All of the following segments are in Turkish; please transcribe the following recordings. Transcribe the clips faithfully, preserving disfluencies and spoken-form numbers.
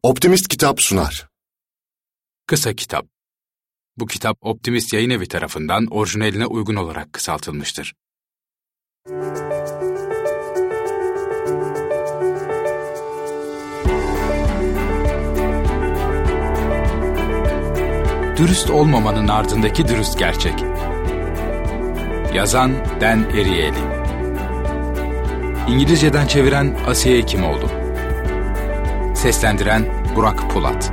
Optimist Kitap sunar. Kısa kitap. Bu kitap Optimist Yayınevi tarafından orijinaline uygun olarak kısaltılmıştır. Dürüst olmamanın ardındaki dürüst gerçek. Yazan Dan Ariely. İngilizceden çeviren Asiye Hekimoğlu. Seslendiren Burak Pulat.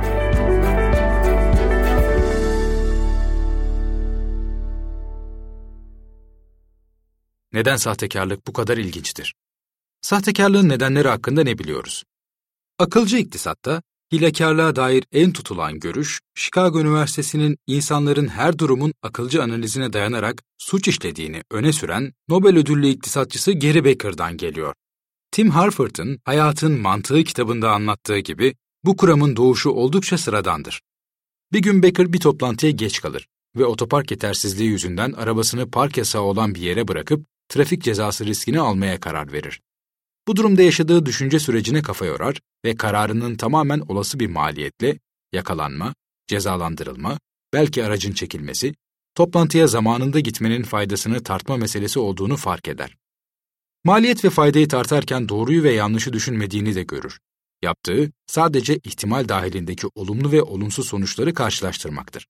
Neden sahtekarlık bu kadar ilginçtir? Sahtekarlığın nedenleri hakkında ne biliyoruz? Akılcı iktisatta, hilekarlığa dair en tutulan görüş, Chicago Üniversitesi'nin insanların her durumun akılcı analizine dayanarak suç işlediğini öne süren Nobel ödüllü iktisatçısı Gary Becker'dan geliyor. Tim Harford'un Hayatın Mantığı kitabında anlattığı gibi, bu kuramın doğuşu oldukça sıradandır. Bir gün Becker bir toplantıya geç kalır ve otopark yetersizliği yüzünden arabasını park yasağı olan bir yere bırakıp trafik cezası riskini almaya karar verir. Bu durumda yaşadığı düşünce sürecine kafa yorar ve kararının tamamen olası bir maliyetle yakalanma, cezalandırılma, belki aracın çekilmesi, toplantıya zamanında gitmenin faydasını tartma meselesi olduğunu fark eder. Maliyet ve faydayı tartarken doğruyu ve yanlışı düşünmediğini de görür. Yaptığı sadece ihtimal dahilindeki olumlu ve olumsuz sonuçları karşılaştırmaktır.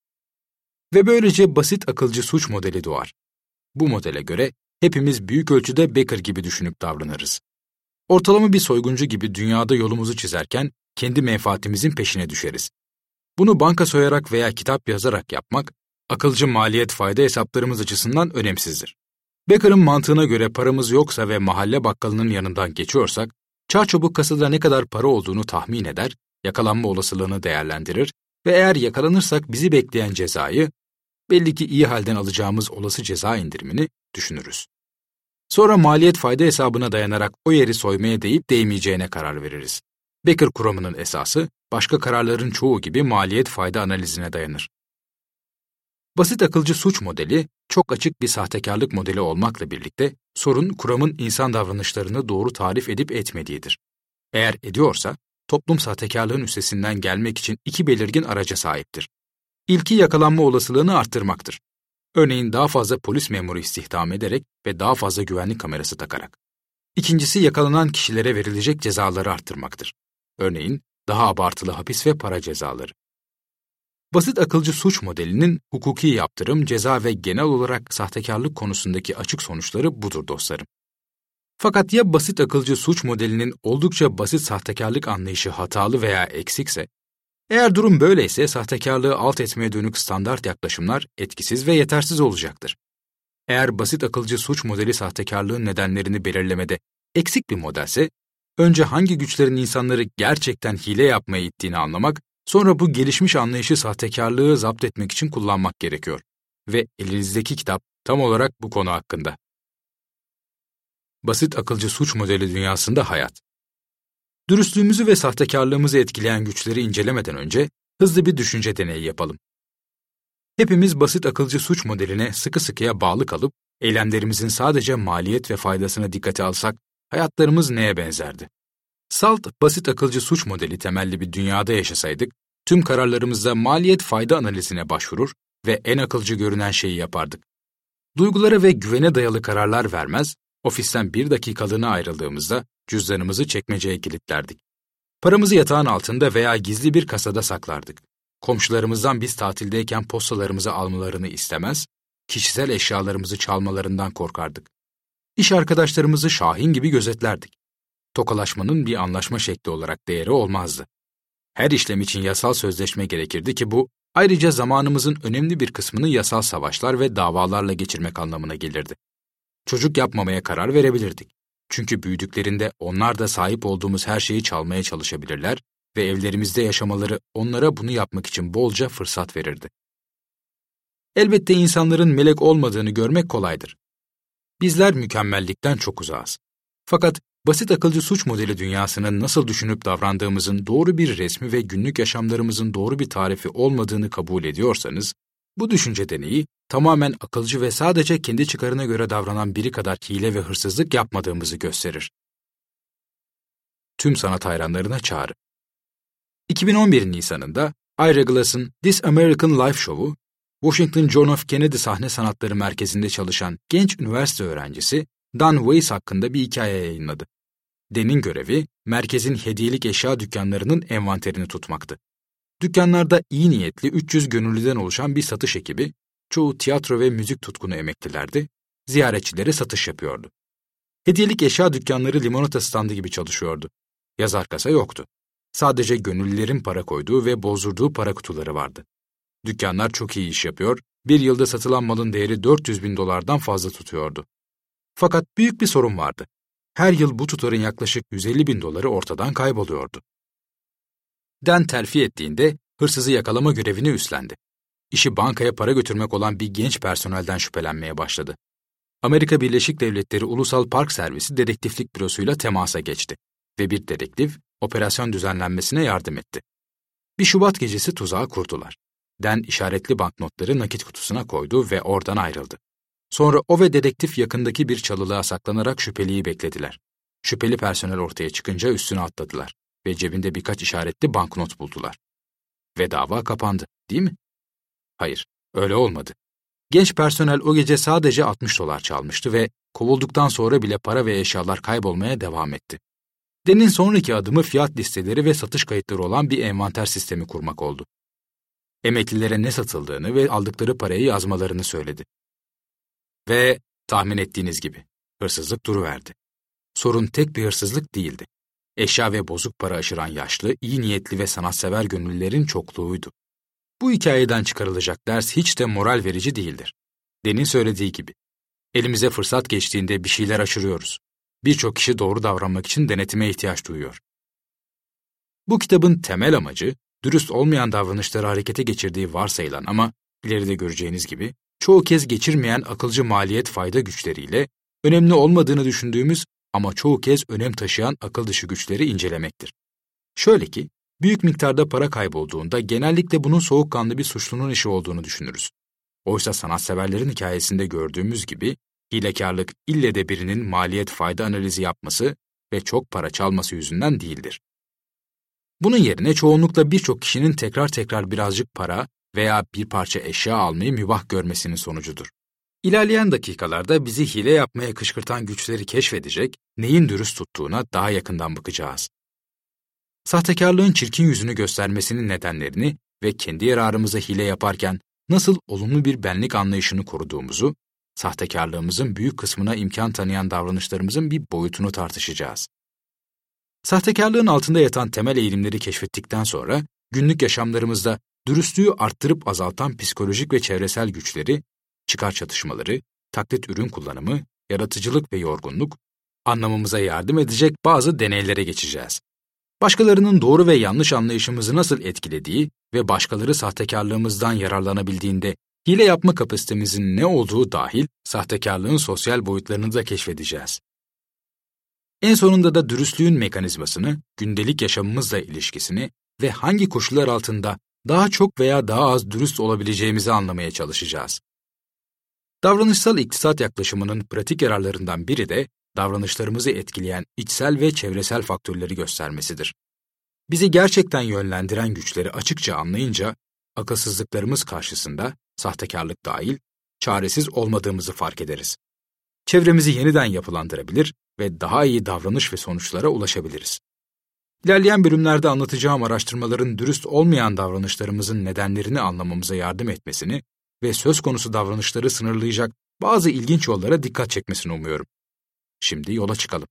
Ve böylece basit akılcı suç modeli doğar. Bu modele göre hepimiz büyük ölçüde Becker gibi düşünüp davranırız. Ortalama bir soyguncu gibi dünyada yolumuzu çizerken kendi menfaatimizin peşine düşeriz. Bunu banka soyarak veya kitap yazarak yapmak, akılcı maliyet fayda hesaplarımız açısından önemsizdir. Becker'ın mantığına göre paramız yoksa ve mahalle bakkalının yanından geçiyorsak, çarçabuk kasada ne kadar para olduğunu tahmin eder, yakalanma olasılığını değerlendirir ve eğer yakalanırsak bizi bekleyen cezayı, belli ki iyi halden alacağımız olası ceza indirimini düşünürüz. Sonra maliyet fayda hesabına dayanarak o yeri soymaya değip değmeyeceğine karar veririz. Becker kuramının esası, başka kararların çoğu gibi maliyet fayda analizine dayanır. Basit akılcı suç modeli, çok açık bir sahtekarlık modeli olmakla birlikte, sorun kuramın insan davranışlarını doğru tarif edip etmediğidir. Eğer ediyorsa, toplum sahtekarlığın üstesinden gelmek için iki belirgin araca sahiptir. İlki yakalanma olasılığını arttırmaktır. Örneğin daha fazla polis memuru istihdam ederek ve daha fazla güvenlik kamerası takarak. İkincisi yakalanan kişilere verilecek cezaları arttırmaktır. Örneğin daha abartılı hapis ve para cezaları. Basit akılcı suç modelinin hukuki yaptırım, ceza ve genel olarak sahtekarlık konusundaki açık sonuçları budur dostlarım. Fakat ya basit akılcı suç modelinin oldukça basit sahtekarlık anlayışı hatalı veya eksikse? Eğer durum böyleyse sahtekarlığı alt etmeye dönük standart yaklaşımlar etkisiz ve yetersiz olacaktır. Eğer basit akılcı suç modeli sahtekarlığın nedenlerini belirlemede eksik bir modelse, önce hangi güçlerin insanları gerçekten hile yapmaya ittiğini anlamak, sonra bu gelişmiş anlayışı sahtekarlığı zapt etmek için kullanmak gerekiyor. Ve elinizdeki kitap tam olarak bu konu hakkında. Basit akılcı suç modeli dünyasında hayat. Dürüstlüğümüzü ve sahtekarlığımızı etkileyen güçleri incelemeden önce hızlı bir düşünce deneyi yapalım. Hepimiz basit akılcı suç modeline sıkı sıkıya bağlı kalıp, eylemlerimizin sadece maliyet ve faydasına dikkate alsak, hayatlarımız neye benzerdi? Salt, basit akılcı suç modeli temelli bir dünyada yaşasaydık, tüm kararlarımızda maliyet-fayda analizine başvurur ve en akılcı görünen şeyi yapardık. Duygulara ve güvene dayalı kararlar vermez, ofisten bir dakikalığına ayrıldığımızda cüzdanımızı çekmeceye kilitlerdik. Paramızı yatağın altında veya gizli bir kasada saklardık. Komşularımızdan biz tatildeyken postalarımızı almalarını istemez, kişisel eşyalarımızı çalmalarından korkardık. İş arkadaşlarımızı şahin gibi gözetlerdik. Tokalaşmanın bir anlaşma şekli olarak değeri olmazdı. Her işlem için yasal sözleşme gerekirdi ki bu, ayrıca zamanımızın önemli bir kısmını yasal savaşlar ve davalarla geçirmek anlamına gelirdi. Çocuk yapmamaya karar verebilirdik. Çünkü büyüdüklerinde onlar da sahip olduğumuz her şeyi çalmaya çalışabilirler ve evlerimizde yaşamaları onlara bunu yapmak için bolca fırsat verirdi. Elbette insanların melek olmadığını görmek kolaydır. Bizler mükemmellikten çok uzağız. Fakat basit akılcı suç modeli dünyasının nasıl düşünüp davrandığımızın doğru bir resmi ve günlük yaşamlarımızın doğru bir tarifi olmadığını kabul ediyorsanız, bu düşünce deneyi tamamen akılcı ve sadece kendi çıkarına göre davranan biri kadar hile ve hırsızlık yapmadığımızı gösterir. Tüm sanat hayranlarına çağrı. iki bin on bir Nisan'ında Ira Glass'ın This American Life Show'u, Washington John F. Kennedy Sahne Sanatları Merkezi'nde çalışan genç üniversite öğrencisi Dan Weiss hakkında bir hikaye yayınladı. Dan'in görevi, merkezin hediyelik eşya dükkanlarının envanterini tutmaktı. Dükkanlarda iyi niyetli üç yüz gönüllüden oluşan bir satış ekibi, çoğu tiyatro ve müzik tutkunu emeklilerdi, ziyaretçilere satış yapıyordu. Hediyelik eşya dükkanları limonata standı gibi çalışıyordu. Yazar kasa yoktu. Sadece gönüllülerin para koyduğu ve bozdurduğu para kutuları vardı. Dükkanlar çok iyi iş yapıyor, bir yılda satılan malın değeri dört yüz bin dolardan fazla tutuyordu. Fakat büyük bir sorun vardı. Her yıl bu tutarın yaklaşık yüz elli bin doları ortadan kayboluyordu. Dan terfi ettiğinde hırsızı yakalama görevini üstlendi. İşi bankaya para götürmek olan bir genç personelden şüphelenmeye başladı. Amerika Birleşik Devletleri Ulusal Park Servisi Dedektiflik Bürosu'yla temasa geçti ve bir dedektif operasyon düzenlenmesine yardım etti. Bir Şubat gecesi tuzağı kurdular. Dan işaretli banknotları nakit kutusuna koydu ve oradan ayrıldı. Sonra o ve dedektif yakındaki bir çalılığa saklanarak şüpheliyi beklediler. Şüpheli personel ortaya çıkınca üstüne atladılar ve cebinde birkaç işaretli banknot buldular. Ve dava kapandı, değil mi? Hayır, öyle olmadı. Genç personel o gece sadece altmış dolar çalmıştı ve kovulduktan sonra bile para ve eşyalar kaybolmaya devam etti. Dan'in sonraki adımı fiyat listeleri ve satış kayıtları olan bir envanter sistemi kurmak oldu. Emeklilere ne satıldığını ve aldıkları parayı yazmalarını söyledi. Ve tahmin ettiğiniz gibi hırsızlık duruverdi. Sorun tek bir hırsızlık değildi. Eşya ve bozuk para aşıran yaşlı, iyi niyetli ve sanatsever gönüllülerin çokluğuydu. Bu hikayeden çıkarılacak ders hiç de moral verici değildir. Dan'in söylediği gibi, elimize fırsat geçtiğinde bir şeyler aşırıyoruz. Birçok kişi doğru davranmak için denetime ihtiyaç duyuyor. Bu kitabın temel amacı, dürüst olmayan davranışları harekete geçirdiği varsayılan ama ileride göreceğiniz gibi, çoğu kez geçirmeyen akılcı maliyet fayda güçleriyle, önemli olmadığını düşündüğümüz ama çoğu kez önem taşıyan akıl dışı güçleri incelemektir. Şöyle ki, büyük miktarda para kaybolduğunda genellikle bunun soğukkanlı bir suçlunun işi olduğunu düşünürüz. Oysa sanatseverlerin hikayesinde gördüğümüz gibi, hilekarlık ille de birinin maliyet fayda analizi yapması ve çok para çalması yüzünden değildir. Bunun yerine çoğunlukla birçok kişinin tekrar tekrar birazcık para veya bir parça eşya almayı mübah görmesinin sonucudur. İlerleyen dakikalarda bizi hile yapmaya kışkırtan güçleri keşfedecek, neyin dürüst tuttuğuna daha yakından bakacağız. Sahtekarlığın çirkin yüzünü göstermesinin nedenlerini ve kendi yararımıza hile yaparken nasıl olumlu bir benlik anlayışını koruduğumuzu, sahtekarlığımızın büyük kısmına imkan tanıyan davranışlarımızın bir boyutunu tartışacağız. Sahtekarlığın altında yatan temel eğilimleri keşfettikten sonra, günlük yaşamlarımızda dürüstlüğü arttırıp azaltan psikolojik ve çevresel güçleri, çıkar çatışmaları, taklit ürün kullanımı, yaratıcılık ve yorgunluk, anlamamıza yardım edecek bazı deneylere geçeceğiz. Başkalarının doğru ve yanlış anlayışımızı nasıl etkilediği ve başkaları sahtekarlığımızdan yararlanabildiğinde hile yapma kapasitemizin ne olduğu dahil sahtekarlığın sosyal boyutlarını da keşfedeceğiz. En sonunda da dürüstlüğün mekanizmasını, gündelik yaşamımızla ilişkisini ve hangi koşullar altında daha çok veya daha az dürüst olabileceğimizi anlamaya çalışacağız. Davranışsal iktisat yaklaşımının pratik yararlarından biri de davranışlarımızı etkileyen içsel ve çevresel faktörleri göstermesidir. Bizi gerçekten yönlendiren güçleri açıkça anlayınca, akılsızlıklarımız karşısında, sahtekarlık dahil, çaresiz olmadığımızı fark ederiz. Çevremizi yeniden yapılandırabilir ve daha iyi davranış ve sonuçlara ulaşabiliriz. İlerleyen bölümlerde anlatacağım araştırmaların dürüst olmayan davranışlarımızın nedenlerini anlamamıza yardım etmesini ve söz konusu davranışları sınırlayacak bazı ilginç yollara dikkat çekmesini umuyorum. Şimdi yola çıkalım.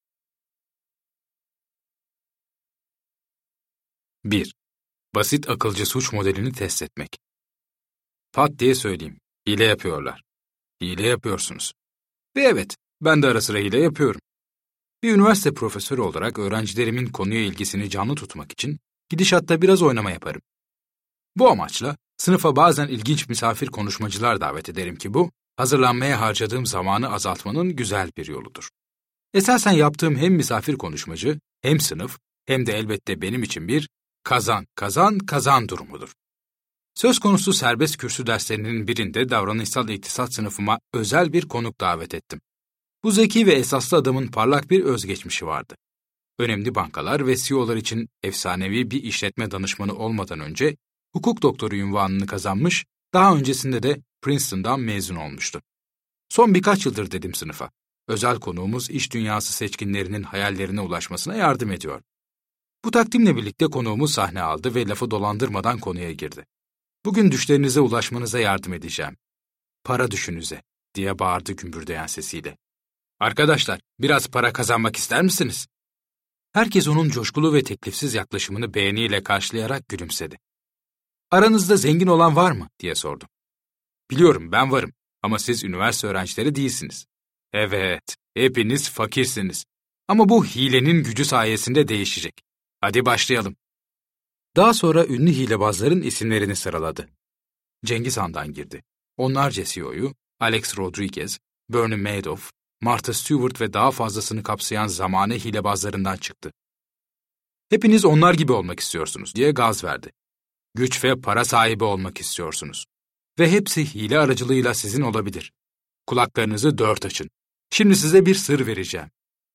bir. Basit akılcı suç modelini test etmek. Pat diye söyleyeyim, hile yapıyorlar. Hile yapıyorsunuz. Ve evet, ben de ara sıra hile yapıyorum. Bir üniversite profesörü olarak öğrencilerimin konuya ilgisini canlı tutmak için gidişatta biraz oynama yaparım. Bu amaçla sınıfa bazen ilginç misafir konuşmacılar davet ederim ki bu, hazırlanmaya harcadığım zamanı azaltmanın güzel bir yoludur. Esasen yaptığım hem misafir konuşmacı, hem sınıf, hem de elbette benim için bir kazan, kazan, kazan durumudur. Söz konusu serbest kürsü derslerinin birinde davranışsal iktisat sınıfıma özel bir konuk davet ettim. Bu zeki ve esaslı adamın parlak bir özgeçmişi vardı. önemli bankalar ve C E O'lar için efsanevi bir işletme danışmanı olmadan önce hukuk doktoru unvanını kazanmış, daha öncesinde de Princeton'dan mezun olmuştu. Son birkaç yıldır dedim sınıfa. Özel konuğumuz iş dünyası seçkinlerinin hayallerine ulaşmasına yardım ediyor. Bu takdimle birlikte konuğumuz sahne aldı ve lafı dolandırmadan konuya girdi. Bugün düşlerinize ulaşmanıza yardım edeceğim. Para düşünüze, diye bağırdı gümbürdeyen sesiyle. Arkadaşlar, biraz para kazanmak ister misiniz? Herkes onun coşkulu ve teklifsiz yaklaşımını beğeniyle karşılayarak gülümsedi. Aranızda zengin olan var mı, diye sordu. Biliyorum, ben varım ama siz üniversite öğrencileri değilsiniz. Evet, hepiniz fakirsiniz. Ama bu hilenin gücü sayesinde değişecek. Hadi başlayalım. Daha sonra ünlü hilebazların isimlerini sıraladı. Cengiz Han'dan girdi. Onlarca C E O'yu, Alex Rodriguez, Bernie Madoff, Martha Stewart ve daha fazlasını kapsayan zamane hilebazlarından çıktı. Hepiniz onlar gibi olmak istiyorsunuz diye gaz verdi. Güç ve para sahibi olmak istiyorsunuz. Ve hepsi hile aracılığıyla sizin olabilir. Kulaklarınızı dört açın. Şimdi size bir sır vereceğim.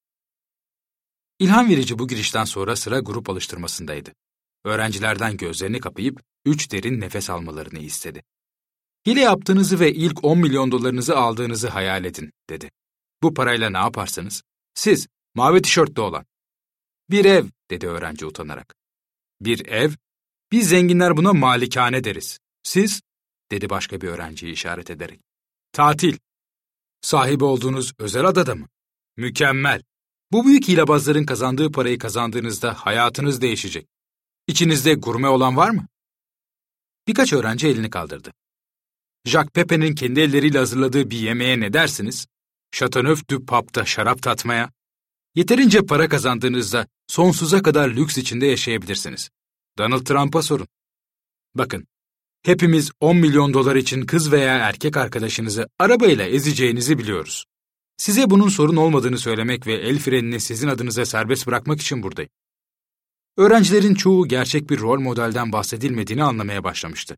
İlham verici bu girişten sonra sıra grup alıştırmasındaydı. Öğrencilerden gözlerini kapayıp üç derin nefes almalarını istedi. Hile yaptığınızı ve ilk on milyon dolarınızı aldığınızı hayal edin, dedi. Bu parayla ne yaparsınız? Siz, mavi tişörtlü olan. Bir ev, dedi öğrenci utanarak. Bir ev? Biz zenginler buna malikane deriz. Siz, dedi başka bir öğrenciyi işaret ederek. Tatil. Sahibi olduğunuz özel adada mı? Mükemmel. Bu büyük hilebazların kazandığı parayı kazandığınızda hayatınız değişecek. İçinizde gurme olan var mı? Birkaç öğrenci elini kaldırdı. Jacques Pepin'in kendi elleriyle hazırladığı bir yemeğe ne dersiniz? Chateauneuf du Pape'da şarap tatmaya. Yeterince para kazandığınızda sonsuza kadar lüks içinde yaşayabilirsiniz. Donald Trump'a sorun. Bakın, hepimiz on milyon dolar için kız veya erkek arkadaşınızı arabayla ezeceğinizi biliyoruz. Size bunun sorun olmadığını söylemek ve el frenini sizin adınıza serbest bırakmak için buradayım. Öğrencilerin çoğu gerçek bir rol modelden bahsedilmediğini anlamaya başlamıştı.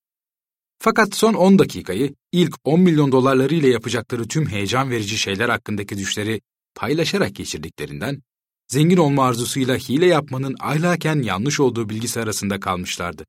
Fakat son on dakikayı ilk on milyon dolarlarıyla yapacakları tüm heyecan verici şeyler hakkındaki düşleri paylaşarak geçirdiklerinden, zengin olma arzusuyla hile yapmanın ahlaken yanlış olduğu bilgisi arasında kalmışlardı.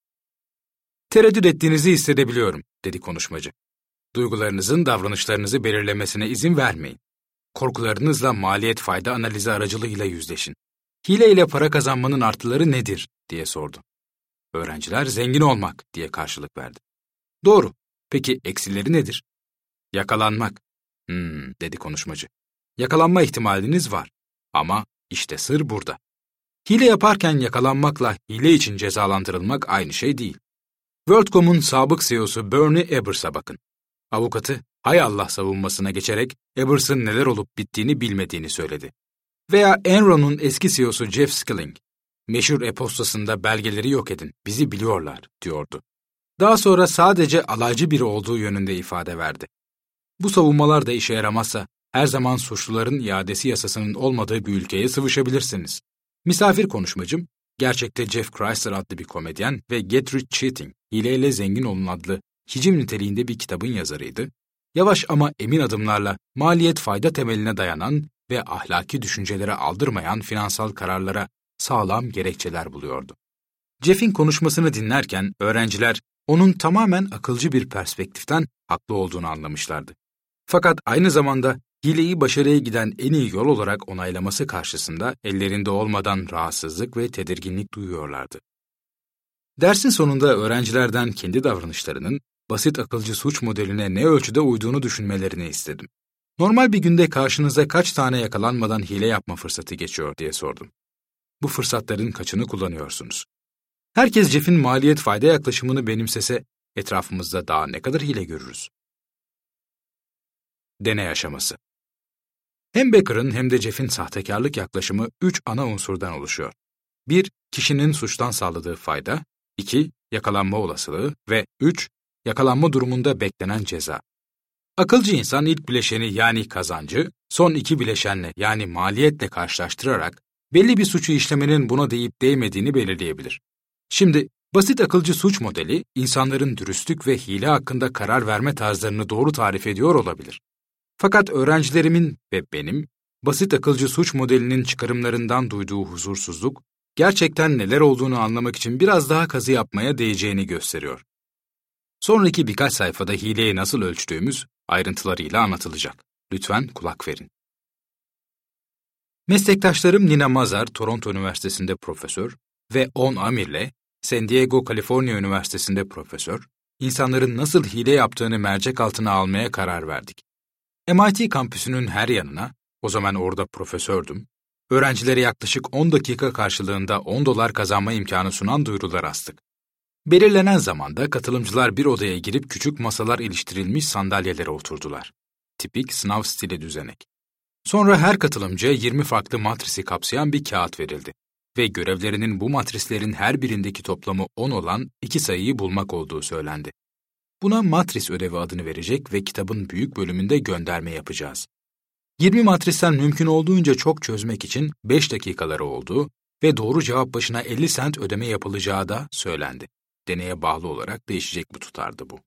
Tereddüt ettiğinizi hissedebiliyorum, dedi konuşmacı. Duygularınızın davranışlarınızı belirlemesine izin vermeyin. Korkularınızla maliyet fayda analizi aracılığıyla yüzleşin. Hile ile para kazanmanın artıları nedir, diye sordu. Öğrenciler zengin olmak, diye karşılık verdi. Doğru. Peki eksileri nedir? Yakalanmak. Hmm, dedi konuşmacı. Yakalanma ihtimaliniz var. Ama işte sır burada. Hile yaparken yakalanmakla hile için cezalandırılmak aynı şey değil. WorldCom'un sabık C E O'su Bernie Ebers'a bakın. Avukatı, hay Allah savunmasına geçerek Ebers'ın neler olup bittiğini bilmediğini söyledi. Veya Enron'un eski C E O'su Jeff Skilling, meşhur e-postasında belgeleri yok edin, bizi biliyorlar, diyordu. Daha sonra sadece alaycı biri olduğu yönünde ifade verdi. Bu savunmalar da işe yaramazsa, her zaman suçluların iadesi yasasının olmadığı bir ülkeye sıvışabilirsiniz. Misafir konuşmacım, gerçekte Jeff Chrysler adlı bir komedyen ve Get Rich Cheating, Hileyle Zengin Olun adlı hicim niteliğinde bir kitabın yazarıydı. Yavaş ama emin adımlarla maliyet fayda temeline dayanan ve ahlaki düşüncelere aldırmayan finansal kararlara sağlam gerekçeler buluyordu. Jeff'in konuşmasını dinlerken öğrenciler onun tamamen akılcı bir perspektiften haklı olduğunu anlamışlardı. Fakat aynı zamanda hileyi başarıya giden en iyi yol olarak onaylaması karşısında ellerinde olmadan rahatsızlık ve tedirginlik duyuyorlardı. Dersin sonunda öğrencilerden kendi davranışlarının basit akılcı suç modeline ne ölçüde uyduğunu düşünmelerini istedim. Normal bir günde karşınıza kaç tane yakalanmadan hile yapma fırsatı geçiyor diye sordum. Bu fırsatların kaçını kullanıyorsunuz? Herkes Jeff'in maliyet fayda yaklaşımını benimsese etrafımızda daha ne kadar hile görürüz? Deney aşaması. Hem Becker'ın hem de Jeff'in sahtekarlık yaklaşımı üç ana unsurdan oluşuyor. bir Kişinin suçtan sağladığı fayda, iki Yakalanma olasılığı ve üç Yakalanma durumunda beklenen ceza. Akılcı insan ilk bileşeni yani kazancı, son iki bileşenle yani maliyetle karşılaştırarak belli bir suçu işlemenin buna değip değmediğini belirleyebilir. Şimdi basit akılcı suç modeli, insanların dürüstlük ve hile hakkında karar verme tarzlarını doğru tarif ediyor olabilir. Fakat öğrencilerimin ve benim basit akılcı suç modelinin çıkarımlarından duyduğu huzursuzluk, gerçekten neler olduğunu anlamak için biraz daha kazı yapmaya değeceğini gösteriyor. Sonraki birkaç sayfada hileyi nasıl ölçtüğümüz ayrıntılarıyla anlatılacak. Lütfen kulak verin. Meslektaşlarım Nina Mazar, Toronto Üniversitesi'nde profesör ve On Amir'le San Diego, Kaliforniya Üniversitesi'nde profesör, insanların nasıl hile yaptığını mercek altına almaya karar verdik. M I T kampüsünün her yanına, o zaman orada profesördüm, öğrencilere yaklaşık on dakika karşılığında on dolar kazanma imkanı sunan duyurular astık. Belirlenen zamanda katılımcılar bir odaya girip küçük masalar iliştirilmiş sandalyelere oturdular. Tipik sınav stili düzenek. Sonra her katılımcıya yirmi farklı matrisi kapsayan bir kağıt verildi ve görevlerinin bu matrislerin her birindeki toplamı on olan iki sayıyı bulmak olduğu söylendi. Buna matris ödevi adını verecek ve kitabın büyük bölümünde gönderme yapacağız. yirmi matristen mümkün olduğunca çok çözmek için beş dakikaları olduğu ve doğru cevap başına elli sent ödeme yapılacağı da söylendi. Deneye bağlı olarak değişecek bu tutardı bu.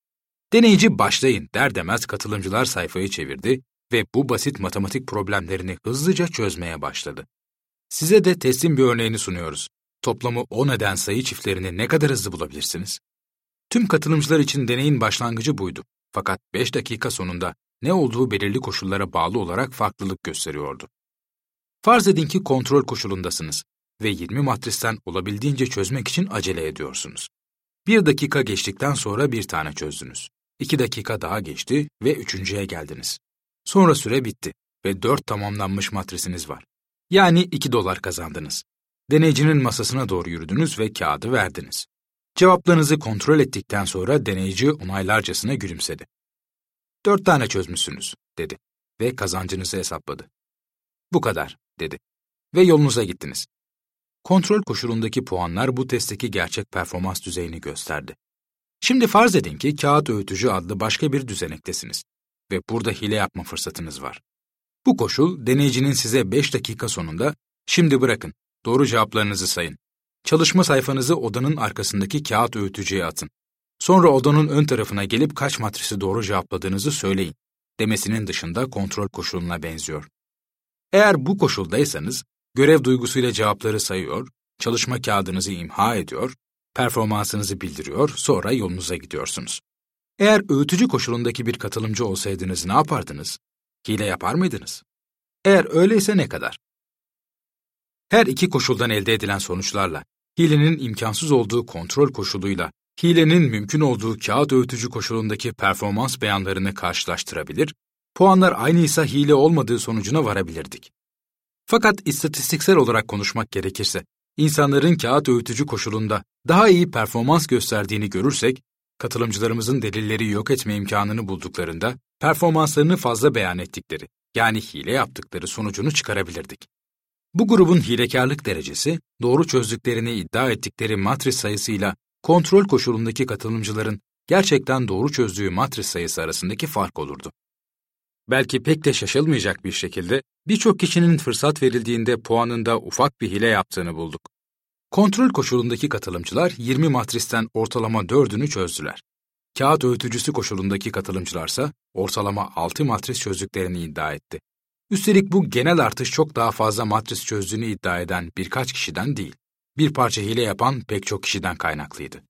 Deneyici başlayın der demez katılımcılar sayfayı çevirdi ve bu basit matematik problemlerini hızlıca çözmeye başladı. Size de testin bir örneğini sunuyoruz. Toplamı on eden sayı çiftlerini ne kadar hızlı bulabilirsiniz? Tüm katılımcılar için deneyin başlangıcı buydu. Fakat beş dakika sonunda ne olduğu belirli koşullara bağlı olarak farklılık gösteriyordu. Farz edin ki kontrol koşulundasınız ve yirmi matristen olabildiğince çözmek için acele ediyorsunuz. Bir dakika geçtikten sonra bir tane çözdünüz. İki dakika daha geçti ve üçüncüye geldiniz. Sonra süre bitti ve dört tamamlanmış matrisiniz var. Yani iki dolar kazandınız. Deneyicinin masasına doğru yürüdünüz ve kağıdı verdiniz. Cevaplarınızı kontrol ettikten sonra deneyici onaylarcasına gülümsedi. Dört tane çözmüşsünüz, dedi ve kazancınızı hesapladı. Bu kadar, dedi ve yolunuza gittiniz. Kontrol koşulundaki puanlar bu testteki gerçek performans düzeyini gösterdi. Şimdi farz edin ki kağıt öğütücü adlı başka bir düzenektesiniz ve burada hile yapma fırsatınız var. Bu koşul, deneyicinin size beş dakika sonunda, şimdi bırakın, doğru cevaplarınızı sayın. Çalışma sayfanızı odanın arkasındaki kağıt öğütücüye atın. Sonra odanın ön tarafına gelip kaç matrisi doğru cevapladığınızı söyleyin demesinin dışında kontrol koşuluna benziyor. Eğer bu koşuldaysanız, görev duygusuyla cevapları sayıyor, çalışma kağıdınızı imha ediyor, performansınızı bildiriyor, sonra yolunuza gidiyorsunuz. Eğer öğütücü koşulundaki bir katılımcı olsaydınız ne yapardınız? Hile yapar mıydınız? Eğer öyleyse ne kadar? Her iki koşuldan elde edilen sonuçlarla, hilenin imkansız olduğu kontrol koşuluyla, hilenin mümkün olduğu kağıt öğütücü koşulundaki performans beyanlarını karşılaştırabilir, puanlar aynıysa hile olmadığı sonucuna varabilirdik. Fakat istatistiksel olarak konuşmak gerekirse, insanların kağıt öğütücü koşulunda daha iyi performans gösterdiğini görürsek, katılımcılarımızın delilleri yok etme imkanını bulduklarında, performanslarını fazla beyan ettikleri, yani hile yaptıkları sonucunu çıkarabilirdik. Bu grubun hilekarlık derecesi, doğru çözdüklerini iddia ettikleri matris sayısıyla kontrol koşulundaki katılımcıların gerçekten doğru çözdüğü matris sayısı arasındaki fark olurdu. Belki pek de şaşılmayacak bir şekilde birçok kişinin fırsat verildiğinde puanında ufak bir hile yaptığını bulduk. Kontrol koşulundaki katılımcılar yirmi matristen ortalama dördünü çözdüler. Kağıt öğütücüsü koşulundaki katılımcılarsa ortalama altı matris çözdüklerini iddia etti. Üstelik bu genel artış çok daha fazla matris çözdüğünü iddia eden birkaç kişiden değil, bir parça hile yapan pek çok kişiden kaynaklıydı.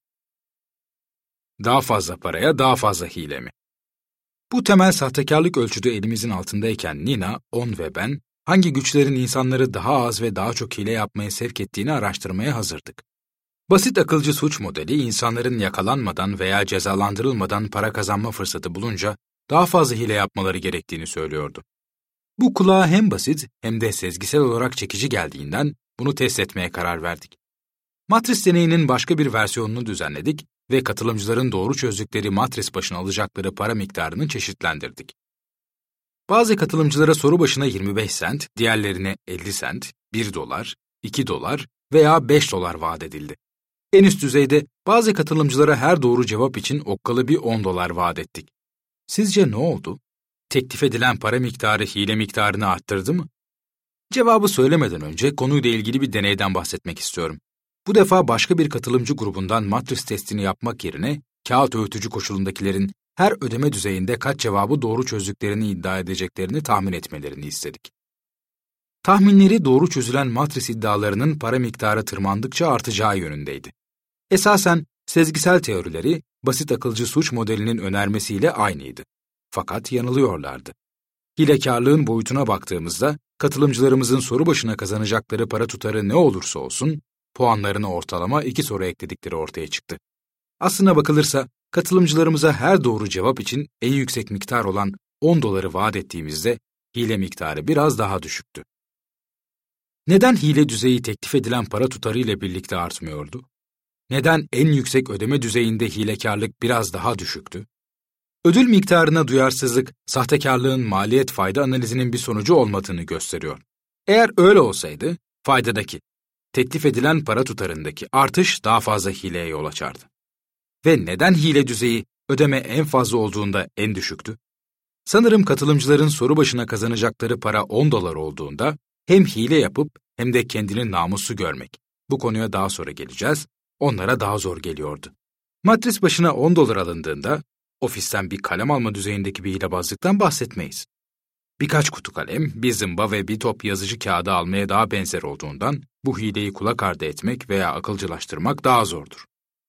Daha fazla paraya daha fazla hile mi? Bu temel sahtekarlık ölçütü elimizin altındayken Nina, On ve ben, hangi güçlerin insanları daha az ve daha çok hile yapmaya sevk ettiğini araştırmaya hazırdık. Basit akılcı suç modeli, insanların yakalanmadan veya cezalandırılmadan para kazanma fırsatı bulunca daha fazla hile yapmaları gerektiğini söylüyordu. Bu kulağa hem basit hem de sezgisel olarak çekici geldiğinden bunu test etmeye karar verdik. Matris deneyinin başka bir versiyonunu düzenledik ve katılımcıların doğru çözdükleri matris başına alacakları para miktarını çeşitlendirdik. Bazı katılımcılara soru başına yirmi beş sent, diğerlerine elli sent, bir dolar, iki dolar veya beş dolar vaat edildi. En üst düzeyde bazı katılımcılara her doğru cevap için okkalı bir on dolar vaat ettik. Sizce ne oldu? Teklif edilen para miktarı hile miktarını arttırdı mı? Cevabı söylemeden önce konuyla ilgili bir deneyden bahsetmek istiyorum. Bu defa başka bir katılımcı grubundan matris testini yapmak yerine kağıt öğütücü koşulundakilerin her ödeme düzeyinde kaç cevabı doğru çözdüklerini iddia edeceklerini tahmin etmelerini istedik. Tahminleri doğru çözülen matris iddialarının para miktarı tırmandıkça artacağı yönündeydi. Esasen sezgisel teorileri basit akılcı suç modelinin önermesiyle aynıydı. Fakat yanılıyorlardı. Hilekarlığın boyutuna baktığımızda katılımcılarımızın soru başına kazanacakları para tutarı ne olursa olsun puanlarına ortalama iki soru ekledikleri ortaya çıktı. Aslına bakılırsa katılımcılarımıza her doğru cevap için en yüksek miktar olan on doları vaat ettiğimizde hile miktarı biraz daha düşüktü. Neden hile düzeyi teklif edilen para tutarı ile birlikte artmıyordu? Neden en yüksek ödeme düzeyinde hilekarlık biraz daha düşüktü? Ödül miktarına duyarsızlık, sahtekarlığın maliyet fayda analizinin bir sonucu olmadığını gösteriyor. Eğer öyle olsaydı, faydadaki, teklif edilen para tutarındaki artış daha fazla hileye yol açardı. Ve neden hile düzeyi ödeme en fazla olduğunda en düşüktü? Sanırım katılımcıların soru başına kazanacakları para on dolar olduğunda hem hile yapıp hem de kendini namuslu görmek, bu konuya daha sonra geleceğiz, onlara daha zor geliyordu. Matris başına on dolar alındığında ofisten bir kalem alma düzeyindeki bir hilebazlıktan bahsetmeyiz. Birkaç kutu kalem, bir zımba ve bir top yazıcı kağıdı almaya daha benzer olduğundan bu hileyi kulak ardı etmek veya akılcılaştırmak daha zordur.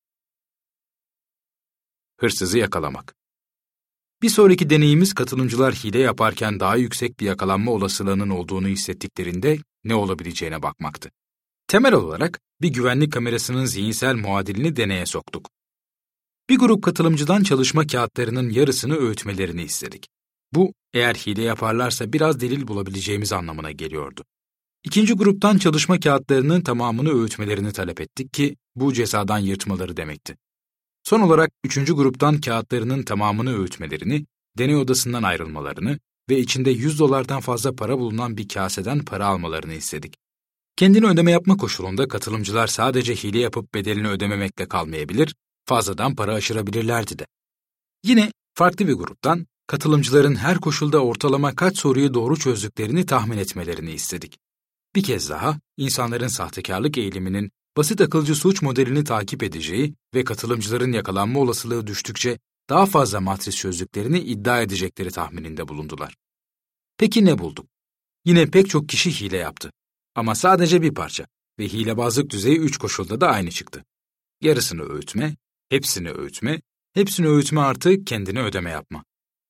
Hırsızı yakalamak. Bir sonraki deneyimiz katılımcılar hile yaparken daha yüksek bir yakalanma olasılığının olduğunu hissettiklerinde ne olabileceğine bakmaktı. Temel olarak bir güvenlik kamerasının zihinsel muadilini deneye soktuk. Bir grup katılımcıdan çalışma kağıtlarının yarısını öğütmelerini istedik. Bu, eğer hile yaparlarsa biraz delil bulabileceğimiz anlamına geliyordu. İkinci gruptan çalışma kağıtlarının tamamını öğütmelerini talep ettik ki bu cezadan yırtmaları demekti. Son olarak üçüncü gruptan kağıtlarının tamamını öğütmelerini, deney odasından ayrılmalarını ve içinde yüz dolardan fazla para bulunan bir kaseden para almalarını istedik. Kendini ödeme yapma koşulunda katılımcılar sadece hile yapıp bedelini ödememekle kalmayabilir, fazladan para aşırabilirlerdi de. Yine farklı bir gruptan katılımcıların her koşulda ortalama kaç soruyu doğru çözdüklerini tahmin etmelerini istedik. Bir kez daha insanların sahtekarlık eğiliminin basit akılcı suç modelini takip edeceği ve katılımcıların yakalanma olasılığı düştükçe daha fazla matris çözdüklerini iddia edecekleri tahmininde bulundular. Peki ne bulduk? Yine pek çok kişi hile yaptı. Ama sadece bir parça ve hilebazlık düzeyi üç koşulda da aynı çıktı. Yarısını öğütme, hepsini öğütme, hepsini öğütme artı kendine ödeme yapma.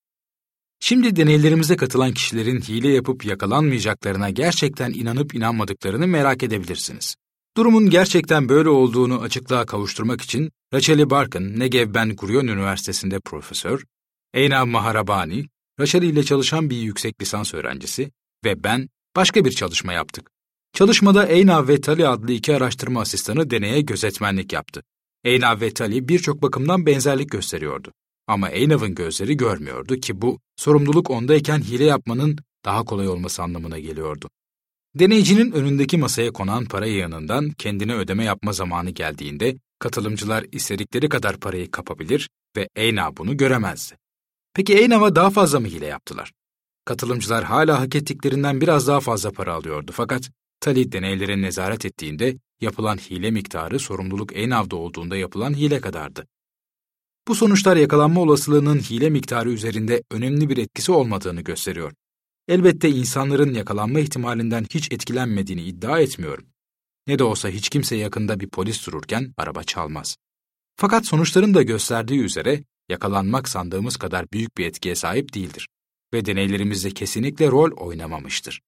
Şimdi deneylerimize katılan kişilerin hile yapıp yakalanmayacaklarına gerçekten inanıp inanmadıklarını merak edebilirsiniz. Durumun gerçekten böyle olduğunu açıklığa kavuşturmak için Rachel Barkan, Negev Ben Gurion Üniversitesi'nde profesör, Einav Maharabani, Rachel ile çalışan bir yüksek lisans öğrencisi ve ben başka bir çalışma yaptık. Çalışmada Einav ve Tali adlı iki araştırma asistanı deneye gözetmenlik yaptı. Einav ve Tali birçok bakımdan benzerlik gösteriyordu. Ama Einav'ın gözleri görmüyordu ki bu, sorumluluk ondayken hile yapmanın daha kolay olması anlamına geliyordu. Deneyicinin önündeki masaya konan para yığınından kendine ödeme yapma zamanı geldiğinde, katılımcılar istedikleri kadar parayı kapabilir ve Einav bunu göremezdi. Peki Einav'a daha fazla mı hile yaptılar? Katılımcılar hala hak ettiklerinden biraz daha fazla para alıyordu fakat Tali deneylere nezaret ettiğinde yapılan hile miktarı sorumluluk Einav'da olduğunda yapılan hile kadardı. Bu sonuçlar yakalanma olasılığının hile miktarı üzerinde önemli bir etkisi olmadığını gösteriyor. Elbette insanların yakalanma ihtimalinden hiç etkilenmediğini iddia etmiyorum. Ne de olsa hiç kimse yakında bir polis dururken araba çalmaz. Fakat sonuçların da gösterdiği üzere yakalanmak sandığımız kadar büyük bir etkiye sahip değildir ve deneylerimizde kesinlikle rol oynamamıştır.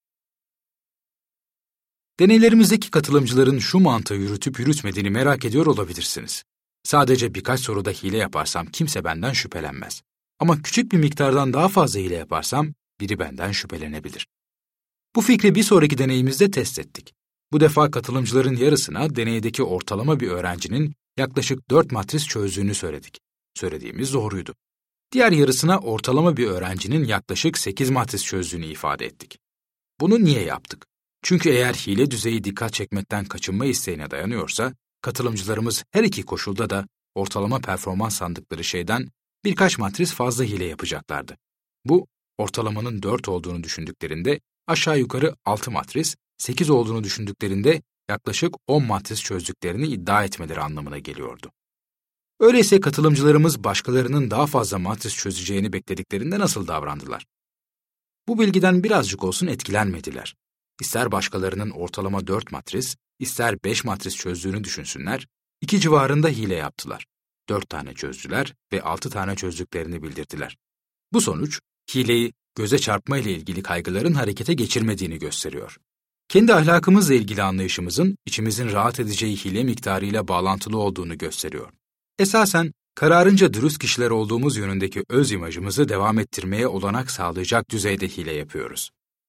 Deneylerimizdeki katılımcıların şu mantığı yürütüp yürütmediğini merak ediyor olabilirsiniz. Sadece birkaç soruda hile yaparsam kimse benden şüphelenmez. Ama küçük bir miktardan daha fazla hile yaparsam biri benden şüphelenebilir. Bu fikri bir sonraki deneyimizde test ettik. Bu defa katılımcıların yarısına deneydeki ortalama bir öğrencinin yaklaşık dört matris çözdüğünü söyledik. Söylediğimiz doğruydu. Diğer yarısına ortalama bir öğrencinin yaklaşık sekiz matris çözdüğünü ifade ettik. Bunu niye yaptık? Çünkü eğer hile düzeyi dikkat çekmekten kaçınma isteğine dayanıyorsa, katılımcılarımız her iki koşulda da ortalama performans sandıkları şeyden birkaç matris fazla hile yapacaklardı. Bu, ortalamanın dört olduğunu düşündüklerinde aşağı yukarı altı matris, sekiz olduğunu düşündüklerinde yaklaşık on matris çözdüklerini iddia etmeleri anlamına geliyordu. Öyleyse katılımcılarımız başkalarının daha fazla matris çözeceğini beklediklerinde nasıl davrandılar? Bu bilgiden birazcık olsun etkilenmediler. ister başkalarının ortalama dört matris, ister beş matris çözdüğünü düşünsünler, iki civarında hile yaptılar. Dört tane çözdüler ve altı tane çözdüklerini bildirdiler. Bu sonuç, hileyi göze çarpma ile ilgili kaygıların harekete geçirmediğini gösteriyor. Kendi ahlakımızla ilgili anlayışımızın içimizin rahat edeceği hile miktarıyla bağlantılı olduğunu gösteriyor. Esasen, kararınca dürüst kişiler olduğumuz yönündeki öz imajımızı devam ettirmeye olanak sağlayacak düzeyde hile yapıyoruz.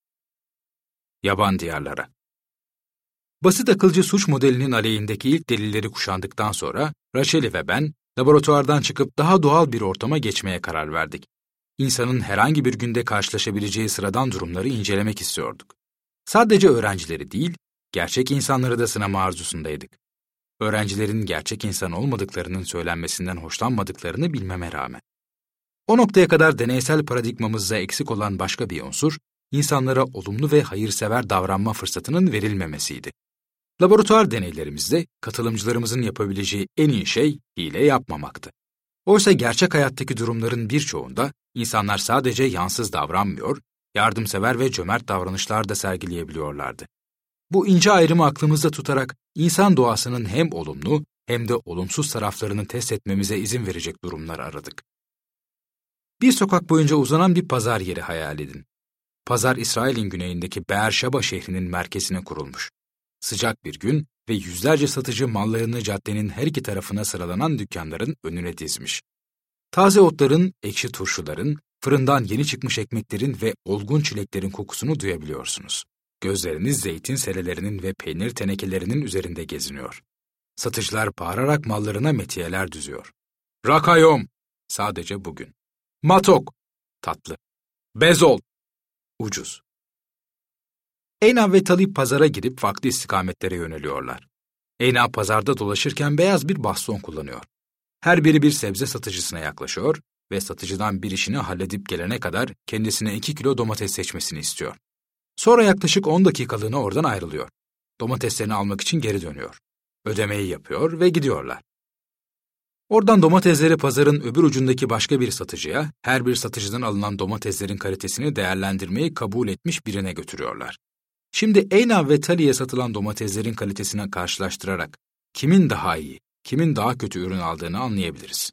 Yaban diyarlara. Basit akılcı suç modelinin aleyhindeki ilk delilleri kuşandıktan sonra, Rachel ve ben, laboratuvardan çıkıp daha doğal bir ortama geçmeye karar verdik. İnsanın herhangi bir günde karşılaşabileceği sıradan durumları incelemek istiyorduk. Sadece öğrencileri değil, gerçek insanları da sınama arzusundaydık. Öğrencilerin gerçek insan olmadıklarının söylenmesinden hoşlanmadıklarını bilmeme rağmen. O noktaya kadar deneysel paradigmamızda eksik olan başka bir unsur, insanlara olumlu ve hayırsever davranma fırsatının verilmemesiydi. Laboratuvar deneylerimizde katılımcılarımızın yapabileceği en iyi şey hile yapmamaktı. Oysa gerçek hayattaki durumların birçoğunda insanlar sadece yansız davranmıyor, yardımsever ve cömert davranışlar da sergileyebiliyorlardı. Bu ince ayrımı aklımızda tutarak insan doğasının hem olumlu hem de olumsuz taraflarını test etmemize izin verecek durumlar aradık. Bir sokak boyunca uzanan bir pazar yeri hayal edin. Pazar, İsrail'in güneyindeki Beerşeba şehrinin merkezine kurulmuş. Sıcak bir gün ve yüzlerce satıcı mallarını caddenin her iki tarafına sıralanan dükkanların önüne dizmiş. Taze otların, ekşi turşuların, fırından yeni çıkmış ekmeklerin ve olgun çileklerin kokusunu duyabiliyorsunuz. Gözleriniz zeytin selelerinin ve peynir tenekelerinin üzerinde geziniyor. Satıcılar bağırarak mallarına metiyeler düzüyor. Rakayom, sadece bugün. Matok, tatlı. Bezol, ucuz. Eynav ve Talip pazara girip farklı istikametlere yöneliyorlar. Eynav pazarda dolaşırken beyaz bir baston kullanıyor. Her biri bir sebze satıcısına yaklaşıyor ve satıcıdan bir işini halledip gelene kadar kendisine iki kilo domates seçmesini istiyor. Sonra yaklaşık on dakikalığına oradan ayrılıyor. Domateslerini almak için geri dönüyor. Ödemeyi yapıyor ve gidiyorlar. Oradan domatesleri pazarın öbür ucundaki başka bir satıcıya, her bir satıcıdan alınan domateslerin kalitesini değerlendirmeyi kabul etmiş birine götürüyorlar. Şimdi Eynav ve Tali'ye satılan domateslerin kalitesine karşılaştırarak kimin daha iyi, kimin daha kötü ürün aldığını anlayabiliriz.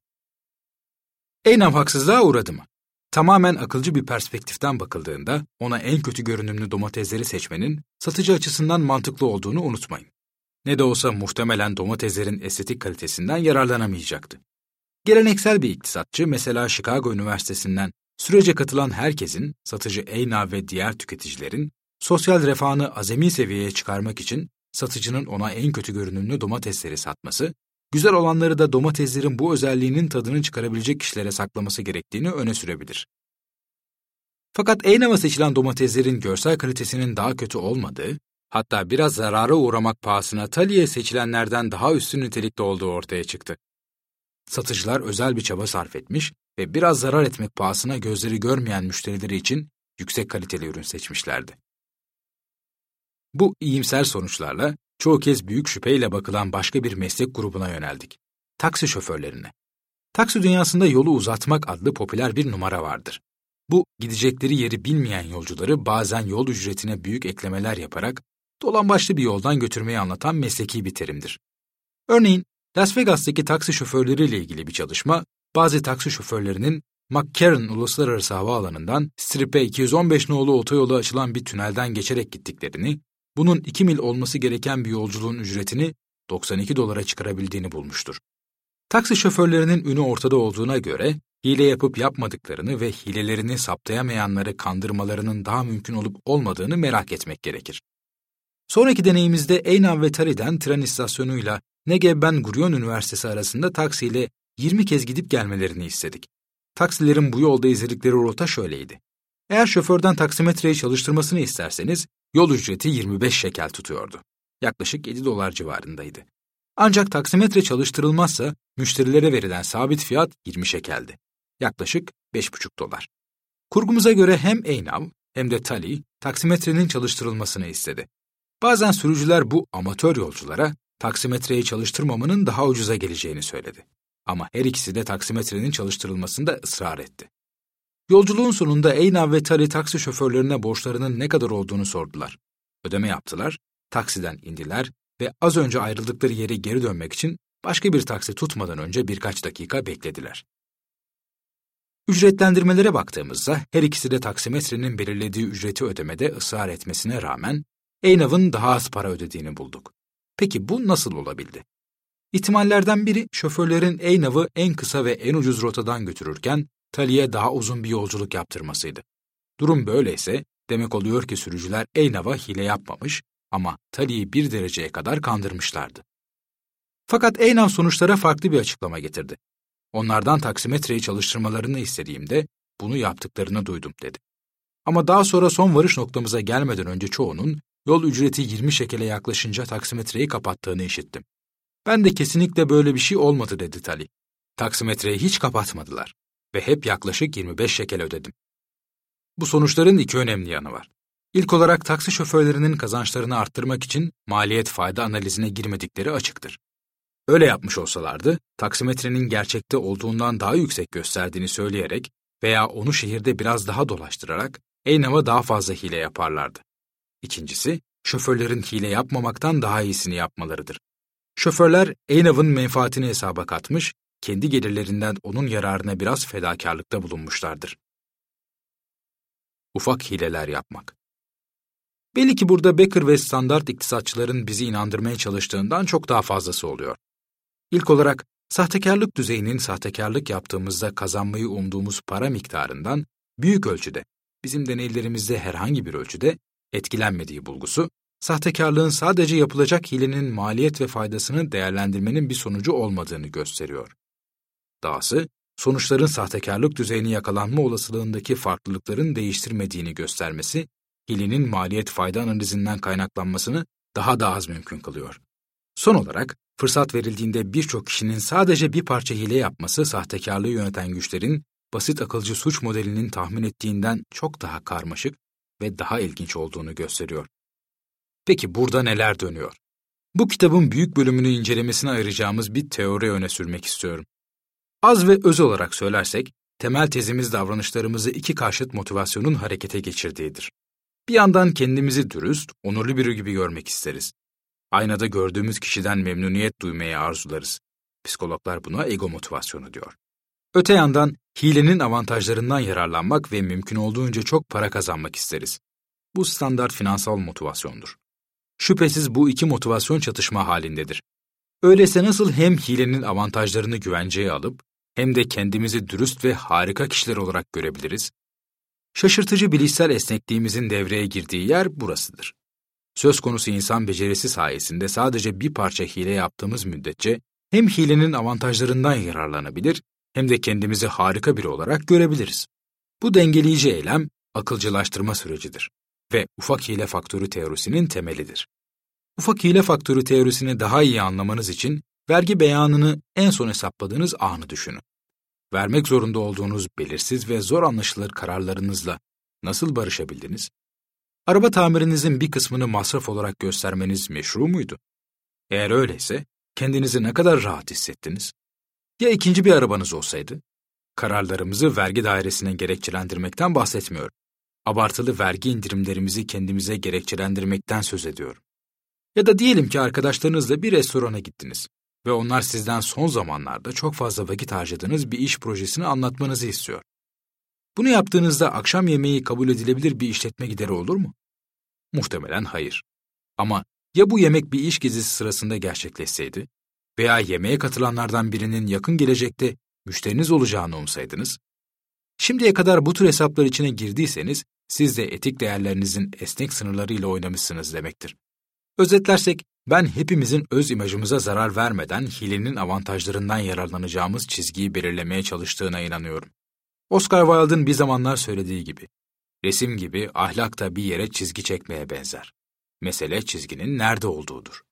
Eynav haksızlığa uğradı mı? Tamamen akılcı bir perspektiften bakıldığında ona en kötü görünümlü domatesleri seçmenin satıcı açısından mantıklı olduğunu unutmayın. Ne de olsa muhtemelen domateslerin estetik kalitesinden yararlanamayacaktı. Geleneksel bir iktisatçı mesela Chicago Üniversitesi'nden sürece katılan herkesin, satıcı Eynav ve diğer tüketicilerin, sosyal refahını azami seviyeye çıkarmak için satıcının ona en kötü görünümlü domatesleri satması, güzel olanları da domateslerin bu özelliğinin tadını çıkarabilecek kişilere saklaması gerektiğini öne sürebilir. Fakat Eynav'a seçilen domateslerin görsel kalitesinin daha kötü olmadığı, hatta biraz zarara uğramak pahasına Tali'ye seçilenlerden daha üstün nitelikte olduğu ortaya çıktı. Satıcılar özel bir çaba sarf etmiş ve biraz zarar etmek pahasına gözleri görmeyen müşterileri için yüksek kaliteli ürün seçmişlerdi. Bu iyimser sonuçlarla çoğu kez büyük şüpheyle bakılan başka bir meslek grubuna yöneldik. Taksi şoförlerine. Taksi dünyasında yolu uzatmak adlı popüler bir numara vardır. Bu, gidecekleri yeri bilmeyen yolcuları bazen yol ücretine büyük eklemeler yaparak dolambaçlı bir yoldan götürmeyi anlatan mesleki bir terimdir. Örneğin, Las Vegas'taki taksi şoförleriyle ilgili bir çalışma, bazı taksi şoförlerinin McCarran Uluslararası Havaalanı'ndan Strip'e iki yüz on beş nolu otoyolu açılan bir tünelden geçerek gittiklerini, bunun iki mil olması gereken bir yolculuğun ücretini doksan iki dolara çıkarabildiğini bulmuştur. Taksi şoförlerinin ünü ortada olduğuna göre, hile yapıp yapmadıklarını ve hilelerini saptayamayanları kandırmalarının daha mümkün olup olmadığını merak etmek gerekir. Sonraki deneyimizde Eynav ve Tali'den tren istasyonuyla Negev Ben Gurion Üniversitesi arasında taksiyle yirmi kez gidip gelmelerini istedik. Taksilerin bu yolda izledikleri rota şöyleydi. Eğer şoförden taksimetreyi çalıştırmasını isterseniz, yol ücreti yirmi beş şekel tutuyordu. Yaklaşık yedi dolar civarındaydı. Ancak taksimetre çalıştırılmazsa, müşterilere verilen sabit fiyat yirmi şekeldi. Yaklaşık beş buçuk dolar. Kurgumuza göre hem Eynav hem de Tali, taksimetrenin çalıştırılmasını istedi. Bazen sürücüler bu amatör yolculara taksimetreyi çalıştırmamanın daha ucuza geleceğini söyledi. Ama her ikisi de taksimetrenin çalıştırılmasında ısrar etti. Yolculuğun sonunda Eynav ve Tali taksi şoförlerine borçlarının ne kadar olduğunu sordular. Ödeme yaptılar, taksiden indiler ve az önce ayrıldıkları yere geri dönmek için başka bir taksi tutmadan önce birkaç dakika beklediler. Ücretlendirmelere baktığımızda her ikisi de taksimetrenin belirlediği ücreti ödemede ısrar etmesine rağmen Eynav'ın daha az para ödediğini bulduk. Peki bu nasıl olabildi? İhtimallerden biri şoförlerin Eynav'ı en kısa ve en ucuz rotadan götürürken Tali'ye daha uzun bir yolculuk yaptırmasıydı. Durum böyleyse demek oluyor ki sürücüler Eynav'a hile yapmamış ama Tali'yi bir dereceye kadar kandırmışlardı. Fakat Eynav sonuçlara farklı bir açıklama getirdi. Onlardan taksimetreyi çalıştırmalarını istediğimde bunu yaptıklarını duydum dedi. Ama daha sonra son varış noktamıza gelmeden önce çoğunun yol ücreti yirmi şekele yaklaşınca taksimetreyi kapattığını işittim. Ben de kesinlikle böyle bir şey olmadı dedi Tali. Taksimetreyi hiç kapatmadılar ve hep yaklaşık yirmi beş şekel ödedim. Bu sonuçların iki önemli yanı var. İlk olarak taksi şoförlerinin kazançlarını arttırmak için maliyet fayda analizine girmedikleri açıktır. Öyle yapmış olsalardı, taksimetrenin gerçekte olduğundan daha yüksek gösterdiğini söyleyerek veya onu şehirde biraz daha dolaştırarak Eynav'a daha fazla hile yaparlardı. İkincisi, şoförlerin hile yapmamaktan daha iyisini yapmalarıdır. Şoförler Eynav'ın menfaatini hesaba katmış, kendi gelirlerinden onun yararına biraz fedakarlıkta bulunmuşlardır. Ufak hileler yapmak. Belli ki burada Becker ve standart iktisatçıların bizi inandırmaya çalıştığından çok daha fazlası oluyor. İlk olarak, sahtekarlık düzeyinin sahtekarlık yaptığımızda kazanmayı umduğumuz para miktarından büyük ölçüde, bizim deneylerimizde herhangi bir ölçüde etkilenmediği bulgusu, sahtekarlığın sadece yapılacak hilenin maliyet ve faydasını değerlendirmenin bir sonucu olmadığını gösteriyor. Dahası, sonuçların sahtekarlık düzeyini yakalanma olasılığındaki farklılıkların değiştirmediğini göstermesi, hilenin maliyet-fayda analizinden kaynaklanmasını daha da az mümkün kılıyor. Son olarak, fırsat verildiğinde birçok kişinin sadece bir parça hile yapması sahtekarlığı yöneten güçlerin basit akılcı suç modelinin tahmin ettiğinden çok daha karmaşık ve daha ilginç olduğunu gösteriyor. Peki burada neler dönüyor? Bu kitabın büyük bölümünü incelemesine ayıracağımız bir teori öne sürmek istiyorum. Az ve öz olarak söylersek, temel tezimiz davranışlarımızı iki karşıt motivasyonun harekete geçirdiğidir. Bir yandan kendimizi dürüst, onurlu biri gibi görmek isteriz. Aynada gördüğümüz kişiden memnuniyet duymayı arzularız. Psikologlar buna ego motivasyonu diyor. Öte yandan hilenin avantajlarından yararlanmak ve mümkün olduğunca çok para kazanmak isteriz. Bu standart finansal motivasyondur. Şüphesiz bu iki motivasyon çatışma halindedir. Öyleyse nasıl hem hilenin avantajlarını güvenceye alıp hem de kendimizi dürüst ve harika kişiler olarak görebiliriz? Şaşırtıcı bilişsel esnekliğimizin devreye girdiği yer burasıdır. Söz konusu insan becerisi sayesinde sadece bir parça hile yaptığımız müddetçe hem hilenin avantajlarından yararlanabilir hem de kendimizi harika biri olarak görebiliriz. Bu dengeleyici eylem akılcılaştırma sürecidir ve ufak hile faktörü teorisinin temelidir. Ufak hile faktörü teorisini daha iyi anlamanız için vergi beyanını en son hesapladığınız anı düşünün. Vermek zorunda olduğunuz belirsiz ve zor anlaşılır kararlarınızla nasıl barışabildiniz? Araba tamirinizin bir kısmını masraf olarak göstermeniz meşru muydu? Eğer öyleyse, kendinizi ne kadar rahat hissettiniz? Ya ikinci bir arabanız olsaydı? Kararlarımızı vergi dairesine gerekçelendirmekten bahsetmiyorum. Abartılı vergi indirimlerimizi kendimize gerekçelendirmekten söz ediyorum. Ya da diyelim ki arkadaşlarınızla bir restorana gittiniz ve onlar sizden son zamanlarda çok fazla vakit harcadığınız bir iş projesini anlatmanızı istiyor. Bunu yaptığınızda akşam yemeği kabul edilebilir bir işletme gideri olur mu? Muhtemelen hayır. Ama ya bu yemek bir iş gezisi sırasında gerçekleşseydi veya yemeğe katılanlardan birinin yakın gelecekte müşteriniz olacağını umsaydınız? Şimdiye kadar bu tür hesaplar içine girdiyseniz siz de etik değerlerinizin esnek sınırlarıyla oynamışsınız demektir. Özetlersek, ben hepimizin öz imajımıza zarar vermeden hilenin avantajlarından yararlanacağımız çizgiyi belirlemeye çalıştığına inanıyorum. Oscar Wilde'ın bir zamanlar söylediği gibi, resim gibi ahlak da bir yere çizgi çekmeye benzer. Mesele çizginin nerede olduğudur.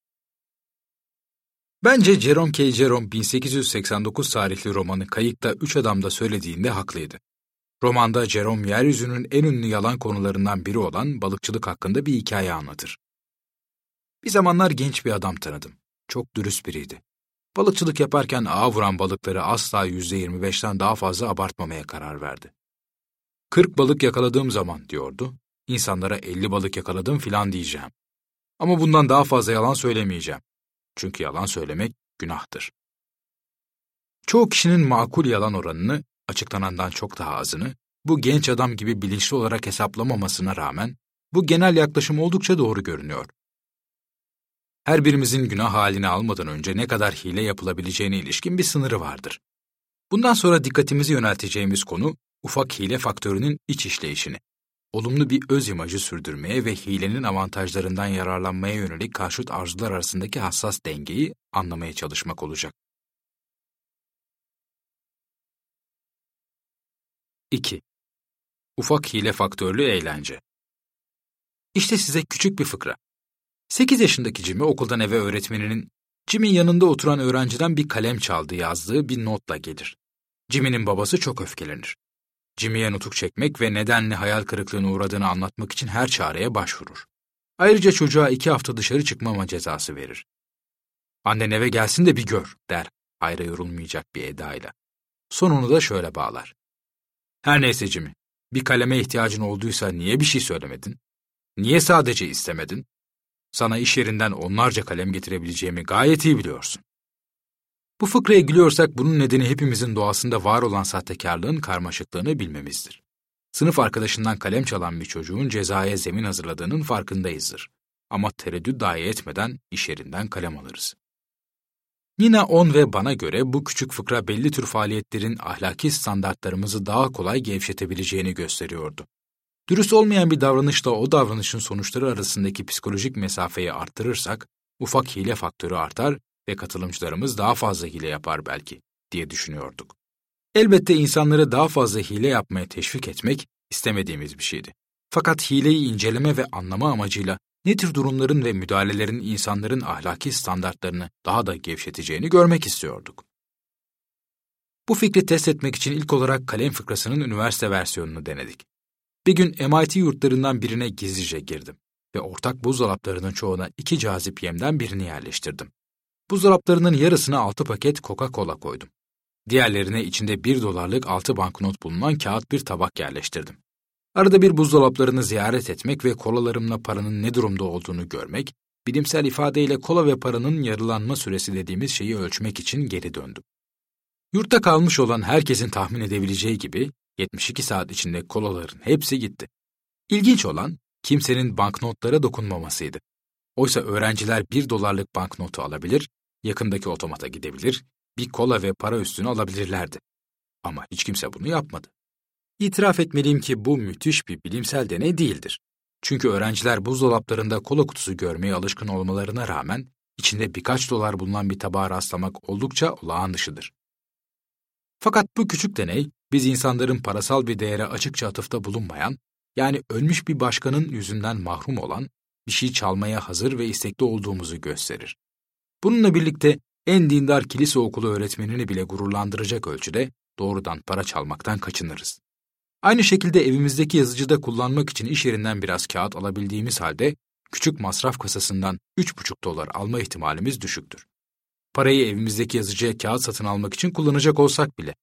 Bence Jerome K. Jerome bin sekiz yüz seksen dokuz tarihli romanı Kayıkta Üç Adam'da söylediğinde haklıydı. Romanda Jerome yeryüzünün en ünlü yalan konularından biri olan balıkçılık hakkında bir hikaye anlatır. Bir zamanlar genç bir adam tanıdım. Çok dürüst biriydi. Balıkçılık yaparken ağa vuran balıkları asla yüzde yirmi beşten daha fazla abartmamaya karar verdi. Kırk balık yakaladığım zaman, diyordu, İnsanlara elli balık yakaladım filan diyeceğim. Ama bundan daha fazla yalan söylemeyeceğim. Çünkü yalan söylemek günahtır. Çoğu kişinin makul yalan oranını, açıklanandan çok daha azını, bu genç adam gibi bilinçli olarak hesaplamamasına rağmen, bu genel yaklaşım oldukça doğru görünüyor. Her birimizin günah halini almadan önce ne kadar hile yapılabileceğine ilişkin bir sınırı vardır. Bundan sonra dikkatimizi yönelteceğimiz konu, ufak hile faktörünün iç işleyişini, olumlu bir öz imajı sürdürmeye ve hilenin avantajlarından yararlanmaya yönelik karşıt arzular arasındaki hassas dengeyi anlamaya çalışmak olacak. iki. Ufak hile faktörlü eğlence. İşte size küçük bir fıkra. sekiz yaşındaki Jimmy okuldan eve öğretmeninin Jimmy yanında oturan öğrenciden bir kalem çaldı yazdığı bir notla gelir. Jimmy'nin babası çok öfkelenir. Jimmy'ye nutuk çekmek ve nedenle hayal kırıklığına uğradığını anlatmak için her çareye başvurur. Ayrıca çocuğa iki hafta dışarı çıkmama cezası verir. Annen eve gelsin de bir gör, der hayra yorulmayacak bir edayla. Sonunu da şöyle bağlar. Her neyse Jimmy, bir kaleme ihtiyacın olduysa niye bir şey söylemedin? Niye sadece istemedin? Sana iş yerinden onlarca kalem getirebileceğimi gayet iyi biliyorsun. Bu fıkraya gülüyorsak bunun nedeni hepimizin doğasında var olan sahtekarlığın karmaşıklığını bilmemizdir. Sınıf arkadaşından kalem çalan bir çocuğun cezaya zemin hazırladığının farkındayızdır. Ama tereddüt dahi etmeden iş yerinden kalem alırız. Nina On ve bana göre bu küçük fıkra belli tür faaliyetlerin ahlaki standartlarımızı daha kolay gevşetebileceğini gösteriyordu. Dürüst olmayan bir davranışla o davranışın sonuçları arasındaki psikolojik mesafeyi arttırırsak, ufak hile faktörü artar ve katılımcılarımız daha fazla hile yapar belki, diye düşünüyorduk. Elbette insanları daha fazla hile yapmaya teşvik etmek istemediğimiz bir şeydi. Fakat hileyi inceleme ve anlama amacıyla ne tür durumların ve müdahalelerin insanların ahlaki standartlarını daha da gevşeteceğini görmek istiyorduk. Bu fikri test etmek için ilk olarak kalem fıkrasının üniversite versiyonunu denedik. Bir gün M I T yurtlarından birine gizlice girdim ve ortak buzdolaplarının çoğuna iki cazip yemden birini yerleştirdim. Buzdolaplarının yarısına altı paket Coca-Cola koydum. Diğerlerine içinde bir dolarlık altı banknot bulunan kağıt bir tabak yerleştirdim. Arada bir buzdolaplarını ziyaret etmek ve kolalarımla paranın ne durumda olduğunu görmek, bilimsel ifadeyle kola ve paranın yarılanma süresi dediğimiz şeyi ölçmek için geri döndüm. Yurtta kalmış olan herkesin tahmin edebileceği gibi yetmiş iki saat içinde kolaların hepsi gitti. İlginç olan kimsenin banknotlara dokunmamasıydı. Oysa öğrenciler bir dolarlık banknotu alabilir, yakındaki otomata gidebilir, bir kola ve para üstünü alabilirlerdi. Ama hiç kimse bunu yapmadı. İtiraf etmeliyim ki bu müthiş bir bilimsel deney değildir. Çünkü öğrenciler buzdolaplarında kola kutusu görmeye alışkın olmalarına rağmen içinde birkaç dolar bulunan bir tabağa rastlamak oldukça olağan dışıdır. Fakat bu küçük deney, biz insanların parasal bir değere açıkça atıfta bulunmayan, yani ölmüş bir başkanın yüzünden mahrum olan, bir şey çalmaya hazır ve istekli olduğumuzu gösterir. Bununla birlikte en dindar kilise okulu öğretmenini bile gururlandıracak ölçüde doğrudan para çalmaktan kaçınırız. Aynı şekilde evimizdeki yazıcıda kullanmak için iş yerinden biraz kağıt alabildiğimiz halde küçük masraf kasasından üç buçuk dolar alma ihtimalimiz düşüktür. Parayı evimizdeki yazıcıya kağıt satın almak için kullanacak olsak bile.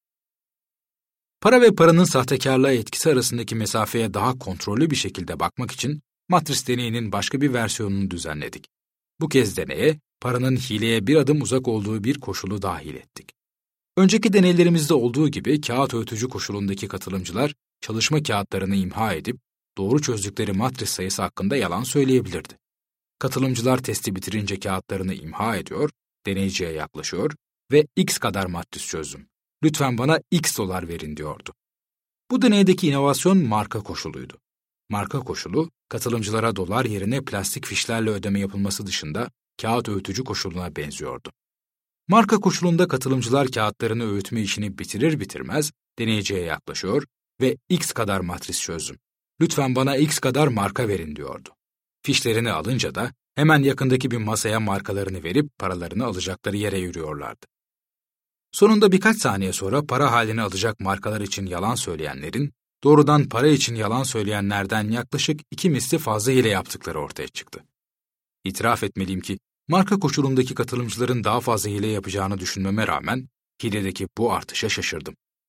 Para ve paranın sahtekarlığa etkisi arasındaki mesafeye daha kontrollü bir şekilde bakmak için matris deneyinin başka bir versiyonunu düzenledik. Bu kez deneye, paranın hileye bir adım uzak olduğu bir koşulu dahil ettik. Önceki deneylerimizde olduğu gibi kağıt öğütücü koşulundaki katılımcılar çalışma kağıtlarını imha edip doğru çözdükleri matris sayısı hakkında yalan söyleyebilirdi. Katılımcılar testi bitirince kağıtlarını imha ediyor, deneyiciye yaklaşıyor ve X kadar matris çözdüm. Lütfen bana X dolar verin diyordu. Bu deneydeki inovasyon marka koşuluydu. Marka koşulu, katılımcılara dolar yerine plastik fişlerle ödeme yapılması dışında kağıt öğütücü koşuluna benziyordu. Marka koşulunda katılımcılar kağıtlarını öğütme işini bitirir bitirmez deneyiciye yaklaşıyor ve X kadar matris çözdüm. Lütfen bana X kadar marka verin diyordu. Fişlerini alınca da hemen yakındaki bir masaya markalarını verip paralarını alacakları yere yürüyorlardı. Sonunda birkaç saniye sonra para halini alacak markalar için yalan söyleyenlerin, doğrudan para için yalan söyleyenlerden yaklaşık iki misli fazla hile yaptıkları ortaya çıktı. İtiraf etmeliyim ki, marka koşulundaki katılımcıların daha fazla hile yapacağını düşünmeme rağmen, hiledeki bu artışa şaşırdım.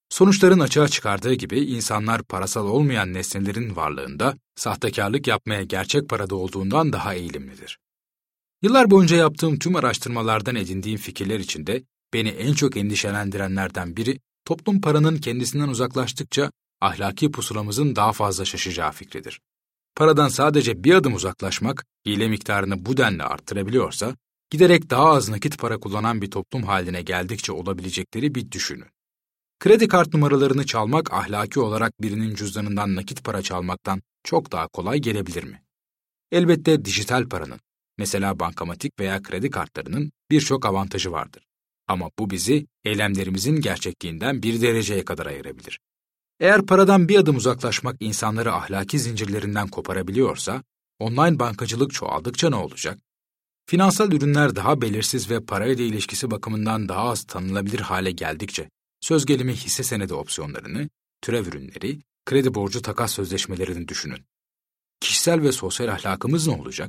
Sonuçların açığa çıkardığı gibi insanlar parasal olmayan nesnelerin varlığında sahtekarlık yapmaya gerçek parada olduğundan daha eğilimlidir. Yıllar boyunca yaptığım tüm araştırmalardan edindiğim fikirler içinde beni en çok endişelendirenlerden biri, toplum paranın kendisinden uzaklaştıkça ahlaki pusulamızın daha fazla şaşacağı fikridir. Paradan sadece bir adım uzaklaşmak, hile miktarını bu denli arttırabiliyorsa, giderek daha az nakit para kullanan bir toplum haline geldikçe olabilecekleri bir düşünün. Kredi kart numaralarını çalmak ahlaki olarak birinin cüzdanından nakit para çalmaktan çok daha kolay gelebilir mi? Elbette dijital paranın, mesela bankamatik veya kredi kartlarının birçok avantajı vardır. Ama bu bizi eylemlerimizin gerçekliğinden bir dereceye kadar ayırabilir. Eğer paradan bir adım uzaklaşmak insanları ahlaki zincirlerinden koparabiliyorsa, online bankacılık çoğaldıkça ne olacak? Finansal ürünler daha belirsiz ve parayla ilişkisi bakımından daha az tanınabilir hale geldikçe, söz gelimi hisse senedi opsiyonlarını, türev ürünleri, kredi borcu takas sözleşmelerini düşünün. Kişisel ve sosyal ahlakımız ne olacak?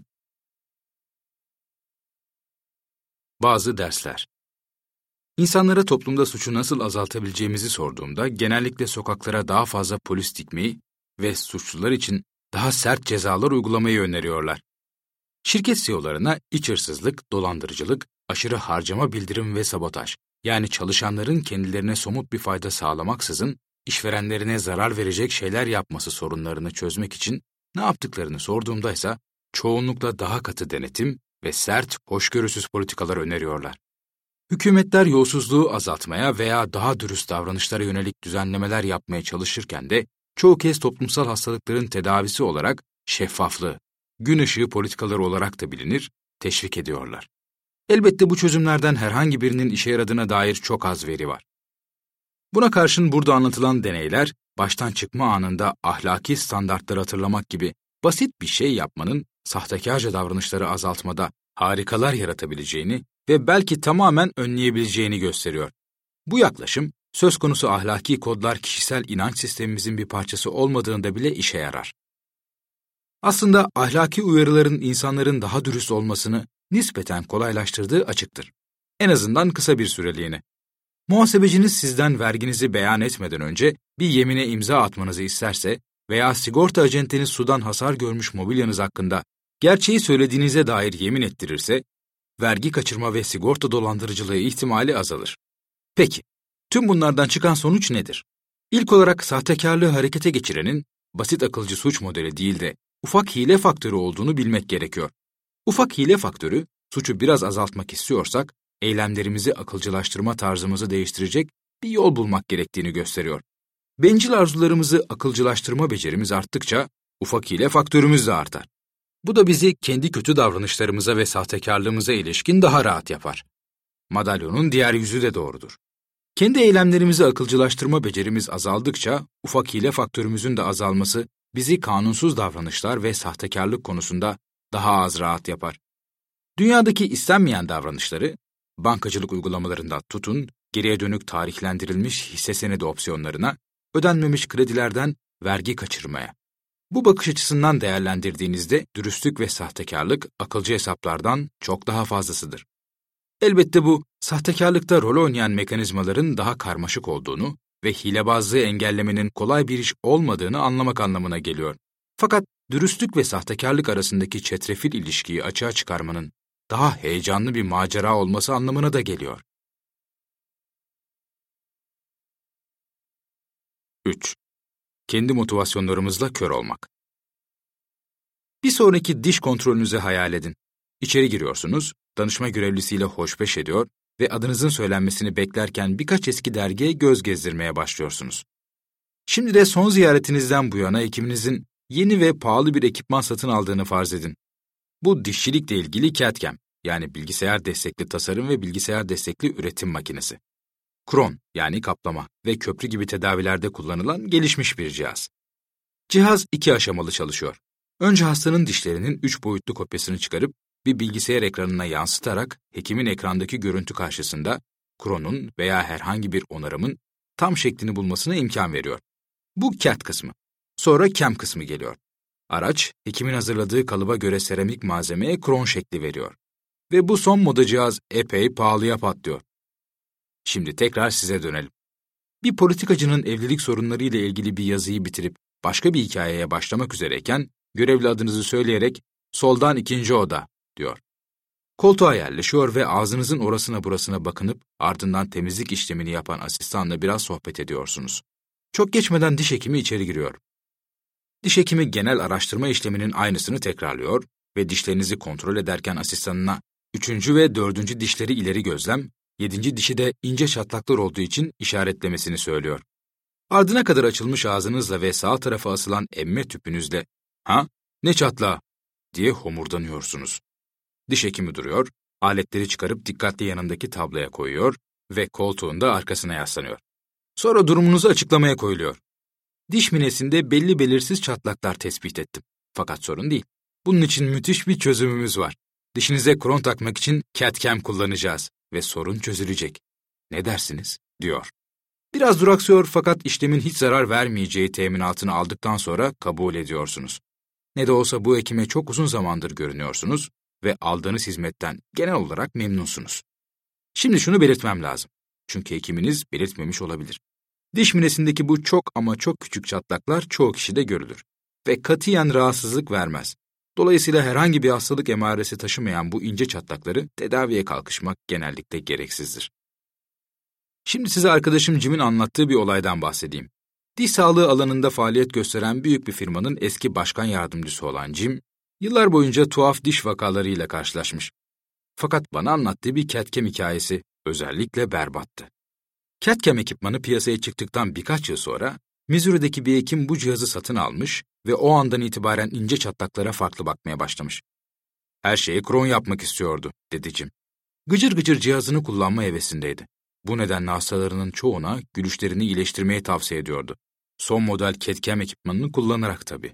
Bazı dersler. İnsanlara toplumda suçu nasıl azaltabileceğimizi sorduğumda genellikle sokaklara daha fazla polis dikmeyi ve suçlular için daha sert cezalar uygulamayı öneriyorlar. Şirket C E O'larına iç hırsızlık, dolandırıcılık, aşırı harcama bildirim ve sabotaj, yani çalışanların kendilerine somut bir fayda sağlamaksızın işverenlerine zarar verecek şeyler yapması sorunlarını çözmek için ne yaptıklarını sorduğumda ise çoğunlukla daha katı denetim ve sert, hoşgörüsüz politikalar öneriyorlar. Hükümetler yolsuzluğu azaltmaya veya daha dürüst davranışlara yönelik düzenlemeler yapmaya çalışırken de çoğu kez toplumsal hastalıkların tedavisi olarak şeffaflığı, gün ışığı politikaları olarak da bilinir, teşvik ediyorlar. Elbette bu çözümlerden herhangi birinin işe yaradığına dair çok az veri var. Buna karşın burada anlatılan deneyler, baştan çıkma anında ahlaki standartları hatırlamak gibi basit bir şey yapmanın sahtekarca davranışları azaltmada harikalar yaratabileceğini ve belki tamamen önleyebileceğini gösteriyor. Bu yaklaşım, söz konusu ahlaki kodlar kişisel inanç sistemimizin bir parçası olmadığında bile işe yarar. Aslında ahlaki uyarıların insanların daha dürüst olmasını nispeten kolaylaştırdığı açıktır. En azından kısa bir süreliğine. Muhasebeciniz sizden verginizi beyan etmeden önce bir yemine imza atmanızı isterse veya sigorta acenteniz sudan hasar görmüş mobilyanız hakkında gerçeği söylediğinize dair yemin ettirirse, vergi kaçırma ve sigorta dolandırıcılığı ihtimali azalır. Peki, tüm bunlardan çıkan sonuç nedir? İlk olarak sahtekarlığı harekete geçirenin basit akılcı suç modeli değil de ufak hile faktörü olduğunu bilmek gerekiyor. Ufak hile faktörü, suçu biraz azaltmak istiyorsak, eylemlerimizi akılcılaştırma tarzımızı değiştirecek bir yol bulmak gerektiğini gösteriyor. Bencil arzularımızı akılcılaştırma becerimiz arttıkça, ufak hile faktörümüz de artar. Bu da bizi kendi kötü davranışlarımıza ve sahtekarlığımıza ilişkin daha rahat yapar. Madalyonun diğer yüzü de doğrudur. Kendi eylemlerimizi akılcılaştırma becerimiz azaldıkça, ufak hile faktörümüzün de azalması bizi kanunsuz davranışlar ve sahtekarlık konusunda daha az rahat yapar. Dünyadaki istenmeyen davranışları, bankacılık uygulamalarından tutun, geriye dönük tarihlendirilmiş hisse senedi opsiyonlarına, ödenmemiş kredilerden vergi kaçırmaya. Bu bakış açısından değerlendirdiğinizde dürüstlük ve sahtekarlık akılcı hesaplardan çok daha fazlasıdır. Elbette bu, sahtekarlıkta rol oynayan mekanizmaların daha karmaşık olduğunu ve hilebazlığı engellemenin kolay bir iş olmadığını anlamak anlamına geliyor. Fakat dürüstlük ve sahtekarlık arasındaki çetrefil ilişkiyi açığa çıkarmanın daha heyecanlı bir macera olması anlamına da geliyor. üç. Kendi motivasyonlarımızla kör olmak. Bir sonraki diş kontrolünüzü hayal edin. İçeri giriyorsunuz, danışma görevlisiyle hoşbeş ediyor ve adınızın söylenmesini beklerken birkaç eski dergiye göz gezdirmeye başlıyorsunuz. Şimdi de son ziyaretinizden bu yana hekiminizin yeni ve pahalı bir ekipman satın aldığını farz edin. Bu dişçilikle ilgili C A D/C A M, yani bilgisayar destekli tasarım ve bilgisayar destekli üretim makinesi. Kron, yani kaplama ve köprü gibi tedavilerde kullanılan gelişmiş bir cihaz. Cihaz iki aşamalı çalışıyor. Önce hastanın dişlerinin üç boyutlu kopyasını çıkarıp bir bilgisayar ekranına yansıtarak hekimin ekrandaki görüntü karşısında Kron'un veya herhangi bir onarımın tam şeklini bulmasına imkan veriyor. Bu C A D kısmı. Sonra C A M kısmı geliyor. Araç, hekimin hazırladığı kalıba göre seramik malzemeye Kron şekli veriyor. Ve bu son moda cihaz epey pahalıya patlıyor. Şimdi tekrar size dönelim. Bir politikacının evlilik sorunları ile ilgili bir yazıyı bitirip başka bir hikayeye başlamak üzereyken görevli adınızı söyleyerek "Soldan ikinci oda" diyor. Koltuğa yerleşiyor ve ağzınızın orasına burasına bakınıp ardından temizlik işlemini yapan asistanla biraz sohbet ediyorsunuz. Çok geçmeden diş hekimi içeri giriyor. Diş hekimi genel araştırma işleminin aynısını tekrarlıyor ve dişlerinizi kontrol ederken asistanına üçüncü ve dördüncü dişleri ileri gözlem, yedinci dişi de ince çatlaklar olduğu için işaretlemesini söylüyor. Ardına kadar açılmış ağzınızla ve sağ tarafa asılan emme tüpünüzle "Ha, ne çatlağı?" diye homurdanıyorsunuz. Diş hekimi duruyor, aletleri çıkarıp dikkatli yanındaki tabloya koyuyor ve koltuğunda arkasına yaslanıyor. Sonra durumunuzu açıklamaya koyuluyor. Diş minesinde belli belirsiz çatlaklar tespit ettim. Fakat sorun değil. Bunun için müthiş bir çözümümüz var. Dişinize kron takmak için CAD/CAM kullanacağız ve sorun çözülecek. Ne dersiniz? Diyor. Biraz duraksıyor fakat işlemin hiç zarar vermeyeceği teminatını aldıktan sonra kabul ediyorsunuz. Ne de olsa bu hekime çok uzun zamandır görünüyorsunuz ve aldığınız hizmetten genel olarak memnunsunuz. Şimdi şunu belirtmem lazım. Çünkü hekiminiz belirtmemiş olabilir. Diş minesindeki bu çok ama çok küçük çatlaklar çoğu kişide görülür ve katiyen rahatsızlık vermez. Dolayısıyla herhangi bir hastalık emaresi taşımayan bu ince çatlakları tedaviye kalkışmak genellikle gereksizdir. Şimdi size arkadaşım Jim'in anlattığı bir olaydan bahsedeyim. Diş sağlığı alanında faaliyet gösteren büyük bir firmanın eski başkan yardımcısı olan Jim, yıllar boyunca tuhaf diş vakalarıyla karşılaşmış. Fakat bana anlattığı bir CAD/CAM hikayesi özellikle berbattı. CAD/CAM ekipmanı piyasaya çıktıktan birkaç yıl sonra, Missouri'deki bir hekim bu cihazı satın almış ve o andan itibaren ince çatlaklara farklı bakmaya başlamış. Her şeye kron yapmak istiyordu, dedi Jim. Gıcır gıcır cihazını kullanma hevesindeydi. Bu nedenle hastalarının çoğuna gülüşlerini iyileştirmeyi tavsiye ediyordu. Son model CAD/CAM ekipmanını kullanarak tabii.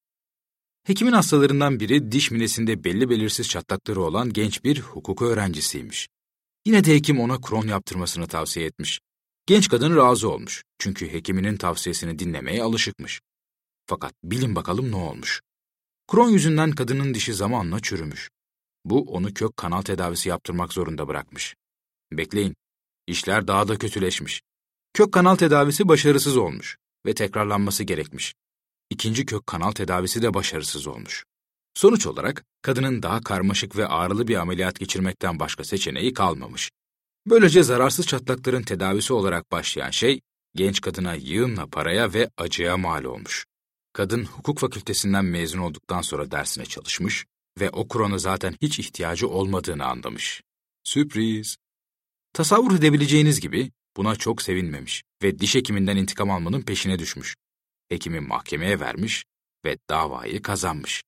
Hekimin hastalarından biri diş minesinde belli belirsiz çatlakları olan genç bir hukuk öğrencisiymiş. Yine de hekim ona kron yaptırmasını tavsiye etmiş. Genç kadın razı olmuş çünkü hekiminin tavsiyesini dinlemeye alışıkmış. Fakat bilin bakalım ne olmuş. Kron yüzünden kadının dişi zamanla çürümüş. Bu onu kök kanal tedavisi yaptırmak zorunda bırakmış. Bekleyin, işler daha da kötüleşmiş. Kök kanal tedavisi başarısız olmuş ve tekrarlanması gerekmiş. İkinci kök kanal tedavisi de başarısız olmuş. Sonuç olarak kadının daha karmaşık ve ağrılı bir ameliyat geçirmekten başka seçeneği kalmamış. Böylece zararsız çatlakların tedavisi olarak başlayan şey, genç kadına yığınla paraya ve acıya mal olmuş. Kadın hukuk fakültesinden mezun olduktan sonra dersine çalışmış ve o krona zaten hiç ihtiyacı olmadığını anlamış. Sürpriz! Tasavvur edebileceğiniz gibi buna çok sevinmemiş ve diş hekiminden intikam almanın peşine düşmüş. Hekimi mahkemeye vermiş ve davayı kazanmış.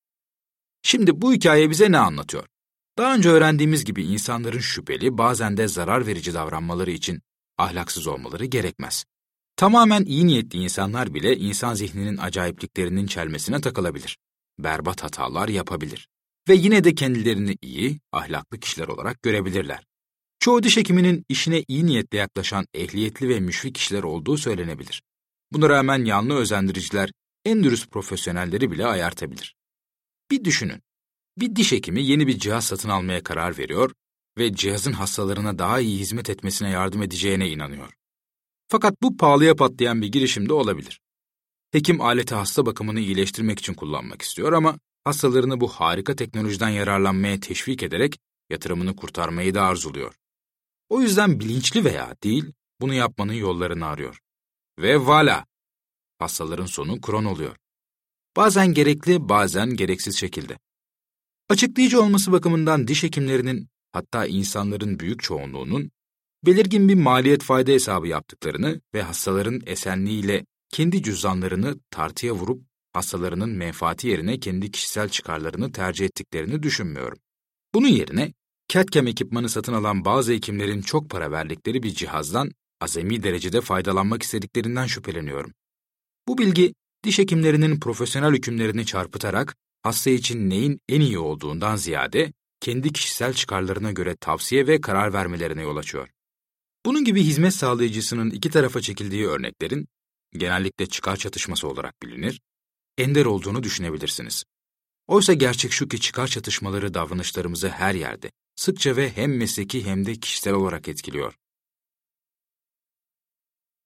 Şimdi bu hikaye bize ne anlatıyor? Daha önce öğrendiğimiz gibi insanların şüpheli, bazen de zarar verici davranmaları için ahlaksız olmaları gerekmez. Tamamen iyi niyetli insanlar bile insan zihninin acayipliklerinin çelmesine takılabilir. Berbat hatalar yapabilir. Ve yine de kendilerini iyi, ahlaklı kişiler olarak görebilirler. Çoğu diş hekiminin işine iyi niyetle yaklaşan ehliyetli ve müşfik kişiler olduğu söylenebilir. Buna rağmen yanlı özendiriciler en dürüst profesyonelleri bile ayartabilir. Bir düşünün. Bir diş hekimi yeni bir cihaz satın almaya karar veriyor ve cihazın hastalarına daha iyi hizmet etmesine yardım edeceğine inanıyor. Fakat bu pahalıya patlayan bir girişim de olabilir. Hekim aleti hasta bakımını iyileştirmek için kullanmak istiyor ama hastalarını bu harika teknolojiden yararlanmaya teşvik ederek yatırımını kurtarmayı da arzuluyor. O yüzden bilinçli veya değil bunu yapmanın yollarını arıyor. Ve voilà! Hastaların sonu kron oluyor. Bazen gerekli, bazen gereksiz şekilde. Açıklayıcı olması bakımından diş hekimlerinin, hatta insanların büyük çoğunluğunun, belirgin bir maliyet fayda hesabı yaptıklarını ve hastaların esenliğiyle kendi cüzdanlarını tartıya vurup hastalarının menfaati yerine kendi kişisel çıkarlarını tercih ettiklerini düşünmüyorum. Bunun yerine CAD/CAM ekipmanı satın alan bazı hekimlerin çok para verdikleri bir cihazdan azami derecede faydalanmak istediklerinden şüpheleniyorum. Bu bilgi, diş hekimlerinin profesyonel hükümlerini çarpıtarak hasta için neyin en iyi olduğundan ziyade kendi kişisel çıkarlarına göre tavsiye ve karar vermelerine yol açıyor. Bunun gibi hizmet sağlayıcısının iki tarafa çekildiği örneklerin, genellikle çıkar çatışması olarak bilinir, ender olduğunu düşünebilirsiniz. Oysa gerçek şu ki çıkar çatışmaları davranışlarımızı her yerde, sıkça ve hem mesleki hem de kişisel olarak etkiliyor.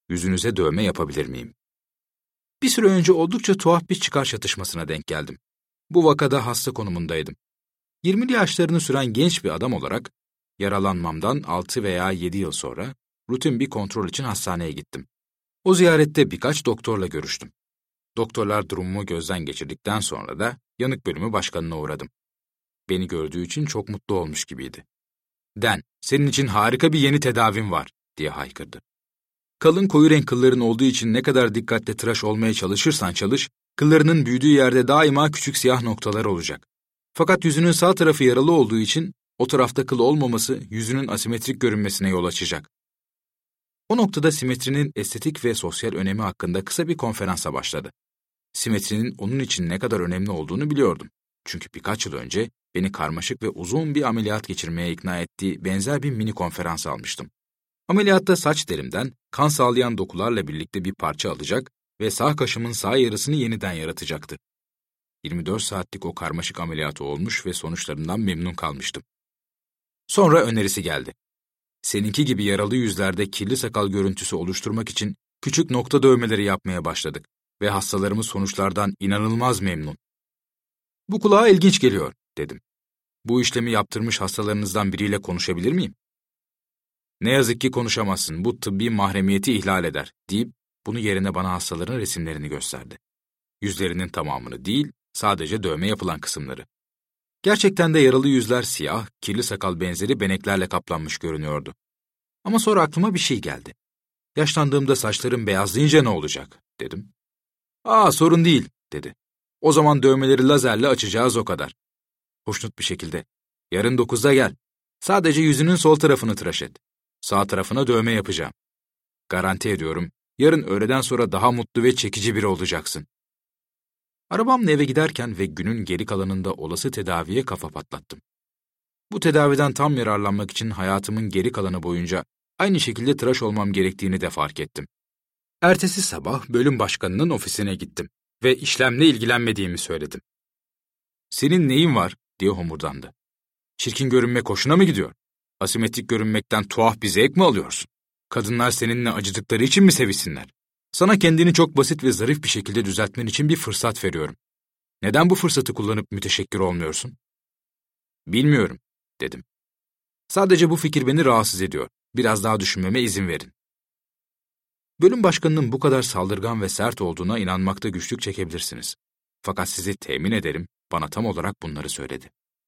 Yüzünüze dövme yapabilir miyim? Bir süre önce oldukça tuhaf bir çıkar çatışmasına denk geldim. Bu vakada hasta konumundaydım. yirmili yaşlarını süren genç bir adam olarak, yaralanmamdan altı veya yedi yıl sonra rutin bir kontrol için hastaneye gittim. O ziyarette birkaç doktorla görüştüm. Doktorlar durumumu gözden geçirdikten sonra da yanık bölümü başkanına uğradım. Beni gördüğü için çok mutlu olmuş gibiydi. "Dan, senin için harika bir yeni tedavim var," diye haykırdı. Kalın koyu renk kılların olduğu için ne kadar dikkatle tıraş olmaya çalışırsan çalış, kıllarının büyüdüğü yerde daima küçük siyah noktalar olacak. Fakat yüzünün sağ tarafı yaralı olduğu için o tarafta kıl olmaması yüzünün asimetrik görünmesine yol açacak. O noktada simetrinin estetik ve sosyal önemi hakkında kısa bir konferansa başladı. Simetrinin onun için ne kadar önemli olduğunu biliyordum. Çünkü birkaç yıl önce beni karmaşık ve uzun bir ameliyat geçirmeye ikna ettiği benzer bir mini konferans almıştım. Ameliyatta saç derimden kan sağlayan dokularla birlikte bir parça alacak ve sağ kaşımın sağ yarısını yeniden yaratacaktı. yirmi dört saatlik o karmaşık ameliyatı olmuş ve sonuçlarından memnun kalmıştım. Sonra önerisi geldi. Seninki gibi yaralı yüzlerde kirli sakal görüntüsü oluşturmak için küçük nokta dövmeleri yapmaya başladık ve hastalarımız sonuçlardan inanılmaz memnun. Bu kulağa ilginç geliyor, dedim. Bu işlemi yaptırmış hastalarınızdan biriyle konuşabilir miyim? Ne yazık ki konuşamazsın, bu tıbbi mahremiyeti ihlal eder, deyip bunu yerine bana hastaların resimlerini gösterdi. Yüzlerinin tamamını değil, sadece dövme yapılan kısımları. Gerçekten de yaralı yüzler siyah, kirli sakal benzeri beneklerle kaplanmış görünüyordu. Ama sonra aklıma bir şey geldi. Yaşlandığımda saçlarım beyazlayınca ne olacak, dedim. Aa, sorun değil, dedi. O zaman dövmeleri lazerle açacağız, o kadar. Hoşnut bir şekilde. Yarın dokuzda gel. Sadece yüzünün sol tarafını tıraş et. Sağ tarafına dövme yapacağım. Garanti ediyorum, yarın öğleden sonra daha mutlu ve çekici biri olacaksın. Arabamla eve giderken ve günün geri kalanında olası tedaviye kafa patlattım. Bu tedaviden tam yararlanmak için hayatımın geri kalanı boyunca aynı şekilde tıraş olmam gerektiğini de fark ettim. Ertesi sabah bölüm başkanının ofisine gittim ve işlemle ilgilenmediğimi söyledim. "Senin neyin var?" diye homurdandı. "Çirkin görünmek hoşuna mı gidiyor? Asimetrik görünmekten tuhaf bir zevk mi alıyorsun? Kadınlar seninle acıdıkları için mi sevişsinler? Sana kendini çok basit ve zarif bir şekilde düzeltmen için bir fırsat veriyorum. Neden bu fırsatı kullanıp müteşekkir olmuyorsun?" "Bilmiyorum," dedim. "Sadece bu fikir beni rahatsız ediyor. Biraz daha düşünmeme izin verin." Bölüm başkanının bu kadar saldırgan ve sert olduğuna inanmakta güçlük çekebilirsiniz. Fakat sizi temin ederim, bana tam olarak bunları söyledi.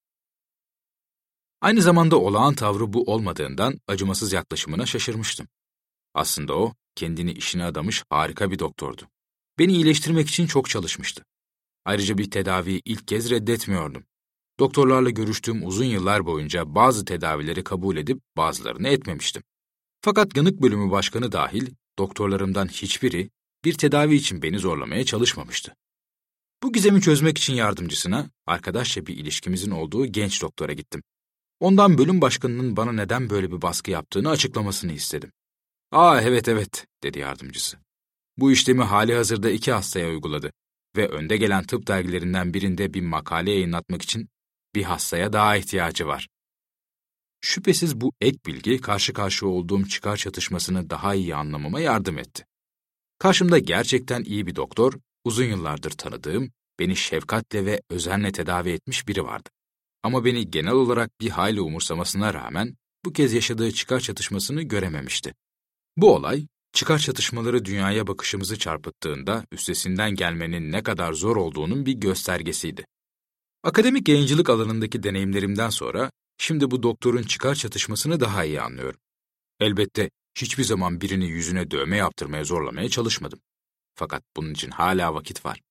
Aynı zamanda olağan tavrı bu olmadığından acımasız yaklaşımına şaşırmıştım. Aslında o, kendini işine adamış harika bir doktordu. Beni iyileştirmek için çok çalışmıştı. Ayrıca bir tedaviyi ilk kez reddetmiyordum. Doktorlarla görüştüğüm uzun yıllar boyunca bazı tedavileri kabul edip bazılarını etmemiştim. Fakat yanık bölümü başkanı dahil doktorlarımdan hiçbiri bir tedavi için beni zorlamaya çalışmamıştı. Bu gizemi çözmek için yardımcısına, arkadaşça bir ilişkimizin olduğu genç doktora gittim. Ondan bölüm başkanının bana neden böyle bir baskı yaptığını açıklamasını istedim. "Aa, evet evet," dedi yardımcısı. "Bu işlemi halihazırda iki hastaya uyguladı ve önde gelen tıp dergilerinden birinde bir makale yayınlatmak için bir hastaya daha ihtiyacı var." Şüphesiz bu ek bilgi karşı karşıya olduğum çıkar çatışmasını daha iyi anlamama yardım etti. Karşımda gerçekten iyi bir doktor, uzun yıllardır tanıdığım, beni şefkatle ve özenle tedavi etmiş biri vardı. Ama beni genel olarak bir hayli umursamasına rağmen bu kez yaşadığı çıkar çatışmasını görememişti. Bu olay, çıkar çatışmaları dünyaya bakışımızı çarpıttığında üstesinden gelmenin ne kadar zor olduğunun bir göstergesiydi. Akademik yayıncılık alanındaki deneyimlerimden sonra, şimdi bu doktorun çıkar çatışmasını daha iyi anlıyorum. Elbette hiçbir zaman birini yüzüne dövme yaptırmaya zorlamaya çalışmadım. Fakat bunun için hala vakit var.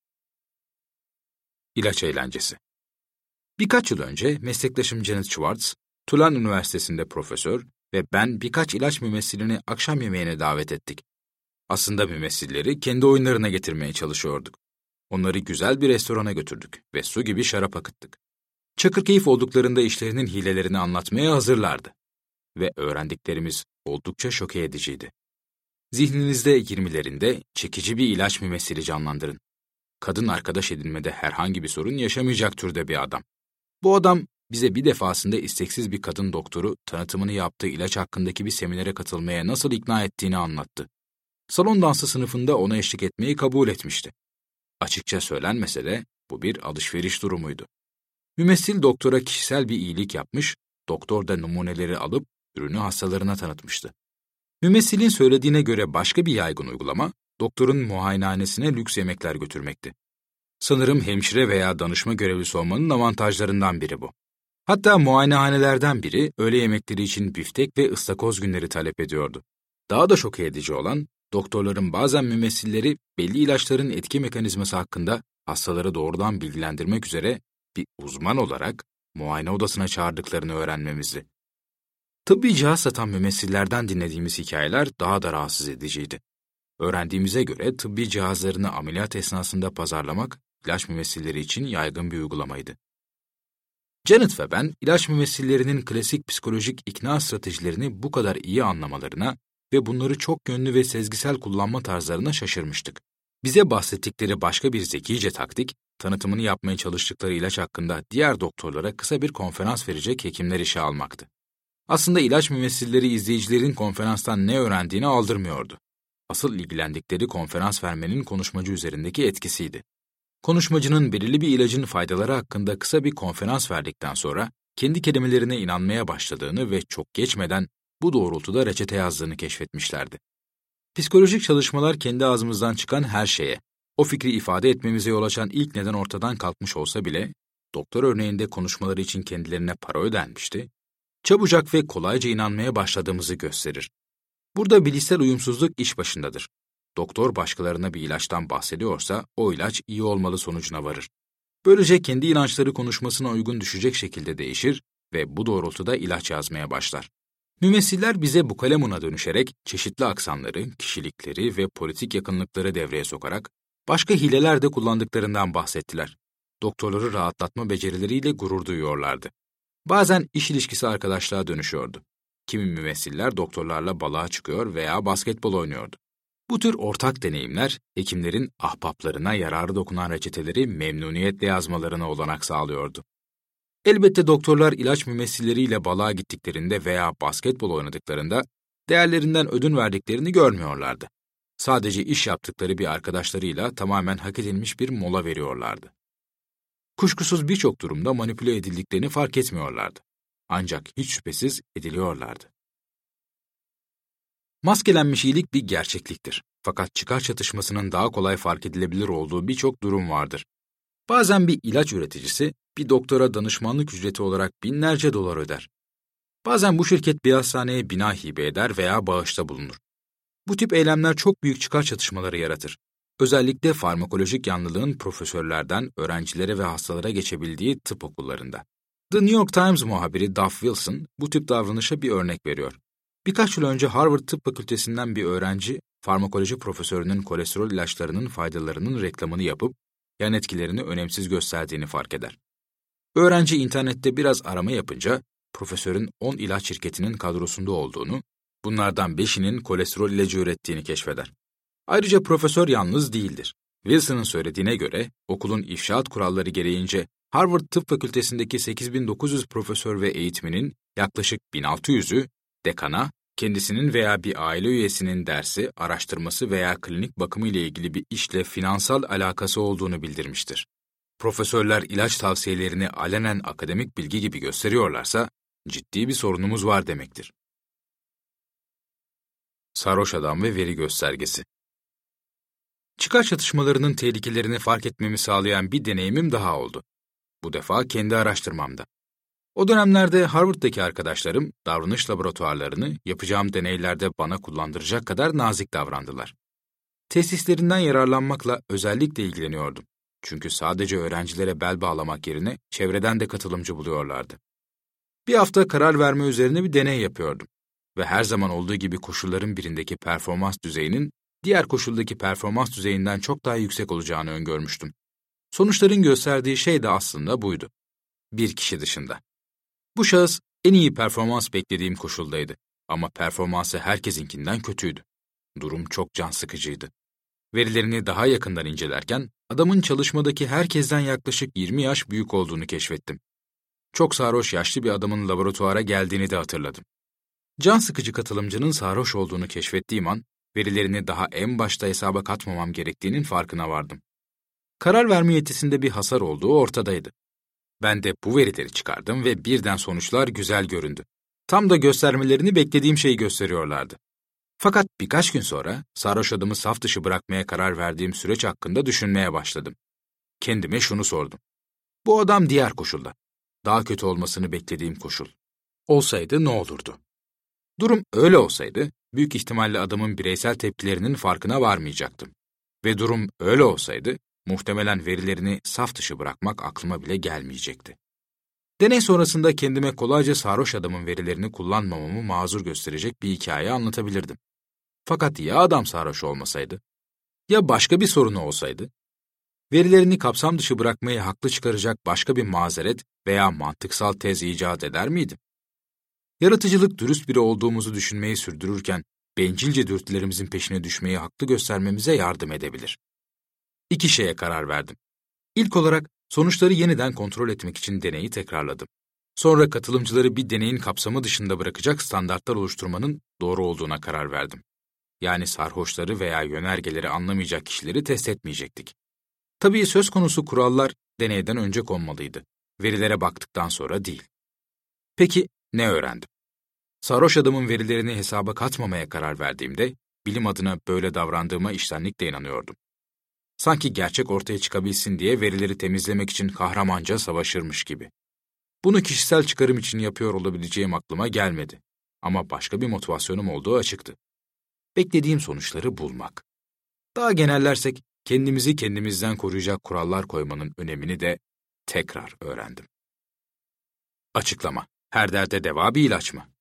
İlaç eğlencesi. Birkaç yıl önce meslektaşım Janet Schwartz, Tulane Üniversitesi'nde profesör ve ben birkaç ilaç mümessilini akşam yemeğine davet ettik. Aslında mümessilleri kendi oyunlarına getirmeye çalışıyorduk. Onları güzel bir restorana götürdük ve su gibi şarap akıttık. Çakır keyif olduklarında işlerinin hilelerini anlatmaya hazırlardı. Ve öğrendiklerimiz oldukça şoke ediciydi. Zihninizde yirmilerinde çekici bir ilaç mümessili canlandırın. Kadın arkadaş edinmede herhangi bir sorun yaşamayacak türde bir adam. Bu adam bize bir defasında isteksiz bir kadın doktoru tanıtımını yaptığı ilaç hakkındaki bir seminere katılmaya nasıl ikna ettiğini anlattı. Salon dansı sınıfında ona eşlik etmeyi kabul etmişti. Açıkça söylenmese de bu bir alışveriş durumuydu. Mümessil doktora kişisel bir iyilik yapmış, doktor da numuneleri alıp ürünü hastalarına tanıtmıştı. Mümessilin söylediğine göre başka bir yaygın uygulama, doktorun muayenehanesine lüks yemekler götürmekti. Sanırım hemşire veya danışma görevlisi olmanın avantajlarından biri bu. Hatta muayenehanelerden biri öğle yemekleri için biftek ve ıstakoz günleri talep ediyordu. Daha da şok edici olan, doktorların bazen mümessilleri belli ilaçların etki mekanizması hakkında hastaları doğrudan bilgilendirmek üzere bir uzman olarak muayene odasına çağırdıklarını öğrenmemizdi. Tıbbi cihaz satan mümessillerden dinlediğimiz hikayeler daha da rahatsız ediciydi. Öğrendiğimize göre tıbbi cihazlarını ameliyat esnasında pazarlamak, ilaç mümessilleri için yaygın bir uygulamaydı. Janet ve ben, ilaç mümessillerinin klasik psikolojik ikna stratejilerini bu kadar iyi anlamalarına ve bunları çok yönlü ve sezgisel kullanma tarzlarına şaşırmıştık. Bize bahsettikleri başka bir zekice taktik, tanıtımını yapmaya çalıştıkları ilaç hakkında diğer doktorlara kısa bir konferans verecek hekimler işe almaktı. Aslında ilaç mümessilleri izleyicilerin konferanstan ne öğrendiğini aldırmıyordu. Asıl ilgilendikleri konferans vermenin konuşmacı üzerindeki etkisiydi. Konuşmacının belirli bir ilacın faydaları hakkında kısa bir konferans verdikten sonra kendi kelimelerine inanmaya başladığını ve çok geçmeden bu doğrultuda reçete yazdığını keşfetmişlerdi. Psikolojik çalışmalar kendi ağzımızdan çıkan her şeye, o fikri ifade etmemize yol açan ilk neden ortadan kalkmış olsa bile, doktor örneğinde konuşmaları için kendilerine para ödenmişti, çabucak ve kolayca inanmaya başladığımızı gösterir. Burada bilişsel uyumsuzluk iş başındadır. Doktor başkalarına bir ilaçtan bahsediyorsa, o ilaç iyi olmalı sonucuna varır. Böylece kendi inançları konuşmasına uygun düşecek şekilde değişir ve bu doğrultuda ilaç yazmaya başlar. Mümessiller bize bu kalemuna dönüşerek çeşitli aksanları, kişilikleri ve politik yakınlıkları devreye sokarak başka hileler de kullandıklarından bahsettiler. Doktorları rahatlatma becerileriyle gurur duyuyorlardı. Bazen iş ilişkisi arkadaşlığa dönüşüyordu. Kimi mümessiller doktorlarla balığa çıkıyor veya basketbol oynuyordu. Bu tür ortak deneyimler, hekimlerin ahbaplarına yararı dokunan reçeteleri memnuniyetle yazmalarına olanak sağlıyordu. Elbette doktorlar ilaç mümessilleriyle balığa gittiklerinde veya basketbol oynadıklarında değerlerinden ödün verdiklerini görmüyorlardı. Sadece iş yaptıkları bir arkadaşlarıyla tamamen hak edilmiş bir mola veriyorlardı. Kuşkusuz birçok durumda manipüle edildiklerini fark etmiyorlardı. Ancak hiç şüphesiz ediliyorlardı. Maskelenmiş iyilik bir gerçekliktir. Fakat çıkar çatışmasının daha kolay fark edilebilir olduğu birçok durum vardır. Bazen bir ilaç üreticisi, bir doktora danışmanlık ücreti olarak binlerce dolar öder. Bazen bu şirket bir hastaneye bina hibe eder veya bağışta bulunur. Bu tip eylemler çok büyük çıkar çatışmaları yaratır. Özellikle farmakolojik yanlılığın profesörlerden öğrencilere ve hastalara geçebildiği tıp okullarında. The New York Times muhabiri Duff Wilson bu tip davranışa bir örnek veriyor. Birkaç yıl önce Harvard Tıp Fakültesinden bir öğrenci, farmakoloji profesörünün kolesterol ilaçlarının faydalarının reklamını yapıp, yan etkilerini önemsiz gösterdiğini fark eder. Öğrenci internette biraz arama yapınca, profesörün on ilaç şirketinin kadrosunda olduğunu, bunlardan beşinin kolesterol ilacı ürettiğini keşfeder. Ayrıca profesör yalnız değildir. Wilson'ın söylediğine göre, okulun ifşaat kuralları gereğince Harvard Tıp Fakültesindeki sekiz bin dokuz yüz profesör ve eğitmenin yaklaşık bin altı yüzü, dekana, kendisinin veya bir aile üyesinin dersi, araştırması veya klinik bakımı ile ilgili bir işle finansal alakası olduğunu bildirmiştir. Profesörler ilaç tavsiyelerini alenen akademik bilgi gibi gösteriyorlarsa, ciddi bir sorunumuz var demektir. Sarhoş adam ve veri göstergesi. Çıkar çatışmalarının tehlikelerini fark etmemi sağlayan bir deneyimim daha oldu. Bu defa kendi araştırmamda. O dönemlerde Harvard'daki arkadaşlarım davranış laboratuvarlarını yapacağım deneylerde bana kullandıracak kadar nazik davrandılar. Tesislerinden yararlanmakla özellikle ilgileniyordum. Çünkü sadece öğrencilere bel bağlamak yerine çevreden de katılımcı buluyorlardı. Bir hafta karar verme üzerine bir deney yapıyordum. Ve her zaman olduğu gibi koşulların birindeki performans düzeyinin diğer koşuldaki performans düzeyinden çok daha yüksek olacağını öngörmüştüm. Sonuçların gösterdiği şey de aslında buydu. Bir kişi dışında. Bu şahıs en iyi performans beklediğim koşuldaydı ama performansı herkesinkinden kötüydü. Durum çok can sıkıcıydı. Verilerini daha yakından incelerken adamın çalışmadaki herkesten yaklaşık yirmi yaş büyük olduğunu keşfettim. Çok sarhoş yaşlı bir adamın laboratuvara geldiğini de hatırladım. Can sıkıcı katılımcının sarhoş olduğunu keşfettiğim an verilerini daha en başta hesaba katmamam gerektiğinin farkına vardım. Karar verme yetisinde bir hasar olduğu ortadaydı. Ben de bu verileri çıkardım ve birden sonuçlar güzel göründü. Tam da göstermelerini beklediğim şeyi gösteriyorlardı. Fakat birkaç gün sonra sarhoş adamı saf dışı bırakmaya karar verdiğim süreç hakkında düşünmeye başladım. Kendime şunu sordum. Bu adam diğer koşulda, daha kötü olmasını beklediğim koşul. Olsaydı ne olurdu? Durum öyle olsaydı, büyük ihtimalle adamın bireysel tepkilerinin farkına varmayacaktım. Ve durum öyle olsaydı, muhtemelen verilerini saf dışı bırakmak aklıma bile gelmeyecekti. Deney sonrasında kendime kolayca sarhoş adamın verilerini kullanmamamı mazur gösterecek bir hikaye anlatabilirdim. Fakat ya adam sarhoş olmasaydı? Ya başka bir sorunu olsaydı? Verilerini kapsam dışı bırakmayı haklı çıkaracak başka bir mazeret veya mantıksal tez icat eder miydim? Yaratıcılık dürüst biri olduğumuzu düşünmeyi sürdürürken, bencilce dürtülerimizin peşine düşmeyi haklı göstermemize yardım edebilir. İki şeye karar verdim. İlk olarak sonuçları yeniden kontrol etmek için deneyi tekrarladım. Sonra katılımcıları bir deneyin kapsamı dışında bırakacak standartlar oluşturmanın doğru olduğuna karar verdim. Yani sarhoşları veya yönergeleri anlamayacak kişileri test etmeyecektik. Tabii söz konusu kurallar deneyden önce konmalıydı. Verilere baktıktan sonra değil. Peki ne öğrendim? Sarhoş adamın verilerini hesaba katmamaya karar verdiğimde, bilim adına böyle davrandığıma içtenlikle inanıyordum. Sanki gerçek ortaya çıkabilsin diye verileri temizlemek için kahramanca savaşırmış gibi. Bunu kişisel çıkarım için yapıyor olabileceğim aklıma gelmedi. Ama başka bir motivasyonum olduğu açıktı. Beklediğim sonuçları bulmak. Daha genellersek, kendimizi kendimizden koruyacak kurallar koymanın önemini de tekrar öğrendim. Açıklama. Her derde deva bir ilaç mı?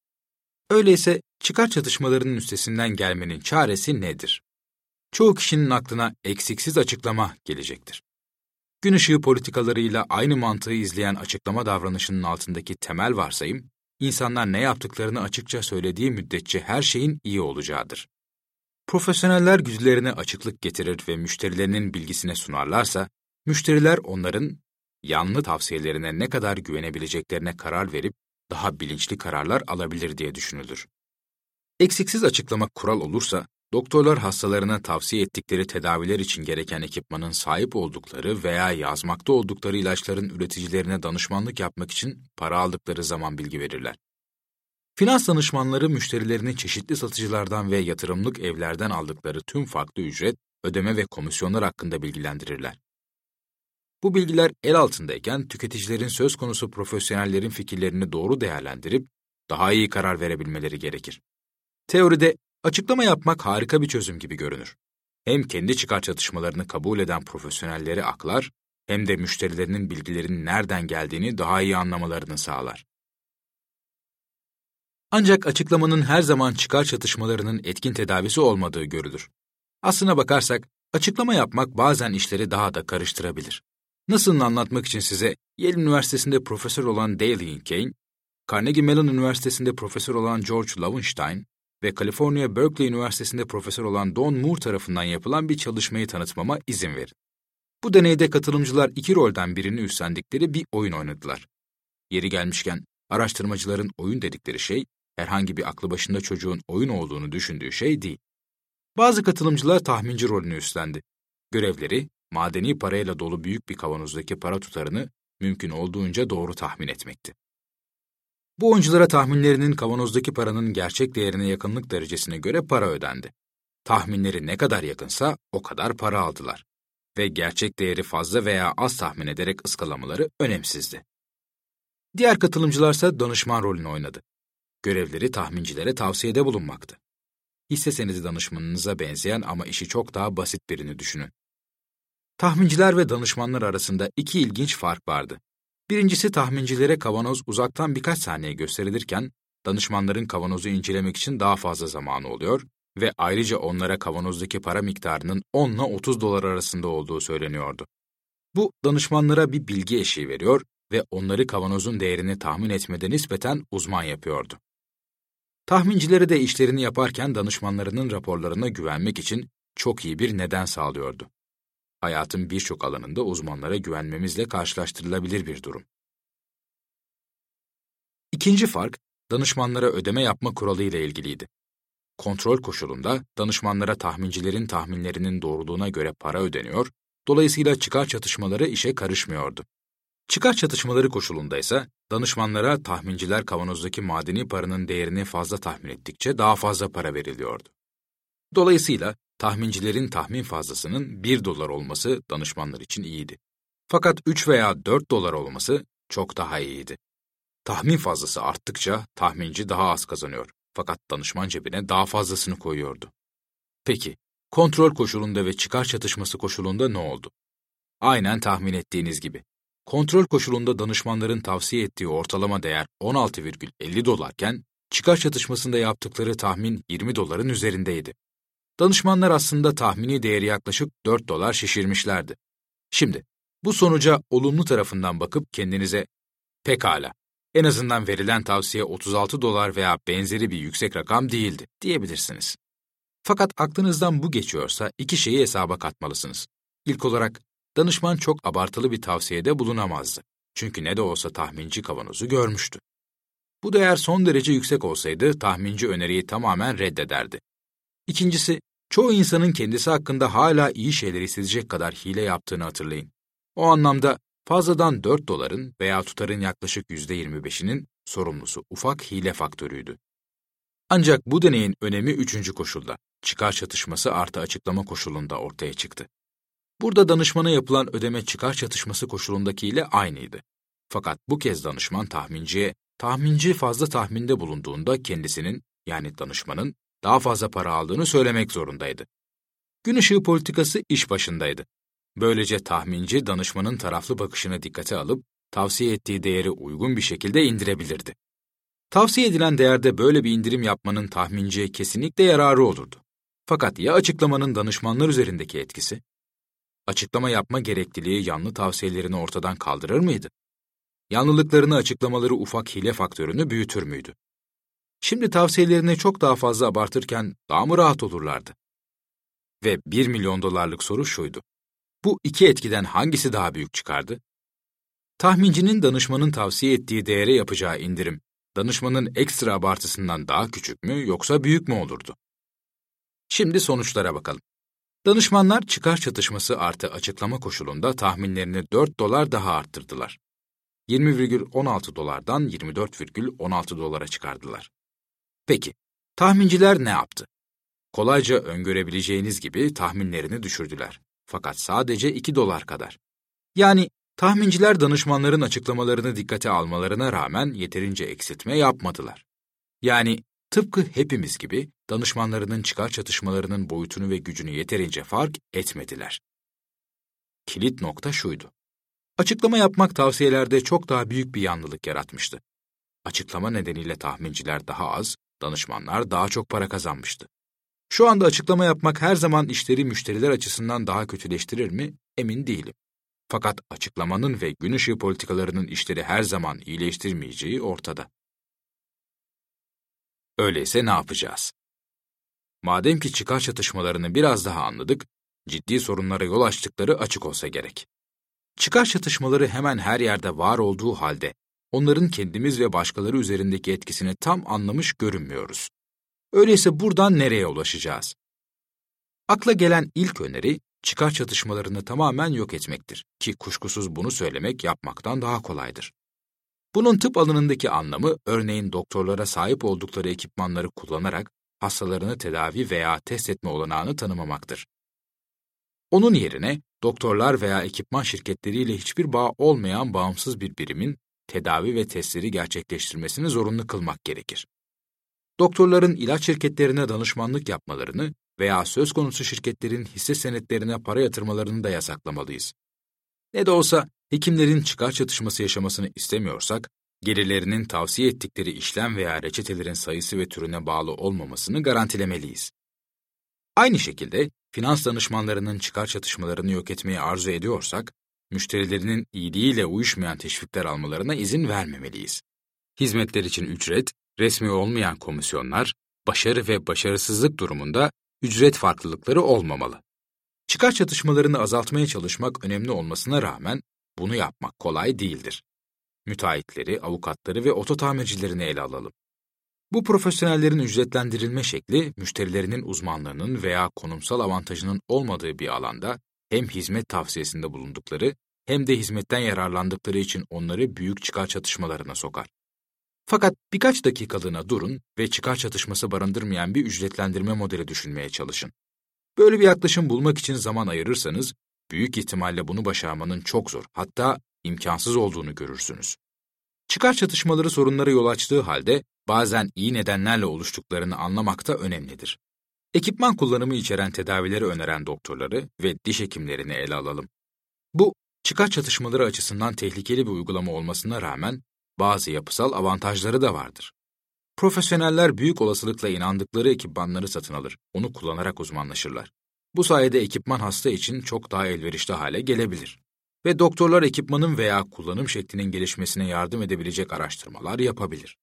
Öyleyse çıkar çatışmalarının üstesinden gelmenin çaresi nedir? Çoğu kişinin aklına eksiksiz açıklama gelecektir. Gün ışığı politikalarıyla aynı mantığı izleyen açıklama davranışının altındaki temel varsayım, insanlar ne yaptıklarını açıkça söylediği müddetçe her şeyin iyi olacağıdır. Profesyoneller güdülerine açıklık getirir ve müşterilerinin bilgisine sunarlarsa, müşteriler onların yanlı tavsiyelerine ne kadar güvenebileceklerine karar verip daha bilinçli kararlar alabilir diye düşünülür. Eksiksiz açıklamak kural olursa, doktorlar hastalarına tavsiye ettikleri tedaviler için gereken ekipmanın sahip oldukları veya yazmakta oldukları ilaçların üreticilerine danışmanlık yapmak için para aldıkları zaman bilgi verirler. Finans danışmanları müşterilerini çeşitli satıcılardan ve yatırımlık evlerden aldıkları tüm farklı ücret, ödeme ve komisyonlar hakkında bilgilendirirler. Bu bilgiler el altındayken tüketicilerin söz konusu profesyonellerin fikirlerini doğru değerlendirip daha iyi karar verebilmeleri gerekir. Teoride açıklama yapmak harika bir çözüm gibi görünür. Hem kendi çıkar çatışmalarını kabul eden profesyonelleri aklar, hem de müşterilerinin bilgilerin nereden geldiğini daha iyi anlamalarını sağlar. Ancak açıklamanın her zaman çıkar çatışmalarının etkin tedavisi olmadığı görülür. Aslına bakarsak, açıklama yapmak bazen işleri daha da karıştırabilir. Nasılını anlatmak için size Yale Üniversitesi'nde profesör olan Dale Kane, Carnegie Mellon Üniversitesi'nde profesör olan George Loewenstein ve Kaliforniya Berkeley Üniversitesi'nde profesör olan Don Moore tarafından yapılan bir çalışmayı tanıtmama izin verin. Bu deneyde katılımcılar iki rolden birini üstlendikleri bir oyun oynadılar. Yeri gelmişken, araştırmacıların oyun dedikleri şey, herhangi bir aklı başında çocuğun oyun olduğunu düşündüğü şey değil. Bazı katılımcılar tahminci rolünü üstlendi. Görevleri, madeni parayla dolu büyük bir kavanozdaki para tutarını mümkün olduğunca doğru tahmin etmekti. Bu oyunculara tahminlerinin kavanozdaki paranın gerçek değerine yakınlık derecesine göre para ödendi. Tahminleri ne kadar yakınsa o kadar para aldılar. Ve gerçek değeri fazla veya az tahmin ederek ıskalamaları önemsizdi. Diğer katılımcılarsa danışman rolünü oynadı. Görevleri tahmincilere tavsiyede bulunmaktı. Hisse senedi danışmanınıza benzeyen ama işi çok daha basit birini düşünün. Tahminciler ve danışmanlar arasında iki ilginç fark vardı. Birincisi tahmincilere kavanoz uzaktan birkaç saniye gösterilirken, danışmanların kavanozu incelemek için daha fazla zamanı oluyor ve ayrıca onlara kavanozdaki para miktarının on ile otuz dolar arasında olduğu söyleniyordu. Bu, danışmanlara bir bilgi eşiği veriyor ve onları kavanozun değerini tahmin etmede nispeten uzman yapıyordu. Tahmincilere de işlerini yaparken danışmanlarının raporlarına güvenmek için çok iyi bir neden sağlıyordu. Hayatın birçok alanında uzmanlara güvenmemizle karşılaştırılabilir bir durum. İkinci fark, danışmanlara ödeme yapma kuralı ile ilgiliydi. Kontrol koşulunda danışmanlara tahmincilerin tahminlerinin doğruluğuna göre para ödeniyor, dolayısıyla çıkar çatışmaları işe karışmıyordu. Çıkar çatışmaları koşulunda ise danışmanlara tahminciler kavanozdaki madeni paranın değerini fazla tahmin ettikçe daha fazla para veriliyordu. Dolayısıyla tahmincilerin tahmin fazlasının bir dolar olması danışmanlar için iyiydi. Fakat üç veya dört dolar olması çok daha iyiydi. Tahmin fazlası arttıkça tahminci daha az kazanıyor. Fakat danışman cebine daha fazlasını koyuyordu. Peki, kontrol koşulunda ve çıkar çatışması koşulunda ne oldu? Aynen tahmin ettiğiniz gibi. Kontrol koşulunda danışmanların tavsiye ettiği ortalama değer on altı virgül elli dolarken, çıkar çatışmasında yaptıkları tahmin yirmi doların üzerindeydi. Danışmanlar aslında tahmini değeri yaklaşık dört dolar şişirmişlerdi. Şimdi, bu sonuca olumlu tarafından bakıp kendinize, pekala, en azından verilen tavsiye otuz altı dolar veya benzeri bir yüksek rakam değildi, diyebilirsiniz. Fakat aklınızdan bu geçiyorsa iki şeyi hesaba katmalısınız. İlk olarak, danışman çok abartılı bir tavsiyede bulunamazdı. Çünkü ne de olsa tahminci kavanozu görmüştü. Bu değer son derece yüksek olsaydı tahminci öneriyi tamamen reddederdi. İkincisi, çoğu insanın kendisi hakkında hala iyi şeyler hissedecek kadar hile yaptığını hatırlayın. O anlamda fazladan dört doların veya tutarın yaklaşık yüzde yirmi beşinin sorumlusu ufak hile faktörüydü. Ancak bu deneyin önemi üçüncü koşulda, çıkar çatışması artı açıklama koşulunda ortaya çıktı. Burada danışmana yapılan ödeme çıkar çatışması koşulundakiyle aynıydı. Fakat bu kez danışman tahminciye, tahminci fazla tahminde bulunduğunda kendisinin, yani danışmanın, daha fazla para aldığını söylemek zorundaydı. Gün ışığı politikası iş başındaydı. Böylece tahminci danışmanın taraflı bakışını dikkate alıp, tavsiye ettiği değeri uygun bir şekilde indirebilirdi. Tavsiye edilen değerde böyle bir indirim yapmanın tahminciye kesinlikle yararı olurdu. Fakat ya açıklamanın danışmanlar üzerindeki etkisi? Açıklama yapma gerekliliği yanlı tavsiyelerini ortadan kaldırır mıydı? Yanlılıklarını açıklamaları ufak hile faktörünü büyütür müydü? Şimdi tavsiyelerini çok daha fazla abartırken daha mı rahat olurlardı? Ve bir milyon dolarlık soru şuydu. Bu iki etkiden hangisi daha büyük çıkardı? Tahmincinin danışmanın tavsiye ettiği değere yapacağı indirim, danışmanın ekstra abartısından daha küçük mü yoksa büyük mü olurdu? Şimdi sonuçlara bakalım. Danışmanlar çıkar çatışması artı açıklama koşulunda tahminlerini dört dolar daha arttırdılar. yirmi virgül on altı dolardan yirmi dört virgül on altı dolara çıkardılar. Peki, tahminciler ne yaptı? Kolayca öngörebileceğiniz gibi tahminlerini düşürdüler. Fakat sadece iki dolar kadar. Yani tahminciler danışmanların açıklamalarını dikkate almalarına rağmen yeterince eksiltme yapmadılar. Yani tıpkı hepimiz gibi danışmanlarının çıkar çatışmalarının boyutunu ve gücünü yeterince fark etmediler. Kilit nokta şuydu. Açıklama yapmak tavsiyelerde çok daha büyük bir yanlılık yaratmıştı. Açıklama nedeniyle tahminciler daha az, danışmanlar daha çok para kazanmıştı. Şu anda açıklama yapmak her zaman işleri müşteriler açısından daha kötüleştirir mi? Emin değilim. Fakat açıklamanın ve gün ışığı politikalarının işleri her zaman iyileştirmeyeceği ortada. Öyleyse ne yapacağız? Madem ki çıkar çatışmalarını biraz daha anladık, ciddi sorunlara yol açtıkları açık olsa gerek. Çıkar çatışmaları hemen her yerde var olduğu halde, onların kendimiz ve başkaları üzerindeki etkisini tam anlamış görünmüyoruz. Öyleyse buradan nereye ulaşacağız? Akla gelen ilk öneri, çıkar çatışmalarını tamamen yok etmektir ki kuşkusuz bunu söylemek yapmaktan daha kolaydır. Bunun tıp alanındaki anlamı, örneğin doktorlara sahip oldukları ekipmanları kullanarak hastalarını tedavi veya test etme olanağını tanımamaktır. Onun yerine, doktorlar veya ekipman şirketleriyle hiçbir bağ olmayan bağımsız bir birimin tedavi ve testleri gerçekleştirmesini zorunlu kılmak gerekir. Doktorların ilaç şirketlerine danışmanlık yapmalarını veya söz konusu şirketlerin hisse senetlerine para yatırmalarını da yasaklamalıyız. Ne de olsa hekimlerin çıkar çatışması yaşamasını istemiyorsak, gelirlerinin tavsiye ettikleri işlem veya reçetelerin sayısı ve türüne bağlı olmamasını garantilemeliyiz. Aynı şekilde, finans danışmanlarının çıkar çatışmalarını yok etmeyi arzu ediyorsak, müşterilerinin iyiliğiyle uyuşmayan teşvikler almalarına izin vermemeliyiz. Hizmetler için ücret, resmi olmayan komisyonlar, başarı ve başarısızlık durumunda ücret farklılıkları olmamalı. Çıkar çatışmalarını azaltmaya çalışmak önemli olmasına rağmen bunu yapmak kolay değildir. Müteahhitleri, avukatları ve oto tamircilerini ele alalım. Bu profesyonellerin ücretlendirilme şekli, müşterilerinin uzmanlığının veya konumsal avantajının olmadığı bir alanda hem hizmet tavsiyesinde bulundukları hem de hizmetten yararlandıkları için onları büyük çıkar çatışmalarına sokar. Fakat birkaç dakikalığına durun ve çıkar çatışması barındırmayan bir ücretlendirme modeli düşünmeye çalışın. Böyle bir yaklaşım bulmak için zaman ayırırsanız, büyük ihtimalle bunu başarmanın çok zor, hatta imkansız olduğunu görürsünüz. Çıkar çatışmaları sorunlara yol açtığı halde, bazen iyi nedenlerle oluştuklarını anlamak da önemlidir. Ekipman kullanımı içeren tedavileri öneren doktorları ve diş hekimlerini ele alalım. Bu, çıkar çatışmaları açısından tehlikeli bir uygulama olmasına rağmen, bazı yapısal avantajları da vardır. Profesyoneller büyük olasılıkla inandıkları ekipmanları satın alır, onu kullanarak uzmanlaşırlar. Bu sayede ekipman hasta için çok daha elverişli hale gelebilir. Ve doktorlar ekipmanın veya kullanım şeklinin gelişmesine yardım edebilecek araştırmalar yapabilir.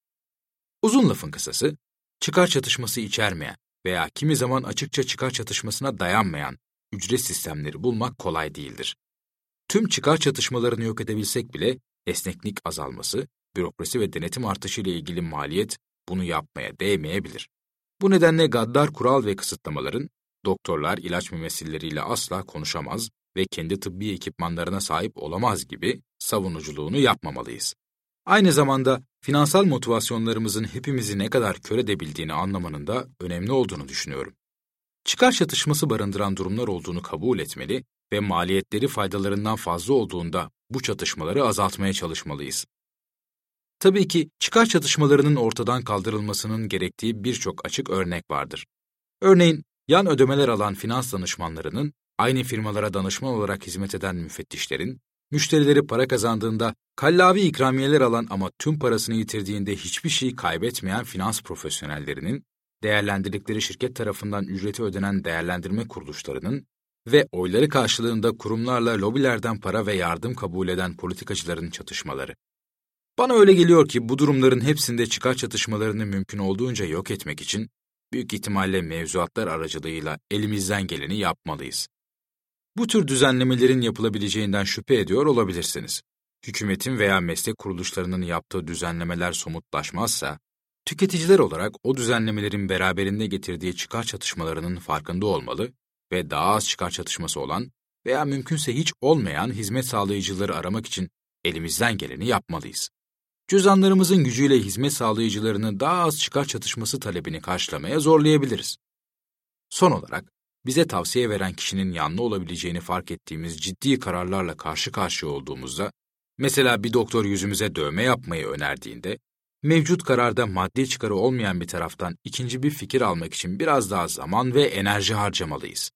Uzun lafın kısası, çıkar çatışması içermeyen veya kimi zaman açıkça çıkar çatışmasına dayanmayan ücret sistemleri bulmak kolay değildir. Tüm çıkar çatışmalarını yok edebilsek bile esneklik azalması, bürokrasi ve denetim artışı ile ilgili maliyet bunu yapmaya değmeyebilir. Bu nedenle gaddar kural ve kısıtlamaların doktorlar ilaç mümessilleriyle asla konuşamaz ve kendi tıbbi ekipmanlarına sahip olamaz gibi savunuculuğunu yapmamalıyız. Aynı zamanda finansal motivasyonlarımızın hepimizi ne kadar kör edebildiğini anlamanın da önemli olduğunu düşünüyorum. Çıkar çatışması barındıran durumlar olduğunu kabul etmeli ve maliyetleri faydalarından fazla olduğunda bu çatışmaları azaltmaya çalışmalıyız. Tabii ki çıkar çatışmalarının ortadan kaldırılmasının gerektiği birçok açık örnek vardır. Örneğin, yan ödemeler alan finans danışmanlarının, aynı firmalara danışman olarak hizmet eden müfettişlerin, müşterileri para kazandığında kallavi ikramiyeler alan ama tüm parasını yitirdiğinde hiçbir şey kaybetmeyen finans profesyonellerinin, değerlendirdikleri şirket tarafından ücreti ödenen değerlendirme kuruluşlarının ve oyları karşılığında kurumlarla lobilerden para ve yardım kabul eden politikacıların çatışmaları. Bana öyle geliyor ki bu durumların hepsinde çıkar çatışmalarını mümkün olduğunca yok etmek için büyük ihtimalle mevzuatlar aracılığıyla elimizden geleni yapmalıyız. Bu tür düzenlemelerin yapılabileceğinden şüphe ediyor olabilirsiniz. Hükümetin veya meslek kuruluşlarının yaptığı düzenlemeler somutlaşmazsa, tüketiciler olarak o düzenlemelerin beraberinde getirdiği çıkar çatışmalarının farkında olmalı ve daha az çıkar çatışması olan veya mümkünse hiç olmayan hizmet sağlayıcıları aramak için elimizden geleni yapmalıyız. Cüzdanlarımızın gücüyle hizmet sağlayıcılarını daha az çıkar çatışması talebini karşılamaya zorlayabiliriz. Son olarak, bize tavsiye veren kişinin yanlı olabileceğini fark ettiğimiz ciddi kararlarla karşı karşıya olduğumuzda, mesela bir doktor yüzümüze dövme yapmayı önerdiğinde, mevcut kararda maddi çıkarı olmayan bir taraftan ikinci bir fikir almak için biraz daha zaman ve enerji harcamalıyız.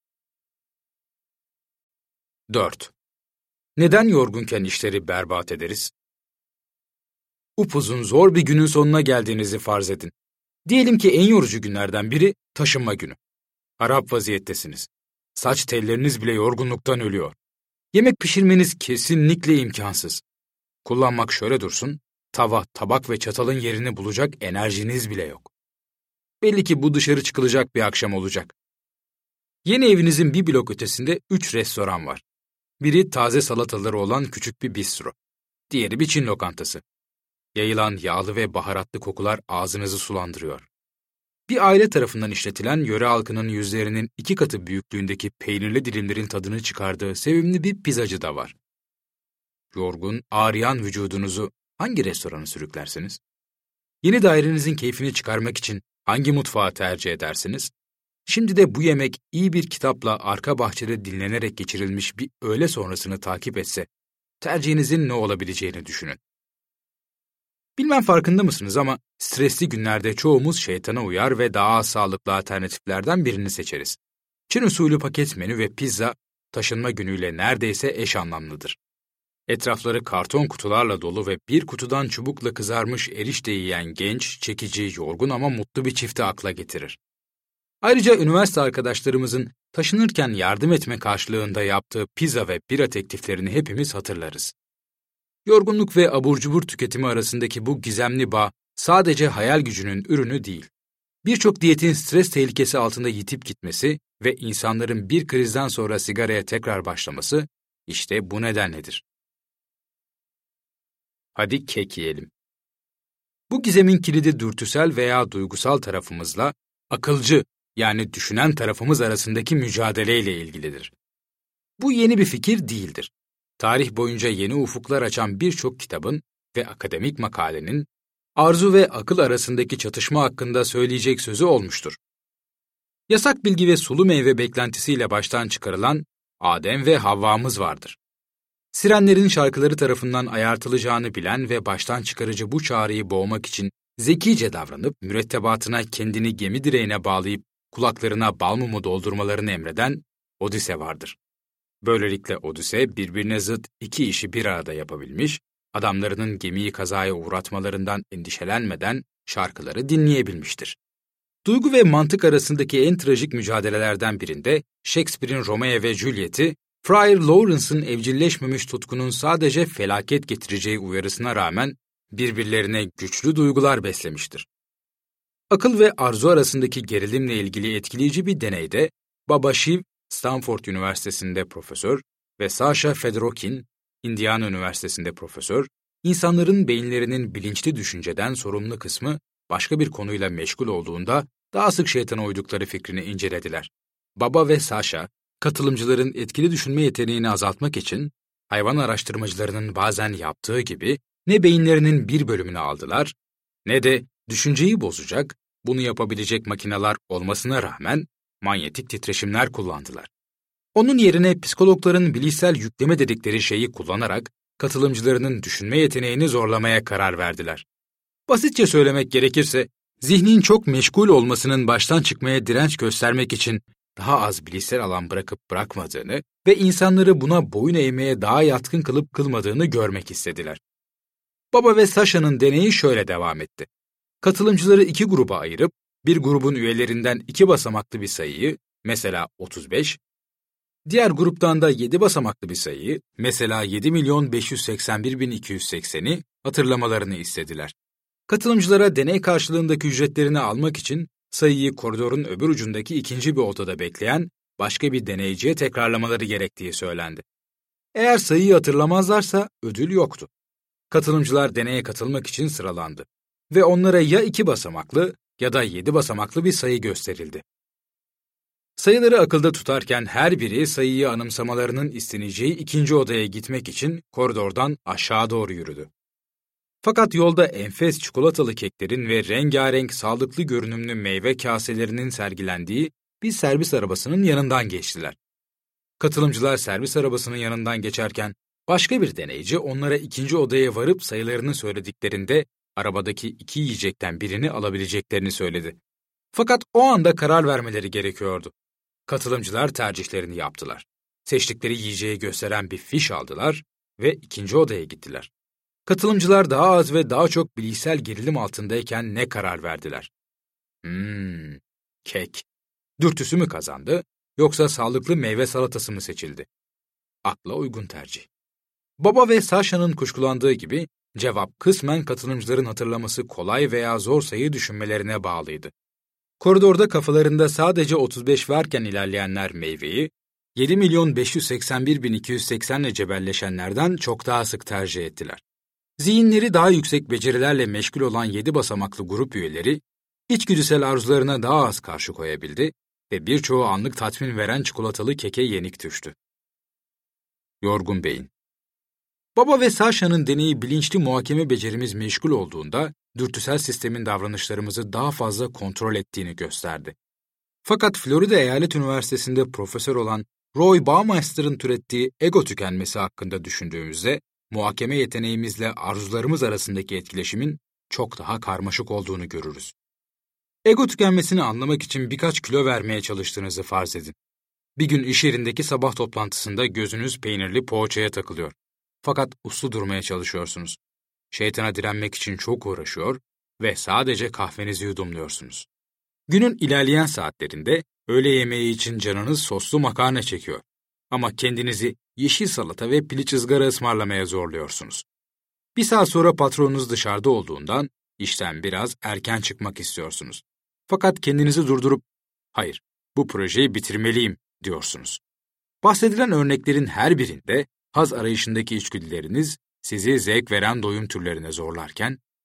dört. Neden yorgunken işleri berbat ederiz? Upuzun zor bir günün sonuna geldiğinizi farz edin. Diyelim ki en yorucu günlerden biri taşınma günü. Harap vaziyettesiniz. Saç telleriniz bile yorgunluktan ölüyor. Yemek pişirmeniz kesinlikle imkansız. Kullanmak şöyle dursun, tava, tabak ve çatalın yerini bulacak enerjiniz bile yok. Belli ki bu dışarı çıkılacak bir akşam olacak. Yeni evinizin bir blok ötesinde üç restoran var. Biri taze salataları olan küçük bir bistro. Diğeri bir Çin lokantası. Yayılan yağlı ve baharatlı kokular ağzınızı sulandırıyor. Bir aile tarafından işletilen yöre halkının yüzlerinin iki katı büyüklüğündeki peynirli dilimlerin tadını çıkardığı sevimli bir pizzacı da var. Yorgun, ağrıyan vücudunuzu hangi restorana sürüklersiniz? Yeni dairenizin keyfini çıkarmak için hangi mutfağı tercih edersiniz? Şimdi de bu yemek iyi bir kitapla arka bahçede dinlenerek geçirilmiş bir öğle sonrasını takip etse, tercihinizin ne olabileceğini düşünün. Bilmem farkında mısınız ama stresli günlerde çoğumuz şeytana uyar ve daha az sağlıklı alternatiflerden birini seçeriz. Çin usulü paket menü ve pizza, taşınma günüyle neredeyse eş anlamlıdır. Etrafları karton kutularla dolu ve bir kutudan çubukla kızarmış erişte yiyen genç, çekici, yorgun ama mutlu bir çifti akla getirir. Ayrıca üniversite arkadaşlarımızın taşınırken yardım etme karşılığında yaptığı pizza ve bira tekliflerini hepimiz hatırlarız. Yorgunluk ve abur cubur tüketimi arasındaki bu gizemli bağ sadece hayal gücünün ürünü değil. Birçok diyetin stres tehlikesi altında yitip gitmesi ve insanların bir krizden sonra sigaraya tekrar başlaması işte bu nedenledir. Hadi kek yiyelim. Bu gizemin kilidi dürtüsel veya duygusal tarafımızla akılcı yani düşünen tarafımız arasındaki mücadeleyle ilgilidir. Bu yeni bir fikir değildir. Tarih boyunca yeni ufuklar açan birçok kitabın ve akademik makalenin arzu ve akıl arasındaki çatışma hakkında söyleyecek sözü olmuştur. Yasak bilgi ve sulu meyve beklentisiyle baştan çıkarılan Adem ve Havva'mız vardır. Sirenlerin şarkıları tarafından ayartılacağını bilen ve baştan çıkarıcı bu çağrıyı boğmak için zekice davranıp mürettebatına kendini gemi direğine bağlayıp kulaklarına bal mumu doldurmalarını emreden Odise vardır. Böylelikle Odise birbirine zıt iki işi bir arada yapabilmiş, adamlarının gemiyi kazaya uğratmalarından endişelenmeden şarkıları dinleyebilmiştir. Duygu ve mantık arasındaki en trajik mücadelelerden birinde Shakespeare'in Romeo ve Juliet'i, Friar Lawrence'ın evcilleşmemiş tutkunun sadece felaket getireceği uyarısına rağmen birbirlerine güçlü duygular beslemiştir. Akıl ve arzu arasındaki gerilimle ilgili etkileyici bir deneyde Baba Shiv, Stanford Üniversitesi'nde profesör ve Sasha Fedorkin, Indiana Üniversitesi'nde profesör, insanların beyinlerinin bilinçli düşünceden sorumlu kısmı başka bir konuyla meşgul olduğunda daha sık şeytana uydukları fikrini incelediler. Baba ve Sasha, katılımcıların etkili düşünme yeteneğini azaltmak için hayvan araştırmacılarının bazen yaptığı gibi ne beyinlerinin bir bölümünü aldılar ne de düşünceyi bozacak, bunu yapabilecek makineler olmasına rağmen manyetik titreşimler kullandılar. Onun yerine psikologların bilişsel yükleme dedikleri şeyi kullanarak katılımcılarının düşünme yeteneğini zorlamaya karar verdiler. Basitçe söylemek gerekirse, zihnin çok meşgul olmasının baştan çıkmaya direnç göstermek için daha az bilişsel alan bırakıp bırakmadığını ve insanları buna boyun eğmeye daha yatkın kılıp kılmadığını görmek istediler. Baba ve Sasha'nın deneyi şöyle devam etti. Katılımcıları iki gruba ayırıp, bir grubun üyelerinden iki basamaklı bir sayıyı, mesela otuz beş, diğer gruptan da yedi basamaklı bir sayıyı, mesela yedi milyon beş yüz seksen bir bin iki yüz sekseni hatırlamalarını istediler. Katılımcılara deney karşılığındaki ücretlerini almak için sayıyı koridorun öbür ucundaki ikinci bir odada bekleyen başka bir deneyciye tekrarlamaları gerektiği söylendi. Eğer sayıyı hatırlamazlarsa ödül yoktu. Katılımcılar deneye katılmak için sıralandı ve onlara ya iki basamaklı ya da yedi basamaklı bir sayı gösterildi. Sayıları akılda tutarken her biri sayıyı anımsamalarının isteneceği ikinci odaya gitmek için koridordan aşağı doğru yürüdü. Fakat yolda enfes çikolatalı keklerin ve rengarenk sağlıklı görünümlü meyve kaselerinin sergilendiği bir servis arabasının yanından geçtiler. Katılımcılar servis arabasının yanından geçerken başka bir deneyci onlara ikinci odaya varıp sayılarını söylediklerinde arabadaki iki yiyecekten birini alabileceklerini söyledi. Fakat o anda karar vermeleri gerekiyordu. Katılımcılar tercihlerini yaptılar. Seçtikleri yiyeceği gösteren bir fiş aldılar ve ikinci odaya gittiler. Katılımcılar daha az ve daha çok bilişsel gerilim altındayken ne karar verdiler? Hmm, kek. Dürtüsü mü kazandı, yoksa sağlıklı meyve salatası mı seçildi? Akla uygun tercih. Baba ve Sasha'nın kuşkulandığı gibi, cevap kısmen katılımcıların hatırlaması kolay veya zor sayı düşünmelerine bağlıydı. Koridorda kafalarında sadece otuz beş varken ilerleyenler meyveyi, yedi milyon beş yüz seksen bir bin iki yüz seksenle cebelleşenlerden çok daha sık tercih ettiler. Zihinleri daha yüksek becerilerle meşgul olan yedi basamaklı grup üyeleri, içgüdüsel arzularına daha az karşı koyabildi ve birçoğu anlık tatmin veren çikolatalı keke yenik düştü. Yorgun beyin. Baba ve Sasha'nın deneyi bilinçli muhakeme becerimiz meşgul olduğunda, dürtüsel sistemin davranışlarımızı daha fazla kontrol ettiğini gösterdi. Fakat Florida Eyalet Üniversitesi'nde profesör olan Roy Baumeister'ın türettiği ego tükenmesi hakkında düşündüğümüzde, muhakeme yeteneğimizle arzularımız arasındaki etkileşimin çok daha karmaşık olduğunu görürüz. Ego tükenmesini anlamak için birkaç kilo vermeye çalıştığınızı farz edin. Bir gün iş yerindeki sabah toplantısında gözünüz peynirli poğaçaya takılıyor. Fakat uslu durmaya çalışıyorsunuz. Şeytana direnmek için çok uğraşıyor ve sadece kahvenizi yudumluyorsunuz. Günün ilerleyen saatlerinde öğle yemeği için canınız soslu makarna çekiyor. Ama kendinizi yeşil salata ve piliç ızgara ısmarlamaya zorluyorsunuz. Bir saat sonra patronunuz dışarıda olduğundan işten biraz erken çıkmak istiyorsunuz. Fakat kendinizi durdurup, hayır, bu projeyi bitirmeliyim diyorsunuz. Bahsedilen örneklerin her birinde haz arayışındaki içgüdüleriniz sizi zevk veren doyum türlerine zorlarken,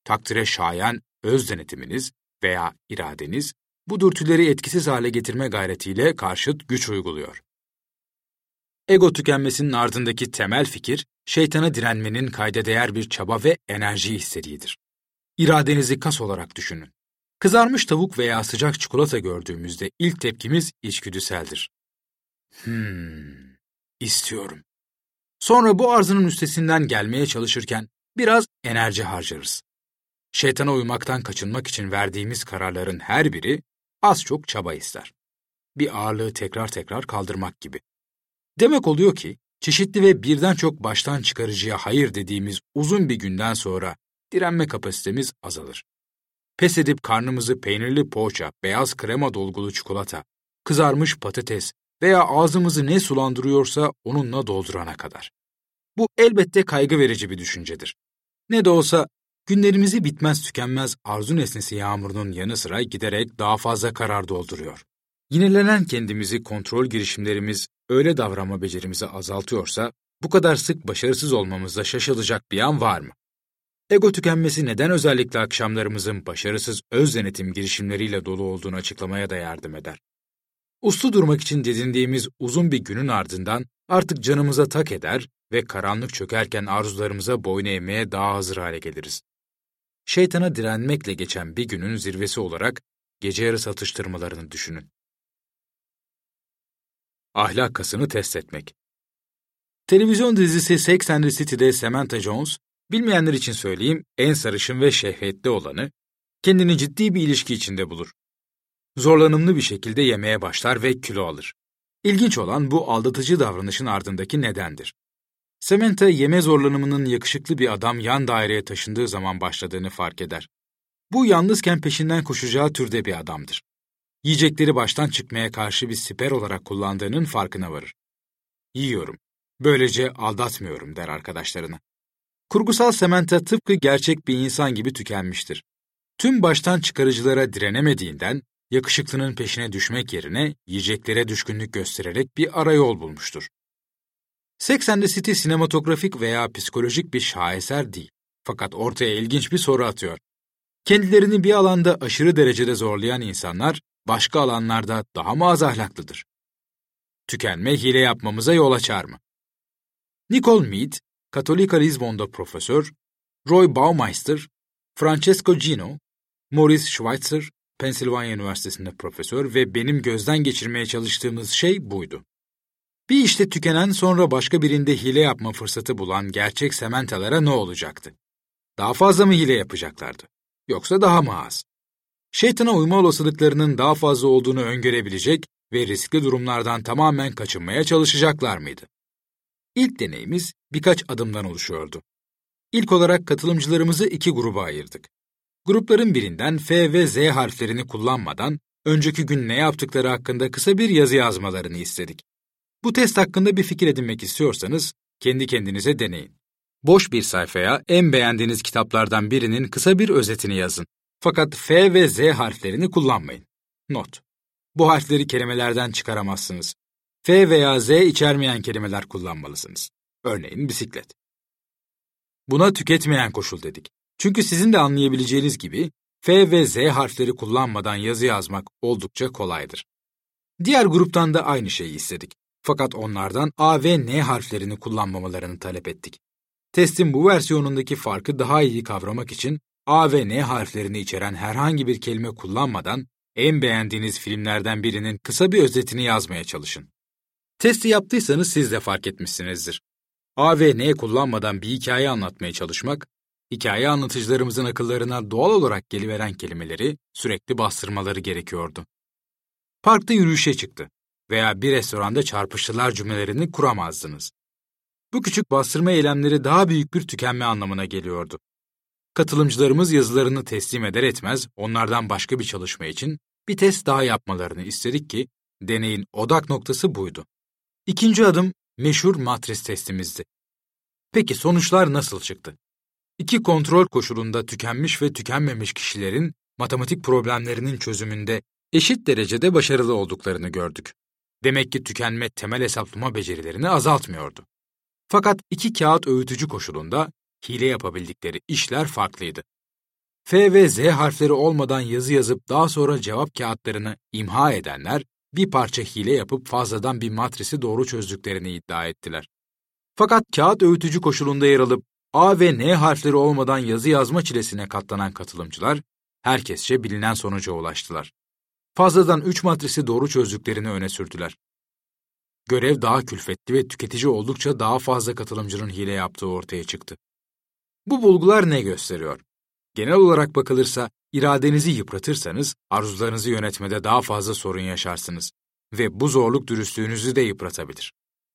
takdire şayan öz denetiminiz veya iradeniz, bu dürtüleri etkisiz hale getirme gayretiyle karşıt güç uyguluyor. Ego tükenmesinin ardındaki temel fikir, şeytana direnmenin kayda değer bir çaba ve enerji istediğidir. İradenizi kas olarak düşünün. Kızarmış tavuk veya sıcak çikolata gördüğümüzde ilk tepkimiz içgüdüseldir. Hmm, istiyorum. Sonra bu arzunun üstesinden gelmeye çalışırken biraz enerji harcarız. Şeytana uymaktan kaçınmak için verdiğimiz kararların her biri az çok çaba ister. Bir ağırlığı tekrar tekrar kaldırmak gibi. Demek oluyor ki, çeşitli ve birden çok baştan çıkarıcıya hayır dediğimiz uzun bir günden sonra direnme kapasitemiz azalır. Pes edip karnımızı peynirli poğaça, beyaz krema dolgulu çikolata, kızarmış patates veya ağzımızı ne sulandırıyorsa onunla doldurana kadar. Bu elbette kaygı verici bir düşüncedir. Ne de olsa günlerimizi bitmez tükenmez arzu nesnesi yağmurunun yanı sıra giderek daha fazla karar dolduruyor. Yinelenen kendimizi kontrol girişimlerimiz öyle davranma becerimizi azaltıyorsa, bu kadar sık başarısız olmamızda şaşılacak bir an var mı? Ego tükenmesi neden özellikle akşamlarımızın başarısız öz denetim girişimleriyle dolu olduğunu açıklamaya da yardım eder. Uslu durmak için didindiğimiz uzun bir günün ardından artık canımıza tak eder ve karanlık çökerken arzularımıza boyun eğmeye daha hazır hale geliriz. Şeytana direnmekle geçen bir günün zirvesi olarak gece yarısı atıştırmalarını düşünün. Ahlak kasını test etmek. Televizyon dizisi Sex and the City'de Samantha Jones, bilmeyenler için söyleyeyim, en sarışın ve şehvetli olanı, kendini ciddi bir ilişki içinde bulur. Zorlanımlı bir şekilde yemeye başlar ve kilo alır. İlginç olan bu aldatıcı davranışın ardındaki nedendir. Samantha, yeme zorlanımının yakışıklı bir adam yan daireye taşındığı zaman başladığını fark eder. Bu yalnızken peşinden koşacağı türde bir adamdır. Yiyecekleri baştan çıkmaya karşı bir siper olarak kullandığının farkına varır. Yiyorum, böylece aldatmıyorum der arkadaşlarına. Kurgusal Samantha tıpkı gerçek bir insan gibi tükenmiştir. Tüm baştan çıkarıcılara direnemediğinden, yakışıklının peşine düşmek yerine yiyeceklere düşkünlük göstererek bir arayol bulmuştur. Sex and the City sinematografik veya psikolojik bir şaheser değil. Fakat ortaya ilginç bir soru atıyor. Kendilerini bir alanda aşırı derecede zorlayan insanlar, başka alanlarda daha mı az ahlaklıdır? Tükenme hile yapmamıza yol açar mı? Nicole Mead, Katolika Lizbon'da profesör, Roy Baumeister, Francesco Gino, Maurice Schweitzer, Pennsylvania Üniversitesi'nde profesör ve benim gözden geçirmeye çalıştığımız şey buydu. Bir işte tükenen sonra başka birinde hile yapma fırsatı bulan gerçek Samantha'lara ne olacaktı? Daha fazla mı hile yapacaklardı? Yoksa daha mı az? Şeytana uyma olasılıklarının daha fazla olduğunu öngörebilecek ve riskli durumlardan tamamen kaçınmaya çalışacaklar mıydı? İlk deneyimiz birkaç adımdan oluşuyordu. İlk olarak katılımcılarımızı iki gruba ayırdık. Grupların birinden F ve Z harflerini kullanmadan önceki gün ne yaptıkları hakkında kısa bir yazı yazmalarını istedik. Bu test hakkında bir fikir edinmek istiyorsanız kendi kendinize deneyin. Boş bir sayfaya en beğendiğiniz kitaplardan birinin kısa bir özetini yazın. Fakat F ve Z harflerini kullanmayın. Not: bu harfleri kelimelerden çıkaramazsınız. F veya Z içermeyen kelimeler kullanmalısınız. Örneğin bisiklet. Buna tüketmeyen koşul dedik. Çünkü sizin de anlayabileceğiniz gibi F ve Z harfleri kullanmadan yazı yazmak oldukça kolaydır. Diğer gruptan da aynı şeyi istedik. Fakat onlardan A ve N harflerini kullanmamalarını talep ettik. Testin bu versiyonundaki farkı daha iyi kavramak için A ve N harflerini içeren herhangi bir kelime kullanmadan en beğendiğiniz filmlerden birinin kısa bir özetini yazmaya çalışın. Testi yaptıysanız siz de fark etmişsinizdir. A ve N kullanmadan bir hikaye anlatmaya çalışmak, hikaye anlatıcılarımızın akıllarına doğal olarak geliveren kelimeleri sürekli bastırmaları gerekiyordu. Parkta yürüyüşe çıktı veya bir restoranda çarpıştılar cümlelerini kuramazdınız. Bu küçük bastırma eylemleri daha büyük bir tükenme anlamına geliyordu. Katılımcılarımız yazılarını teslim eder etmez onlardan başka bir çalışma için bir test daha yapmalarını istedik ki deneyin odak noktası buydu. İkinci adım meşhur matris testimizdi. Peki sonuçlar nasıl çıktı? İki kontrol koşulunda tükenmiş ve tükenmemiş kişilerin matematik problemlerinin çözümünde eşit derecede başarılı olduklarını gördük. Demek ki tükenme temel hesaplama becerilerini azaltmıyordu. Fakat iki kağıt öğütücü koşulunda hile yapabildikleri işler farklıydı. F ve Z harfleri olmadan yazı yazıp daha sonra cevap kağıtlarını imha edenler, bir parça hile yapıp fazladan bir matrisi doğru çözdüklerini iddia ettiler. Fakat kağıt öğütücü koşulunda yer alıp A ve N harfleri olmadan yazı yazma çilesine katlanan katılımcılar, herkesçe bilinen sonuca ulaştılar. Fazladan üç matrisi doğru çözdüklerini öne sürdüler. Görev daha külfetli ve tüketici oldukça daha fazla katılımcının hile yaptığı ortaya çıktı. Bu bulgular ne gösteriyor? Genel olarak bakılırsa, iradenizi yıpratırsanız, arzularınızı yönetmede daha fazla sorun yaşarsınız ve bu zorluk dürüstlüğünüzü de yıpratabilir.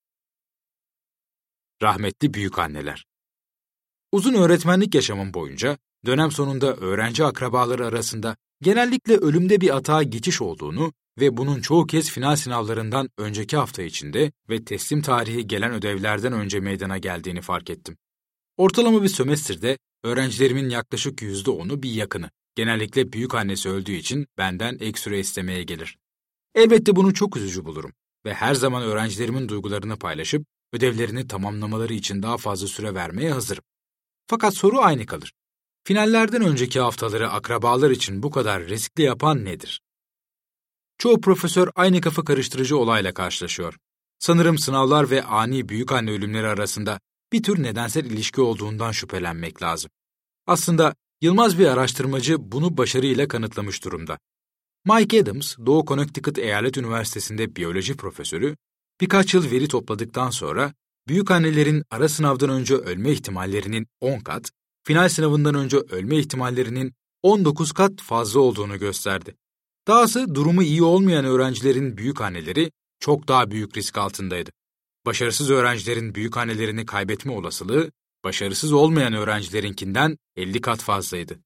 Rahmetli büyükanneler. Uzun öğretmenlik yaşamım boyunca, dönem sonunda öğrenci akrabaları arasında genellikle ölümde bir atağa geçiş olduğunu ve bunun çoğu kez final sınavlarından önceki hafta içinde ve teslim tarihi gelen ödevlerden önce meydana geldiğini fark ettim. Ortalama bir sömestrde öğrencilerimin yaklaşık yüzde onu bir yakını, genellikle büyükannesi öldüğü için benden ek süre istemeye gelir. Elbette bunu çok üzücü bulurum ve her zaman öğrencilerimin duygularını paylaşıp ödevlerini tamamlamaları için daha fazla süre vermeye hazırım. Fakat soru aynı kalır. Finallerden önceki haftaları akrabalar için bu kadar riskli yapan nedir? Çoğu profesör aynı kafa karıştırıcı olayla karşılaşıyor. Sanırım sınavlar ve ani büyükanne ölümleri arasında bir tür nedensel ilişki olduğundan şüphelenmek lazım. Aslında Yılmaz bir araştırmacı bunu başarıyla kanıtlamış durumda. Mike Adams, Doğu Connecticut Eyalet Üniversitesi'nde biyoloji profesörü, birkaç yıl veri topladıktan sonra büyükannelerin ara sınavdan önce ölme ihtimallerinin on kat, final sınavından önce ölme ihtimallerinin on dokuz kat fazla olduğunu gösterdi. Dahası durumu iyi olmayan öğrencilerin büyükanneleri çok daha büyük risk altındaydı. Başarısız öğrencilerin büyükannelerini kaybetme olasılığı, başarısız olmayan öğrencilerinkinden elli kat fazlaydı.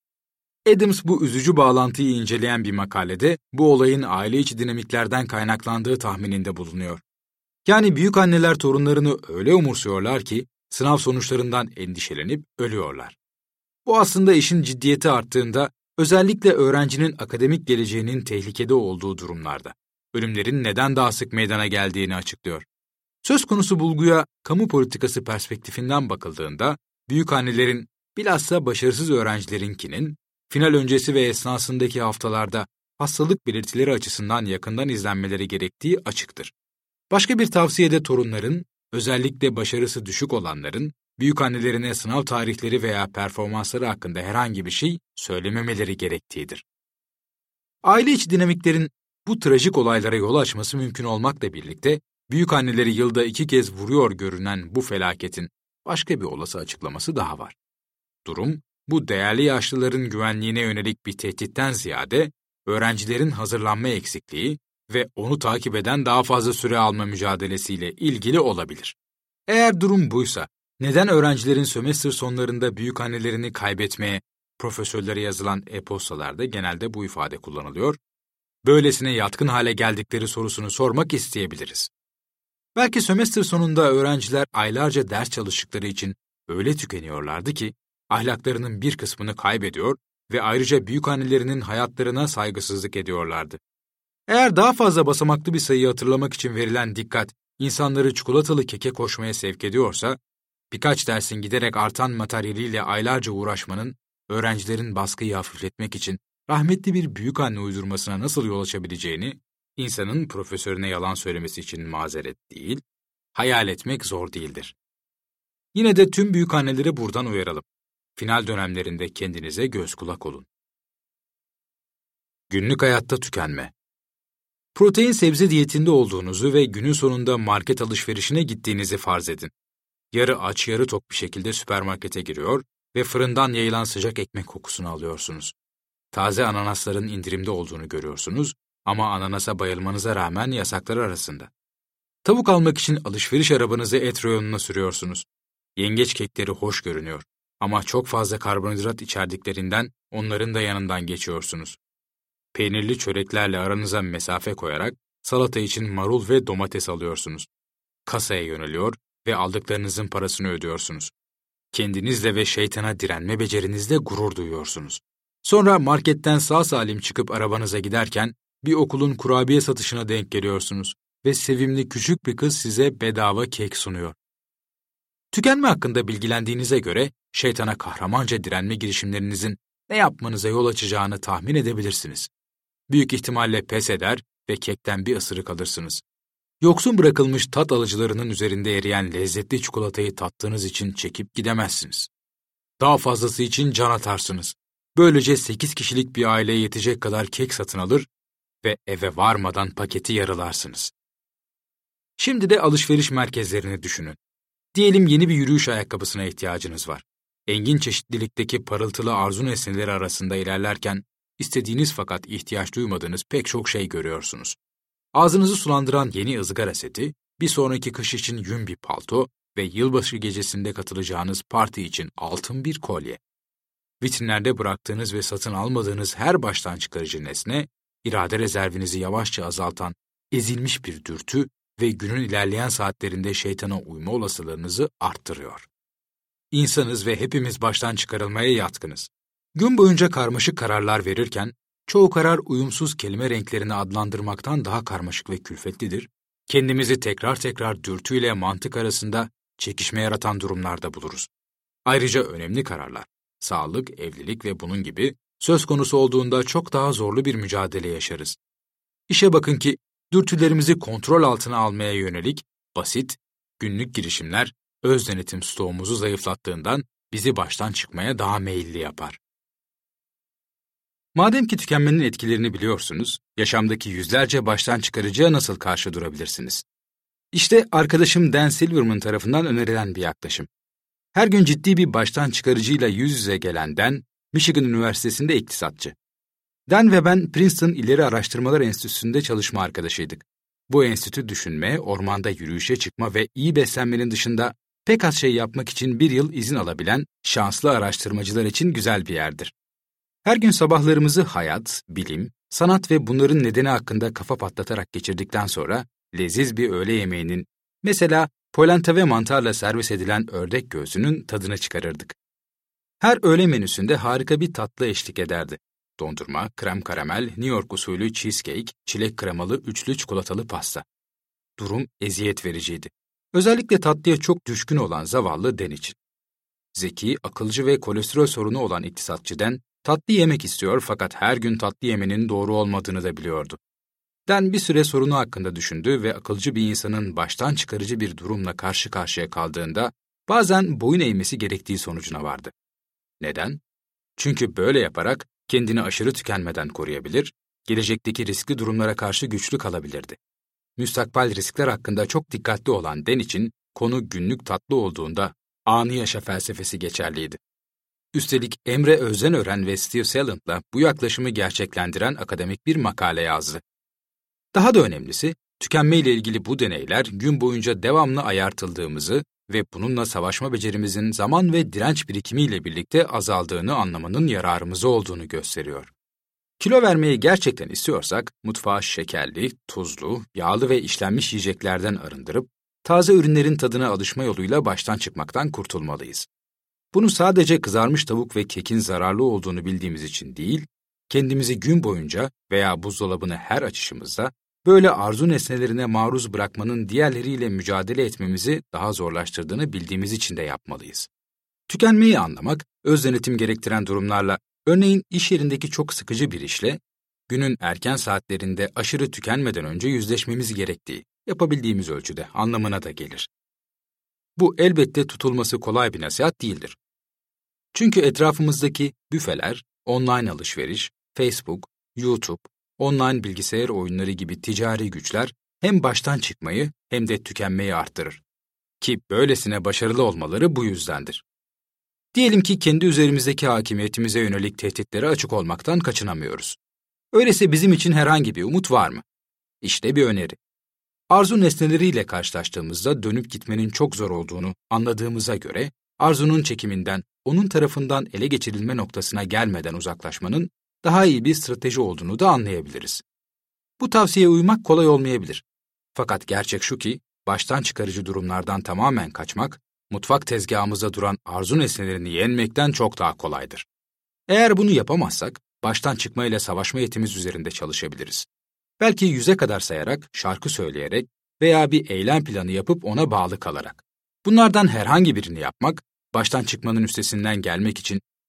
Adams bu üzücü bağlantıyı inceleyen bir makalede bu olayın aile içi dinamiklerden kaynaklandığı tahmininde bulunuyor. Yani büyükanneler torunlarını öyle umursuyorlar ki sınav sonuçlarından endişelenip ölüyorlar. Bu aslında işin ciddiyeti arttığında, özellikle öğrencinin akademik geleceğinin tehlikede olduğu durumlarda, ölümlerin neden daha sık meydana geldiğini açıklıyor. Söz konusu bulguya kamu politikası perspektifinden bakıldığında, büyükannelerin bilhassa başarısız öğrencilerinkinin, final öncesi ve esnasındaki haftalarda hastalık belirtileri açısından yakından izlenmeleri gerektiği açıktır. Başka bir tavsiyede torunların, özellikle başarısı düşük olanların, büyükannelerine sınav tarihleri veya performansları hakkında herhangi bir şey söylememeleri gerektiğidir. Aile içi dinamiklerin bu trajik olaylara yol açması mümkün olmakla birlikte, büyükanneleri yılda iki kez vuruyor görünen bu felaketin başka bir olası açıklaması daha var. Durum, bu değerli yaşlıların güvenliğine yönelik bir tehditten ziyade, öğrencilerin hazırlanma eksikliği ve onu takip eden daha fazla süre alma mücadelesiyle ilgili olabilir. Eğer durum buysa, neden öğrencilerin sömestr sonlarında büyükannelerini kaybetmeye, profesörlere yazılan e-postalarda genelde bu ifade kullanılıyor? Böylesine yatkın hale geldikleri sorusunu sormak isteyebiliriz. Belki sömestr sonunda öğrenciler aylarca ders çalıştıkları için öyle tükeniyorlardı ki, ahlaklarının bir kısmını kaybediyor ve ayrıca büyükannelerinin hayatlarına saygısızlık ediyorlardı. Eğer daha fazla basamaklı bir sayıyı hatırlamak için verilen dikkat, insanları çikolatalı keke koşmaya sevk ediyorsa, birkaç dersin giderek artan materyaliyle aylarca uğraşmanın, öğrencilerin baskıyı hafifletmek için rahmetli bir büyükanne uydurmasına nasıl yol açabileceğini, insanın profesörüne yalan söylemesi için mazeret değil, hayal etmek zor değildir. Yine de tüm büyükanneleri buradan uyaralım. Final dönemlerinde kendinize göz kulak olun. Günlük hayatta tükenme. Protein sebze diyetinde olduğunuzu ve günün sonunda market alışverişine gittiğinizi farz edin. Yarı aç yarı tok bir şekilde süpermarkete giriyor ve fırından yayılan sıcak ekmek kokusunu alıyorsunuz. Taze ananasların indirimde olduğunu görüyorsunuz ama ananasa bayılmanıza rağmen yasaklar arasında. Tavuk almak için alışveriş arabanızı et reyonuna sürüyorsunuz. Yengeç kekleri hoş görünüyor ama çok fazla karbonhidrat içerdiklerinden onların da yanından geçiyorsunuz. Peynirli çöreklerle aranıza mesafe koyarak salata için marul ve domates alıyorsunuz. Kasaya yöneliyor ve aldıklarınızın parasını ödüyorsunuz. Kendinizle ve şeytana direnme becerinizle gurur duyuyorsunuz. Sonra marketten sağ salim çıkıp arabanıza giderken bir okulun kurabiye satışına denk geliyorsunuz ve sevimli küçük bir kız size bedava kek sunuyor. Tükenme hakkında bilgilendiğinize göre şeytana kahramanca direnme girişimlerinizin ne yapmanıza yol açacağını tahmin edebilirsiniz. Büyük ihtimalle pes eder ve kekten bir ısırık alırsınız. Yoksun bırakılmış tat alıcılarının üzerinde eriyen lezzetli çikolatayı tattığınız için çekip gidemezsiniz. Daha fazlası için can atarsınız. Böylece sekiz kişilik bir aileye yetecek kadar kek satın alır ve eve varmadan paketi yarılarsınız. Şimdi de alışveriş merkezlerini düşünün. Diyelim yeni bir yürüyüş ayakkabısına ihtiyacınız var. Engin çeşitlilikteki parıltılı arzu nesneleri arasında ilerlerken, istediğiniz fakat ihtiyaç duymadığınız pek çok şey görüyorsunuz. Ağzınızı sulandıran yeni ızgara seti, bir sonraki kış için yün bir palto ve yılbaşı gecesinde katılacağınız parti için altın bir kolye. Vitrinlerde bıraktığınız ve satın almadığınız her baştan çıkarıcı nesne, irade rezervinizi yavaşça azaltan ezilmiş bir dürtü ve günün ilerleyen saatlerinde şeytana uyma olasılığınızı arttırıyor. İnsanız ve hepimiz baştan çıkarılmaya yatkınız. Gün boyunca karmaşık kararlar verirken, çoğu karar uyumsuz kelime renklerini adlandırmaktan daha karmaşık ve külfetlidir, kendimizi tekrar tekrar dürtüyle mantık arasında çekişme yaratan durumlarda buluruz. Ayrıca önemli kararlar, sağlık, evlilik ve bunun gibi söz konusu olduğunda çok daha zorlu bir mücadele yaşarız. İşe bakın ki, dürtülerimizi kontrol altına almaya yönelik basit, günlük girişimler, öz denetim stoğumuzu zayıflattığından bizi baştan çıkmaya daha meyilli yapar. Madem ki tükenmenin etkilerini biliyorsunuz, yaşamdaki yüzlerce baştan çıkarıcıya nasıl karşı durabilirsiniz? İşte arkadaşım Dan Silverman tarafından önerilen bir yaklaşım. Her gün ciddi bir baştan çıkarıcıyla yüz yüze gelen Dan, Michigan Üniversitesi'nde iktisatçı. Dan ve ben Princeton İleri Araştırmalar Enstitüsü'nde çalışma arkadaşıydık. Bu enstitü düşünme, ormanda yürüyüşe çıkma ve iyi beslenmenin dışında pek az şey yapmak için bir yıl izin alabilen şanslı araştırmacılar için güzel bir yerdir. Her gün sabahlarımızı hayat, bilim, sanat ve bunların nedeni hakkında kafa patlatarak geçirdikten sonra leziz bir öğle yemeğinin, mesela polenta ve mantarla servis edilen ördek göğsünün tadını çıkarırdık. Her öğle menüsünde harika bir tatlı eşlik ederdi. Dondurma, krem karamel, New York usulü cheesecake, çilek kremalı üçlü çikolatalı pasta. Durum eziyet vericiydi. Özellikle tatlıya çok düşkün olan zavallı Dan için. Zeki, akılcı ve kolesterol sorunu olan iktisatçı Dan, tatlı yemek istiyor fakat her gün tatlı yemenin doğru olmadığını da biliyordu. Dan bir süre sorunu hakkında düşündü ve akılcı bir insanın baştan çıkarıcı bir durumla karşı karşıya kaldığında bazen boyun eğmesi gerektiği sonucuna vardı. Neden? Çünkü böyle yaparak kendini aşırı tükenmeden koruyabilir, gelecekteki riskli durumlara karşı güçlü kalabilirdi. Müstakbel riskler hakkında çok dikkatli olan Dan için konu günlük tatlı olduğunda anı yaşa felsefesi geçerliydi. Üstelik Emre Özdenören ve Steve Salent'la bu yaklaşımı gerçeklendiren akademik bir makale yazdı. Daha da önemlisi, tükenmeyle ilgili bu deneyler gün boyunca devamlı ayartıldığımızı ve bununla savaşma becerimizin zaman ve direnç birikimiyle birlikte azaldığını anlamanın yararımıza olduğunu gösteriyor. Kilo vermeyi gerçekten istiyorsak, mutfağı şekerli, tuzlu, yağlı ve işlenmiş yiyeceklerden arındırıp, taze ürünlerin tadına alışma yoluyla baştan çıkmaktan kurtulmalıyız. Bunu sadece kızarmış tavuk ve kekin zararlı olduğunu bildiğimiz için değil, kendimizi gün boyunca veya buzdolabını her açışımızda böyle arzu nesnelerine maruz bırakmanın diğerleriyle mücadele etmemizi daha zorlaştırdığını bildiğimiz için de yapmalıyız. Tükenmeyi anlamak, öz denetim gerektiren durumlarla, örneğin iş yerindeki çok sıkıcı bir işle, günün erken saatlerinde aşırı tükenmeden önce yüzleşmemiz gerektiği, yapabildiğimiz ölçüde anlamına da gelir. Bu elbette tutulması kolay bir nasihat değildir. Çünkü etrafımızdaki büfeler, online alışveriş, Facebook, YouTube, online bilgisayar oyunları gibi ticari güçler hem baştan çıkmayı hem de tükenmeyi arttırır. Ki böylesine başarılı olmaları bu yüzdendir. Diyelim ki kendi üzerimizdeki hakimiyetimize yönelik tehditlere açık olmaktan kaçınamıyoruz. Öyleyse bizim için herhangi bir umut var mı? İşte bir öneri. Arzu nesneleriyle karşılaştığımızda dönüp gitmenin çok zor olduğunu anladığımıza göre, arzunun çekiminden, onun tarafından ele geçirilme noktasına gelmeden uzaklaşmanın daha iyi bir strateji olduğunu da anlayabiliriz. Bu tavsiyeye uymak kolay olmayabilir. Fakat gerçek şu ki, baştan çıkarıcı durumlardan tamamen kaçmak, mutfak tezgahımızda duran arzu nesnelerini yenmekten çok daha kolaydır. Eğer bunu yapamazsak, baştan çıkmayla savaşma yetimiz üzerinde çalışabiliriz. Belki yüze kadar sayarak, şarkı söyleyerek veya bir eylem planı yapıp ona bağlı kalarak. Bunlardan herhangi birini yapmak, baştan çıkmanın üstesinden gelmek için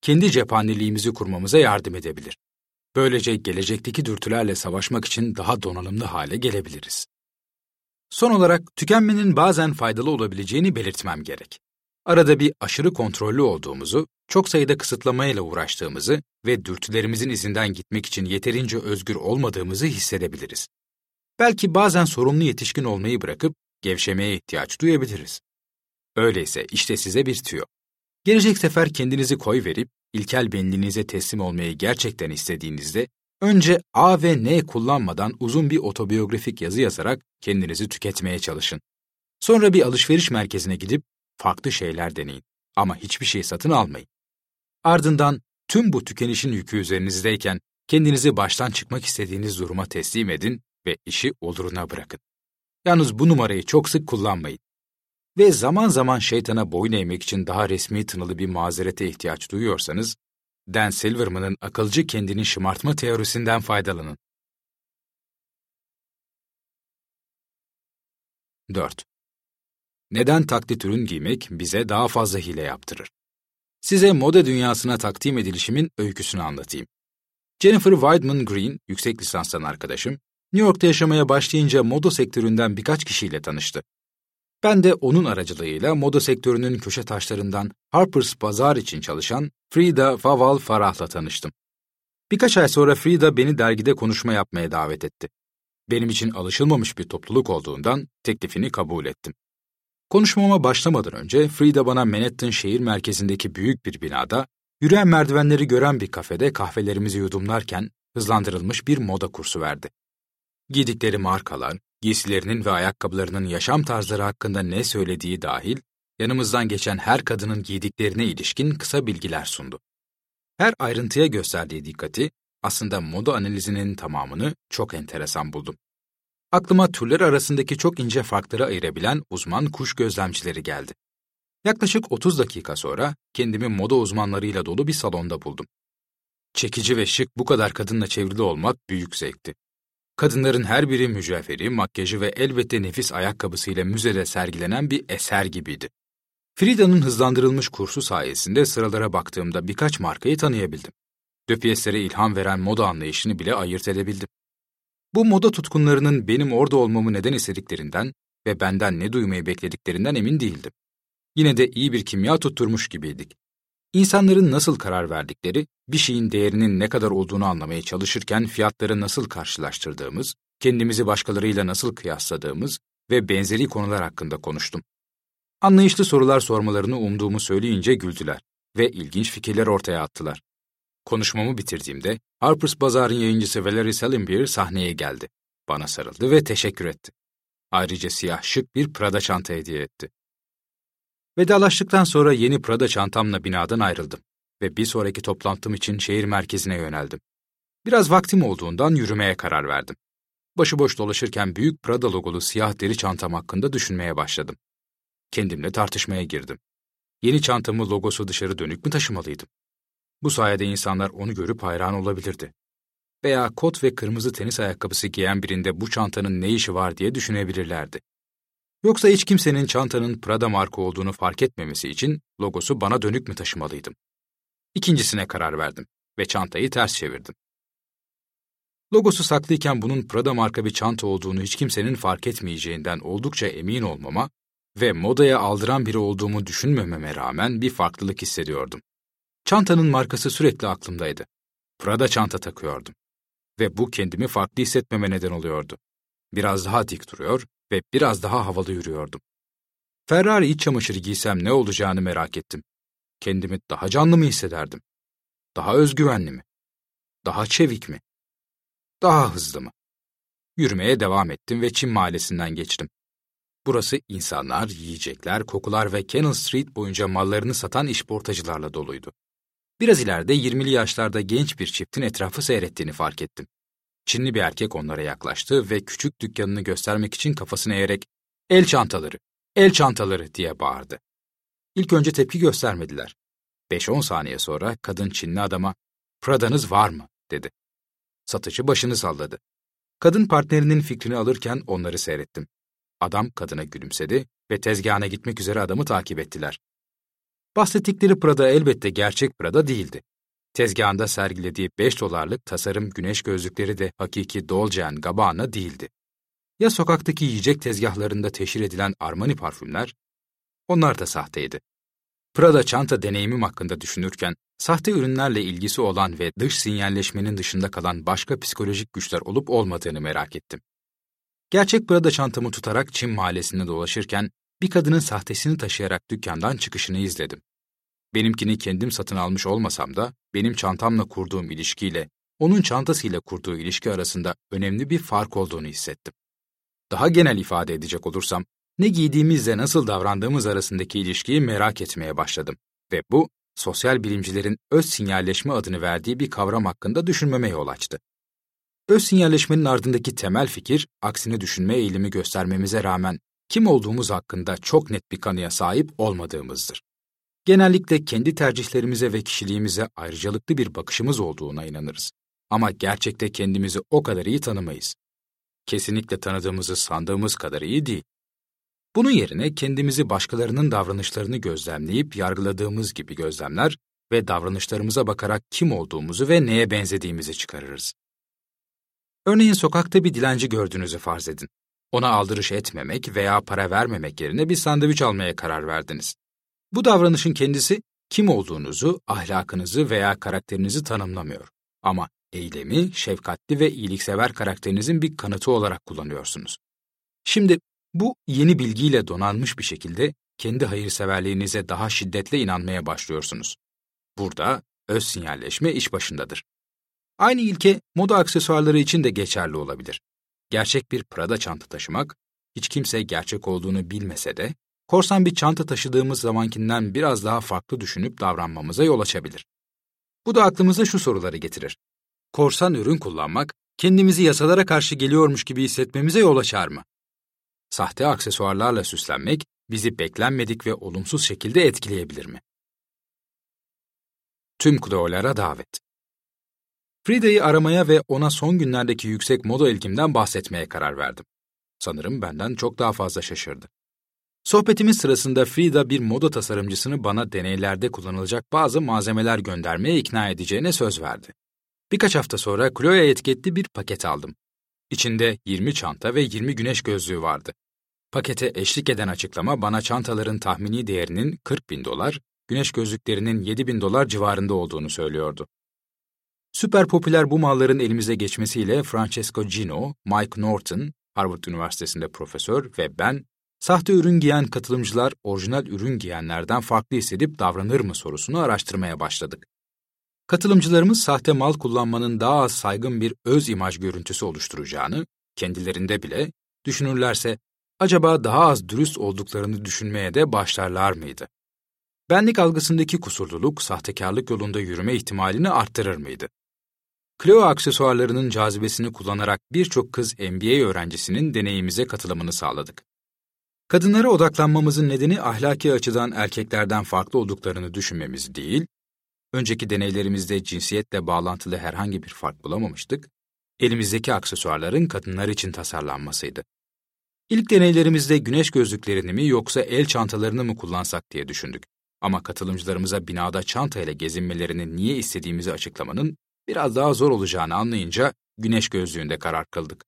kendi cephaneliğimizi kurmamıza yardım edebilir. Böylece gelecekteki dürtülerle savaşmak için daha donanımlı hale gelebiliriz. Son olarak tükenmenin bazen faydalı olabileceğini belirtmem gerek. Arada bir aşırı kontrollü olduğumuzu, çok sayıda kısıtlamayla uğraştığımızı ve dürtülerimizin izinden gitmek için yeterince özgür olmadığımızı hissedebiliriz. Belki bazen sorumlu yetişkin olmayı bırakıp gevşemeye ihtiyaç duyabiliriz. Öyleyse işte size bir tüyo. Gelecek sefer kendinizi koyverip ilkel benliğinize teslim olmayı gerçekten istediğinizde önce A ve N kullanmadan uzun bir otobiyografik yazı yazarak kendinizi tüketmeye çalışın. Sonra bir alışveriş merkezine gidip farklı şeyler deneyin ama hiçbir şey satın almayın. Ardından tüm bu tükenişin yükü üzerinizdeyken kendinizi baştan çıkmak istediğiniz duruma teslim edin ve işi oluruna bırakın. Yalnız bu numarayı çok sık kullanmayın. Ve zaman zaman şeytana boyun eğmek için daha resmi tınılı bir mazerete ihtiyaç duyuyorsanız, Dan Silverman'ın akılcı kendini şımartma teorisinden faydalanın. dört. Neden taklit ürün giymek bize daha fazla hile yaptırır? Size moda dünyasına takdim edilişimin öyküsünü anlatayım. Jennifer Wideman Green, yüksek lisanstan arkadaşım, New York'ta yaşamaya başlayınca moda sektöründen birkaç kişiyle tanıştı. Ben de onun aracılığıyla moda sektörünün köşe taşlarından Harper's Bazaar için çalışan Frida Faval Farah'la tanıştım. Birkaç ay sonra Frida beni dergide konuşma yapmaya davet etti. Benim için alışılmamış bir topluluk olduğundan teklifini kabul ettim. Konuşmama başlamadan önce Frida bana Manhattan şehir merkezindeki büyük bir binada, yürüyen merdivenleri gören bir kafede kahvelerimizi yudumlarken hızlandırılmış bir moda kursu verdi. Giydikleri markalar, giysilerinin ve ayakkabılarının yaşam tarzları hakkında ne söylediği dahil, yanımızdan geçen her kadının giydiklerine ilişkin kısa bilgiler sundu. Her ayrıntıya gösterdiği dikkati, aslında moda analizinin tamamını çok enteresan buldum. Aklıma türler arasındaki çok ince farkları ayırabilen uzman kuş gözlemcileri geldi. Yaklaşık otuz dakika sonra kendimi moda uzmanlarıyla dolu bir salonda buldum. Çekici ve şık bu kadar kadınla çevrili olmak büyük zevkti. Kadınların her biri mücevheri, makyajı ve elbette nefis ayakkabısıyla müzede sergilenen bir eser gibiydi. Frida'nın hızlandırılmış kursu sayesinde sıralara baktığımda birkaç markayı tanıyabildim. De Pies'lere ilham veren moda anlayışını bile ayırt edebildim. Bu moda tutkunlarının benim orada olmamı neden istediklerinden ve benden ne duymayı beklediklerinden emin değildim. Yine de iyi bir kimya tutturmuş gibiydik. İnsanların nasıl karar verdikleri, bir şeyin değerinin ne kadar olduğunu anlamaya çalışırken fiyatları nasıl karşılaştırdığımız, kendimizi başkalarıyla nasıl kıyasladığımız ve benzeri konular hakkında konuştum. Anlayışlı sorular sormalarını umduğumu söyleyince güldüler ve ilginç fikirler ortaya attılar. Konuşmamı bitirdiğimde Harper's Bazaar'ın yayıncısı Valerie Salimbier sahneye geldi. Bana sarıldı ve teşekkür etti. Ayrıca siyah şık bir Prada çanta hediye etti. Vedalaştıktan sonra yeni Prada çantamla binadan ayrıldım ve bir sonraki toplantım için şehir merkezine yöneldim. Biraz vaktim olduğundan yürümeye karar verdim. Başıboş dolaşırken büyük Prada logolu siyah deri çantam hakkında düşünmeye başladım. Kendimle tartışmaya girdim. Yeni çantamı logosu dışarı dönük mü taşımalıydım? Bu sayede insanlar onu görüp hayran olabilirdi. Veya kot ve kırmızı tenis ayakkabısı giyen birinde bu çantanın ne işi var diye düşünebilirlerdi. Yoksa hiç kimsenin çantanın Prada marka olduğunu fark etmemesi için logosu bana dönük mü taşımalıydım? İkincisine karar verdim ve çantayı ters çevirdim. Logosu saklıyken bunun Prada marka bir çanta olduğunu hiç kimsenin fark etmeyeceğinden oldukça emin olmama ve modaya aldıran biri olduğumu düşünmememe rağmen bir farklılık hissediyordum. Çantanın markası sürekli aklımdaydı. Prada çanta takıyordum. Ve bu kendimi farklı hissetmeme neden oluyordu. Biraz daha dik duruyor ve biraz daha havalı yürüyordum. Ferrari iç çamaşırı giysem ne olacağını merak ettim. Kendimi daha canlı mı hissederdim? Daha özgüvenli mi? Daha çevik mi? Daha hızlı mı? Yürümeye devam ettim ve Çin mahallesinden geçtim. Burası insanlar, yiyecekler, kokular ve Canal Street boyunca mallarını satan işportacılarla doluydu. Biraz ileride yirmili yaşlarda genç bir çiftin etrafı seyrettiğini fark ettim. Çinli bir erkek onlara yaklaştı ve küçük dükkanını göstermek için kafasını eğerek "El çantaları, el çantaları!" diye bağırdı. İlk önce tepki göstermediler. beş on saniye sonra kadın Çinli adama "Prada'nız var mı?" dedi. Satıcı başını salladı. Kadın partnerinin fikrini alırken onları seyrettim. Adam kadına gülümsedi ve tezgahına gitmek üzere adamı takip ettiler. Bahsettikleri Prada elbette gerçek Prada değildi. Tezgahında sergilediği beş dolarlık tasarım güneş gözlükleri de hakiki Dolce and Gabbana değildi. Ya sokaktaki yiyecek tezgahlarında teşhir edilen Armani parfümler? Onlar da sahteydi. Prada çanta deneyimim hakkında düşünürken, sahte ürünlerle ilgisi olan ve dış sinyalleşmenin dışında kalan başka psikolojik güçler olup olmadığını merak ettim. Gerçek Prada çantamı tutarak Çin mahallesinde dolaşırken, bir kadının sahtesini taşıyarak dükkandan çıkışını izledim. Benimkini kendim satın almış olmasam da, benim çantamla kurduğum ilişkiyle, onun çantasıyla kurduğu ilişki arasında önemli bir fark olduğunu hissettim. Daha genel ifade edecek olursam, ne giydiğimizle nasıl davrandığımız arasındaki ilişkiyi merak etmeye başladım ve bu, sosyal bilimcilerin öz sinyalleşme adını verdiği bir kavram hakkında düşünmeme yol açtı. Öz sinyalleşmenin ardındaki temel fikir, aksini düşünme eğilimi göstermemize rağmen kim olduğumuz hakkında çok net bir kanıya sahip olmadığımızdır. Genellikle kendi tercihlerimize ve kişiliğimize ayrıcalıklı bir bakışımız olduğuna inanırız. Ama gerçekte kendimizi o kadar iyi tanımayız. Kesinlikle tanıdığımızı sandığımız kadar iyi değil. Bunun yerine kendimizi başkalarının davranışlarını gözlemleyip yargıladığımız gibi gözlemler ve davranışlarımıza bakarak kim olduğumuzu ve neye benzediğimizi çıkarırız. Örneğin sokakta bir dilenci gördüğünüzü farz edin. Ona aldırış etmemek veya para vermemek yerine bir sandviç almaya karar verdiniz. Bu davranışın kendisi kim olduğunuzu, ahlakınızı veya karakterinizi tanımlamıyor. Ama eylemi, şefkatli ve iyiliksever karakterinizin bir kanıtı olarak kullanıyorsunuz. Şimdi bu yeni bilgiyle donanmış bir şekilde kendi hayırseverliğinize daha şiddetle inanmaya başlıyorsunuz. Burada öz sinyalleşme iş başındadır. Aynı ilke moda aksesuarları için de geçerli olabilir. Gerçek bir Prada çanta taşımak, hiç kimse gerçek olduğunu bilmese de, korsan bir çanta taşıdığımız zamankinden biraz daha farklı düşünüp davranmamıza yol açabilir. Bu da aklımıza şu soruları getirir. Korsan ürün kullanmak, kendimizi yasalara karşı geliyormuş gibi hissetmemize yol açar mı? Sahte aksesuarlarla süslenmek, bizi beklenmedik ve olumsuz şekilde etkileyebilir mi? Tüm Chloe'lara davet. Frida'yı aramaya ve ona son günlerdeki yüksek moda ilgimden bahsetmeye karar verdim. Sanırım benden çok daha fazla şaşırdı. Sohbetimiz sırasında Frida bir moda tasarımcısını bana deneylerde kullanılacak bazı malzemeler göndermeye ikna edeceğine söz verdi. Birkaç hafta sonra Chloe etiketli bir paket aldım. İçinde yirmi çanta ve yirmi güneş gözlüğü vardı. Pakete eşlik eden açıklama bana çantaların tahmini değerinin kırk bin dolar, güneş gözlüklerinin yedi bin dolar civarında olduğunu söylüyordu. Süper popüler bu malların elimize geçmesiyle Francesco Gino, Mike Norton, Harvard Üniversitesi'nde profesör ve ben, sahte ürün giyen katılımcılar orijinal ürün giyenlerden farklı hissedip davranır mı sorusunu araştırmaya başladık. Katılımcılarımız sahte mal kullanmanın daha az saygın bir öz imaj görüntüsü oluşturacağını, kendilerinde bile, düşünürlerse, acaba daha az dürüst olduklarını düşünmeye de başlarlar mıydı? Benlik algısındaki kusurluluk, sahtekarlık yolunda yürüme ihtimalini arttırır mıydı? Chloe aksesuarlarının cazibesini kullanarak birçok kız M B A öğrencisinin deneyimize katılımını sağladık. Kadınlara odaklanmamızın nedeni ahlaki açıdan erkeklerden farklı olduklarını düşünmemiz değil, önceki deneylerimizde cinsiyetle bağlantılı herhangi bir fark bulamamıştık, elimizdeki aksesuarların kadınlar için tasarlanmasıydı. İlk deneylerimizde güneş gözlüklerini mi yoksa el çantalarını mı kullansak diye düşündük. Ama katılımcılarımıza binada çantayla gezinmelerini niye istediğimizi açıklamanın biraz daha zor olacağını anlayınca güneş gözlüğünde karar kıldık.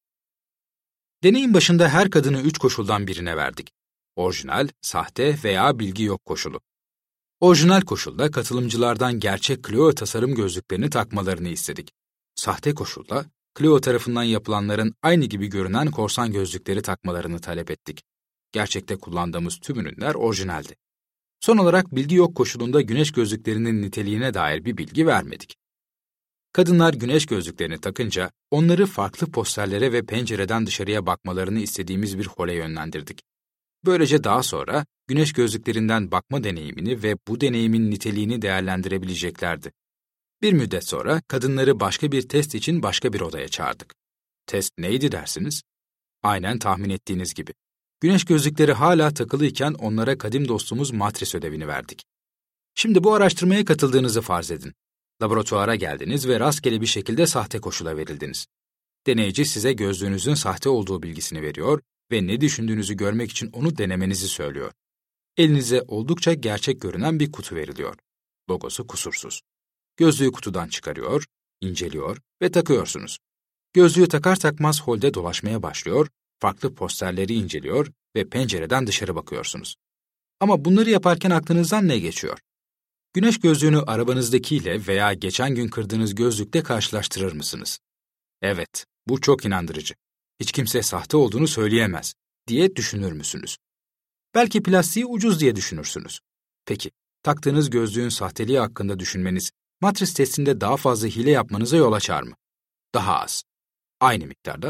Deneyin başında her kadını üç koşuldan birine verdik. Orijinal, sahte veya bilgi yok koşulu. Orijinal koşulda katılımcılardan gerçek Chloe tasarım gözlüklerini takmalarını istedik. Sahte koşulda Chloe tarafından yapılanların aynı gibi görünen korsan gözlükleri takmalarını talep ettik. Gerçekte kullandığımız tüm ürünler orijinaldi. Son olarak bilgi yok koşulunda güneş gözlüklerinin niteliğine dair bir bilgi vermedik. Kadınlar güneş gözlüklerini takınca onları farklı posterlere ve pencereden dışarıya bakmalarını istediğimiz bir hole yönlendirdik. Böylece daha sonra güneş gözlüklerinden bakma deneyimini ve bu deneyimin niteliğini değerlendirebileceklerdi. Bir müddet sonra kadınları başka bir test için başka bir odaya çağırdık. Test neydi dersiniz? Aynen tahmin ettiğiniz gibi. Güneş gözlükleri hala takılıyken onlara kadim dostumuz matris ödevini verdik. Şimdi bu araştırmaya katıldığınızı farz edin. Laboratuvara geldiniz ve rastgele bir şekilde sahte koşula verildiniz. Deneyici size gözlüğünüzün sahte olduğu bilgisini veriyor ve ne düşündüğünüzü görmek için onu denemenizi söylüyor. Elinize oldukça gerçek görünen bir kutu veriliyor. Logosu kusursuz. Gözlüğü kutudan çıkarıyor, inceliyor ve takıyorsunuz. Gözlüğü takar takmaz holde dolaşmaya başlıyor, farklı posterleri inceliyor ve pencereden dışarı bakıyorsunuz. Ama bunları yaparken aklınızdan ne geçiyor? Güneş gözlüğünü arabanızdakiyle veya geçen gün kırdığınız gözlükle karşılaştırır mısınız? Evet, bu çok inandırıcı. Hiç kimse sahte olduğunu söyleyemez diye düşünür müsünüz? Belki plastiği ucuz diye düşünürsünüz. Peki, taktığınız gözlüğün sahteliği hakkında düşünmeniz, matris testinde daha fazla hile yapmanıza yol açar mı? Daha az. Aynı miktarda.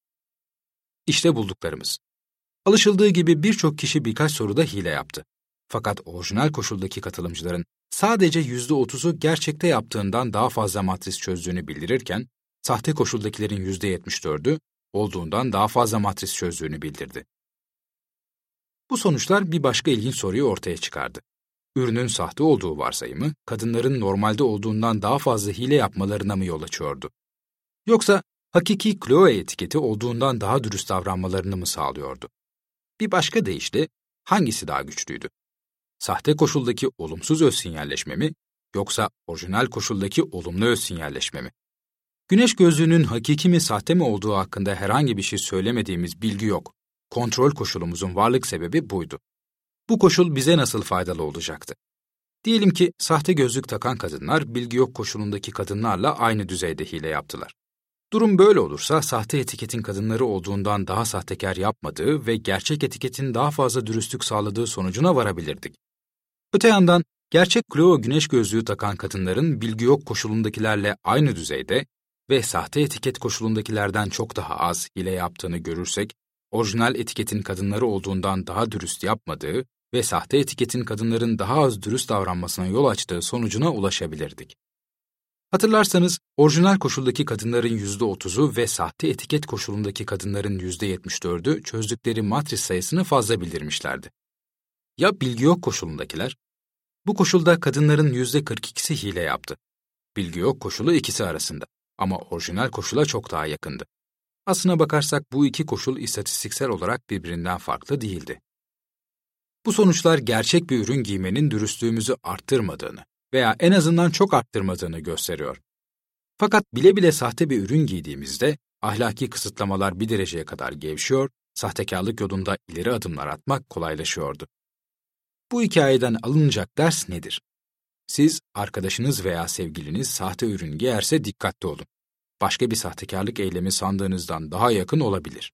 İşte bulduklarımız. Alışıldığı gibi birçok kişi birkaç soruda hile yaptı. Fakat orijinal koşuldaki katılımcıların sadece yüzde otuzu gerçekte yaptığından daha fazla matris çözdüğünü bildirirken, sahte koşuldakilerin yüzde yetmiş dördü olduğundan daha fazla matris çözdüğünü bildirdi. Bu sonuçlar bir başka ilginç soruyu ortaya çıkardı. Ürünün sahte olduğu varsayımı, kadınların normalde olduğundan daha fazla hile yapmalarına mı yol açıyordu? Yoksa hakiki Chloe etiketi olduğundan daha dürüst davranmalarını mı sağlıyordu? Bir başka deyişle, hangisi daha güçlüydü? Sahte koşuldaki olumsuz öz sinyalleşme mi, yoksa orijinal koşuldaki olumlu öz sinyalleşme mi? Güneş gözlüğünün hakiki mi sahte mi olduğu hakkında herhangi bir şey söylemediğimiz bilgi yok. Kontrol koşulumuzun varlık sebebi buydu. Bu koşul bize nasıl faydalı olacaktı? Diyelim ki sahte gözlük takan kadınlar bilgi yok koşulundaki kadınlarla aynı düzeyde hile yaptılar. Durum böyle olursa sahte etiketin kadınları olduğundan daha sahtekar yapmadığı ve gerçek etiketin daha fazla dürüstlük sağladığı sonucuna varabilirdik. Öte yandan gerçek Chloe güneş gözlüğü takan kadınların bilgi yok koşulundakilerle aynı düzeyde ve sahte etiket koşulundakilerden çok daha az hile yaptığını görürsek, orijinal etiketin kadınları olduğundan daha dürüst yapmadığı ve sahte etiketin kadınların daha az dürüst davranmasına yol açtığı sonucuna ulaşabilirdik. Hatırlarsanız, orijinal koşuldaki kadınların yüzde otuzu ve sahte etiket koşulundaki kadınların yüzde yetmiş dördü çözdükleri matris sayısını fazla bildirmişlerdi. Ya bilgi yok koşulundakiler? Bu koşulda kadınların yüzde kırk ikisi hile yaptı. Bilgi yok koşulu ikisi arasında ama orijinal koşula çok daha yakındı. Aslına bakarsak bu iki koşul istatistiksel olarak birbirinden farklı değildi. Bu sonuçlar gerçek bir ürün giymenin dürüstlüğümüzü arttırmadığını veya en azından çok arttırmadığını gösteriyor. Fakat bile bile sahte bir ürün giydiğimizde ahlaki kısıtlamalar bir dereceye kadar gevşiyor, sahtekarlık yolunda ileri adımlar atmak kolaylaşıyordu. Bu hikayeden alınacak ders nedir? Siz, arkadaşınız veya sevgiliniz sahte ürün giyerse dikkatli olun. Başka bir sahtekarlık eylemi sandığınızdan daha yakın olabilir.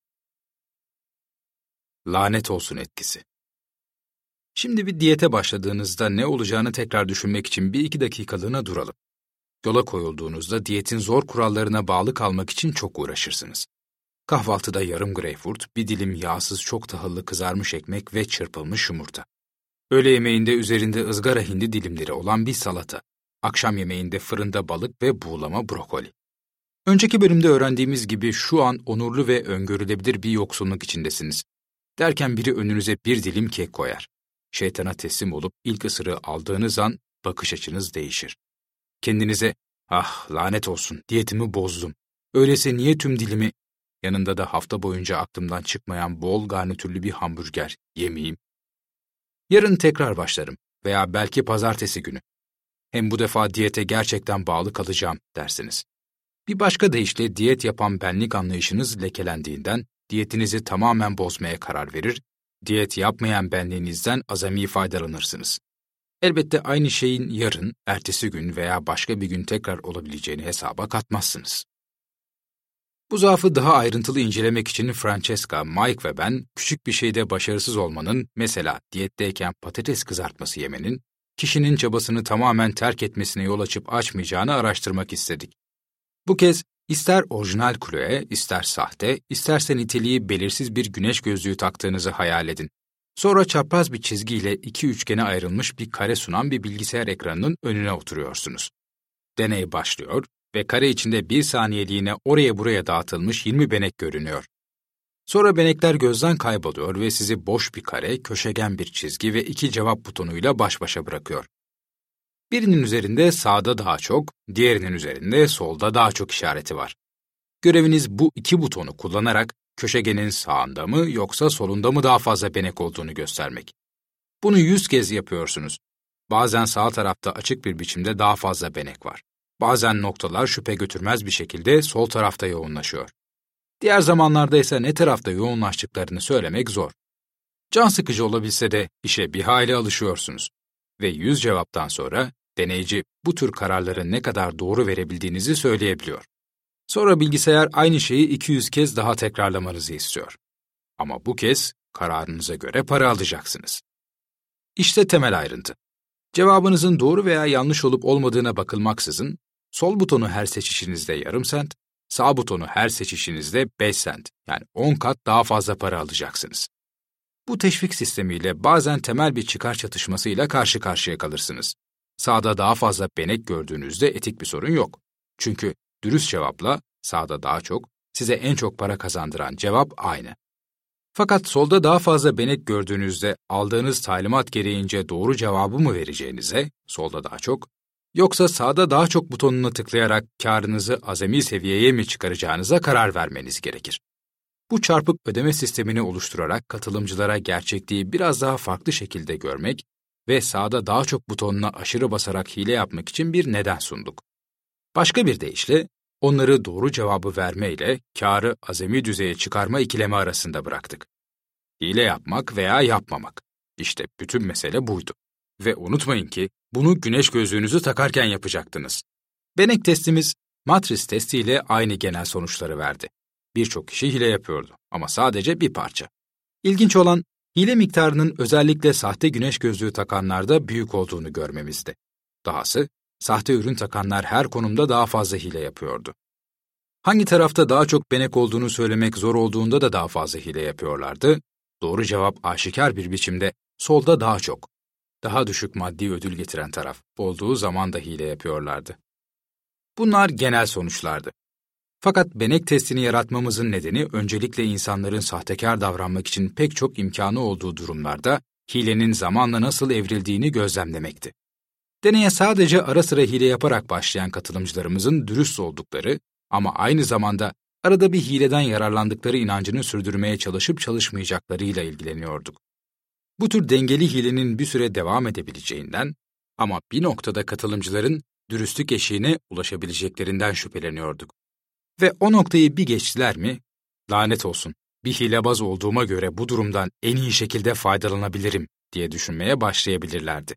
Lanet olsun etkisi. Şimdi bir diyete başladığınızda ne olacağını tekrar düşünmek için bir iki dakikalığına duralım. Yola koyulduğunuzda diyetin zor kurallarına bağlı kalmak için çok uğraşırsınız. Kahvaltıda yarım greyfurt, bir dilim yağsız çok tahıllı kızarmış ekmek ve çırpılmış yumurta. Öğle yemeğinde üzerinde ızgara hindi dilimleri olan bir salata. Akşam yemeğinde fırında balık ve buğulama brokoli. Önceki bölümde öğrendiğimiz gibi şu an onurlu ve öngörülebilir bir yoksunluk içindesiniz. Derken biri önünüze bir dilim kek koyar. Şeytana teslim olup ilk ısırığı aldığınız an bakış açınız değişir. Kendinize, ah lanet olsun diyetimi bozdum. Öyleyse niye tüm dilimi, yanında da hafta boyunca aklımdan çıkmayan bol garnitürlü bir hamburger yemeyeyim? Yarın tekrar başlarım veya belki pazartesi günü. Hem bu defa diyete gerçekten bağlı kalacağım dersiniz. Bir başka deyişle diyet yapan benlik anlayışınız lekelendiğinden diyetinizi tamamen bozmaya karar verir, diyet yapmayan benliğinizden azami faydalanırsınız. Elbette aynı şeyin yarın, ertesi gün veya başka bir gün tekrar olabileceğini hesaba katmazsınız. Bu zaafı daha ayrıntılı incelemek için Francesca, Mike ve ben küçük bir şeyde başarısız olmanın, mesela diyetteyken patates kızartması yemenin, kişinin çabasını tamamen terk etmesine yol açıp açmayacağını araştırmak istedik. Bu kez ister orijinal Chloe, ister sahte, isterse niteliği belirsiz bir güneş gözlüğü taktığınızı hayal edin. Sonra çapraz bir çizgiyle iki üçgene ayrılmış bir kare sunan bir bilgisayar ekranının önüne oturuyorsunuz. Deney başlıyor ve kare içinde bir saniyeliğine oraya buraya dağıtılmış yirmi benek görünüyor. Sonra benekler gözden kayboluyor ve sizi boş bir kare, köşegen bir çizgi ve iki cevap butonuyla baş başa bırakıyor. Birinin üzerinde sağda daha çok, diğerinin üzerinde solda daha çok işareti var. Göreviniz bu iki butonu kullanarak köşegenin sağında mı yoksa solunda mı daha fazla benek olduğunu göstermek. Bunu yüz kez yapıyorsunuz. Bazen sağ tarafta açık bir biçimde daha fazla benek var. Bazen noktalar şüphe götürmez bir şekilde sol tarafta yoğunlaşıyor. Diğer zamanlarda ise ne tarafta yoğunlaştıklarını söylemek zor. Can sıkıcı olabilse de işe bir hayli alışıyorsunuz. Ve yüz cevaptan sonra deneyici bu tür kararları ne kadar doğru verebildiğinizi söyleyebiliyor. Sonra bilgisayar aynı şeyi iki yüz kez daha tekrarlamanızı istiyor. Ama bu kez kararınıza göre para alacaksınız. İşte temel ayrıntı. Cevabınızın doğru veya yanlış olup olmadığına bakılmaksızın, sol butonu her seçişinizde yarım sent, sağ butonu her seçişinizde beş sent, yani on kat daha fazla para alacaksınız. Bu teşvik sistemiyle bazen temel bir çıkar çatışmasıyla karşı karşıya kalırsınız. Sağda daha fazla benek gördüğünüzde etik bir sorun yok. Çünkü dürüst cevapla sağda daha çok, size en çok para kazandıran cevap aynı. Fakat solda daha fazla benek gördüğünüzde aldığınız talimat gereğince doğru cevabı mı vereceğinize, solda daha çok, yoksa sağda daha çok butonuna tıklayarak kârınızı azami seviyeye mi çıkaracağınıza karar vermeniz gerekir. Bu çarpık ödeme sistemini oluşturarak katılımcılara gerçekliği biraz daha farklı şekilde görmek ve sağda daha çok butonuna aşırı basarak hile yapmak için bir neden sunduk. Başka bir deyişle, onları doğru cevabı vermeyle kârı azami düzeye çıkarma ikilemi arasında bıraktık. Hile yapmak veya yapmamak. İşte bütün mesele buydu. Ve unutmayın ki bunu güneş gözlüğünüzü takarken yapacaktınız. Benek testimiz matris testiyle aynı genel sonuçları verdi. Birçok kişi hile yapıyordu ama sadece bir parça. İlginç olan hile miktarının özellikle sahte güneş gözlüğü takanlarda büyük olduğunu görmemizdi. Dahası sahte ürün takanlar her konumda daha fazla hile yapıyordu. Hangi tarafta daha çok benek olduğunu söylemek zor olduğunda da daha fazla hile yapıyorlardı. Doğru cevap aşikar bir biçimde solda daha çok, daha düşük maddi ödül getiren taraf olduğu zaman da hile yapıyorlardı. Bunlar genel sonuçlardı. Fakat benek testini yaratmamızın nedeni öncelikle insanların sahtekar davranmak için pek çok imkanı olduğu durumlarda hilenin zamanla nasıl evrildiğini gözlemlemekti. Deneye sadece ara sıra hile yaparak başlayan katılımcılarımızın dürüst oldukları ama aynı zamanda arada bir hileden yararlandıkları inancını sürdürmeye çalışıp çalışmayacaklarıyla ilgileniyorduk. Bu tür dengeli hilenin bir süre devam edebileceğinden ama bir noktada katılımcıların dürüstlük eşiğine ulaşabileceklerinden şüpheleniyorduk. Ve o noktayı bir geçtiler mi, lanet olsun, bir hilebaz olduğuma göre bu durumdan en iyi şekilde faydalanabilirim diye düşünmeye başlayabilirlerdi.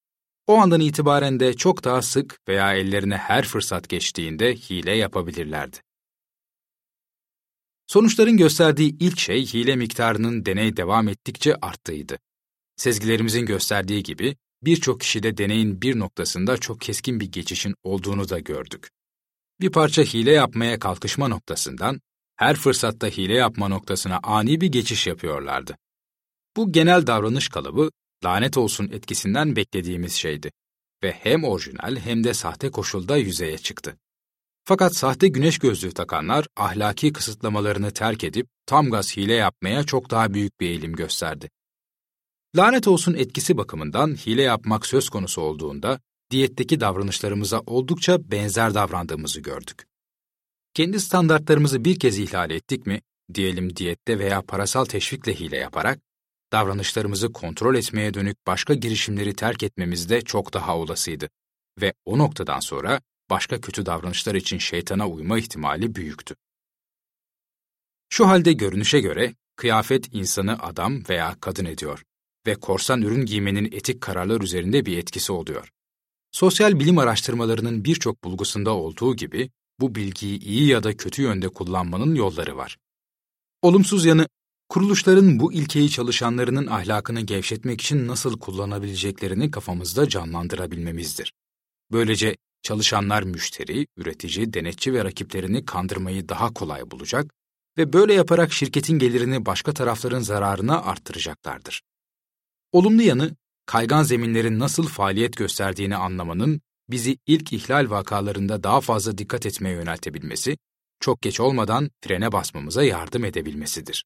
O andan itibaren de çok daha sık veya ellerine her fırsat geçtiğinde hile yapabilirlerdi. Sonuçların gösterdiği ilk şey hile miktarının deney devam ettikçe arttığıydı. Sezgilerimizin gösterdiği gibi birçok kişide deneyin bir noktasında çok keskin bir geçişin olduğunu da gördük. Bir parça hile yapmaya kalkışma noktasından her fırsatta hile yapma noktasına ani bir geçiş yapıyorlardı. Bu genel davranış kalıbı lanet olsun etkisinden beklediğimiz şeydi ve hem orijinal hem de sahte koşulda yüzeye çıktı. Fakat sahte güneş gözlüğü takanlar ahlaki kısıtlamalarını terk edip tam gaz hile yapmaya çok daha büyük bir eğilim gösterdi. Lanet olsun etkisi bakımından hile yapmak söz konusu olduğunda diyetteki davranışlarımıza oldukça benzer davrandığımızı gördük. Kendi standartlarımızı bir kez ihlal ettik mi, diyelim diyette veya parasal teşvikle hile yaparak, davranışlarımızı kontrol etmeye dönük başka girişimleri terk etmemiz de çok daha olasıydı. Ve o noktadan sonra başka kötü davranışlar için şeytana uyma ihtimali büyüktü. Şu halde görünüşe göre kıyafet insanı adam veya kadın ediyor ve korsan ürün giymenin etik kararlar üzerinde bir etkisi oluyor. Sosyal bilim araştırmalarının birçok bulgusunda olduğu gibi bu bilgiyi iyi ya da kötü yönde kullanmanın yolları var. Olumsuz yanı, kuruluşların bu ilkeyi çalışanlarının ahlakını gevşetmek için nasıl kullanabileceklerini kafamızda canlandırabilmemizdir. Böylece çalışanlar müşteri, üretici, denetçi ve rakiplerini kandırmayı daha kolay bulacak ve böyle yaparak şirketin gelirini başka tarafların zararına arttıracaklardır. Olumlu yanı, kaygan zeminlerin nasıl faaliyet gösterdiğini anlamanın bizi ilk ihlal vakalarında daha fazla dikkat etmeye yöneltebilmesi, çok geç olmadan frene basmamıza yardım edebilmesidir.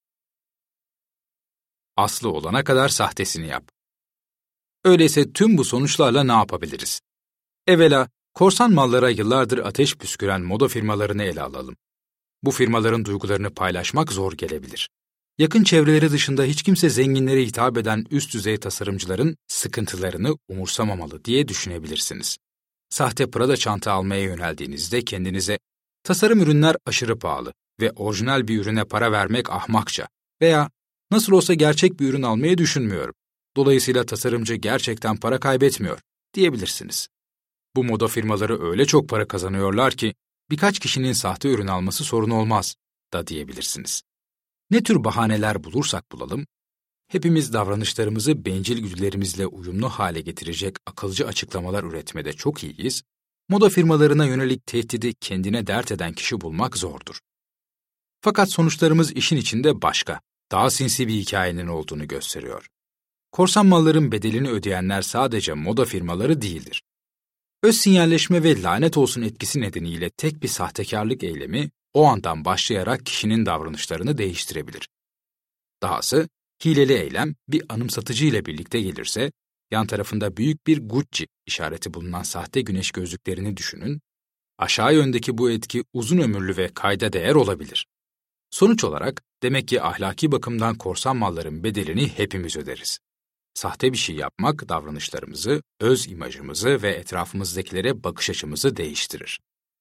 Aslı olana kadar sahtesini yap. Öyleyse tüm bu sonuçlarla ne yapabiliriz? Evvela, korsan mallara yıllardır ateş püsküren moda firmalarını ele alalım. Bu firmaların duygularını paylaşmak zor gelebilir. Yakın çevreleri dışında hiç kimse zenginlere hitap eden üst düzey tasarımcıların sıkıntılarını umursamamalı diye düşünebilirsiniz. Sahte Prada çanta almaya yöneldiğinizde kendinize tasarım ürünler aşırı pahalı ve orijinal bir ürüne para vermek ahmakça veya nasıl olsa gerçek bir ürün almayı düşünmüyorum. Dolayısıyla tasarımcı gerçekten para kaybetmiyor diyebilirsiniz. Bu moda firmaları öyle çok para kazanıyorlar ki birkaç kişinin sahte ürün alması sorun olmaz da diyebilirsiniz. Ne tür bahaneler bulursak bulalım, hepimiz davranışlarımızı bencil güdülerimizle uyumlu hale getirecek akılcı açıklamalar üretmede çok iyiyiz, moda firmalarına yönelik tehdidi kendine dert eden kişi bulmak zordur. Fakat sonuçlarımız işin içinde başka, daha sinsi bir hikayenin olduğunu gösteriyor. Korsan malların bedelini ödeyenler sadece moda firmaları değildir. Öz sinyalleşme ve lanet olsun etkisi nedeniyle tek bir sahtekarlık eylemi o andan başlayarak kişinin davranışlarını değiştirebilir. Dahası, hileli eylem bir anımsatıcı ile birlikte gelirse, yan tarafında büyük bir Gucci işareti bulunan sahte güneş gözlüklerini düşünün, aşağı yöndeki bu etki uzun ömürlü ve kayda değer olabilir. Sonuç olarak, demek ki ahlaki bakımdan korsan malların bedelini hepimiz öderiz. Sahte bir şey yapmak davranışlarımızı, öz imajımızı ve etrafımızdakilere bakış açımızı değiştirir.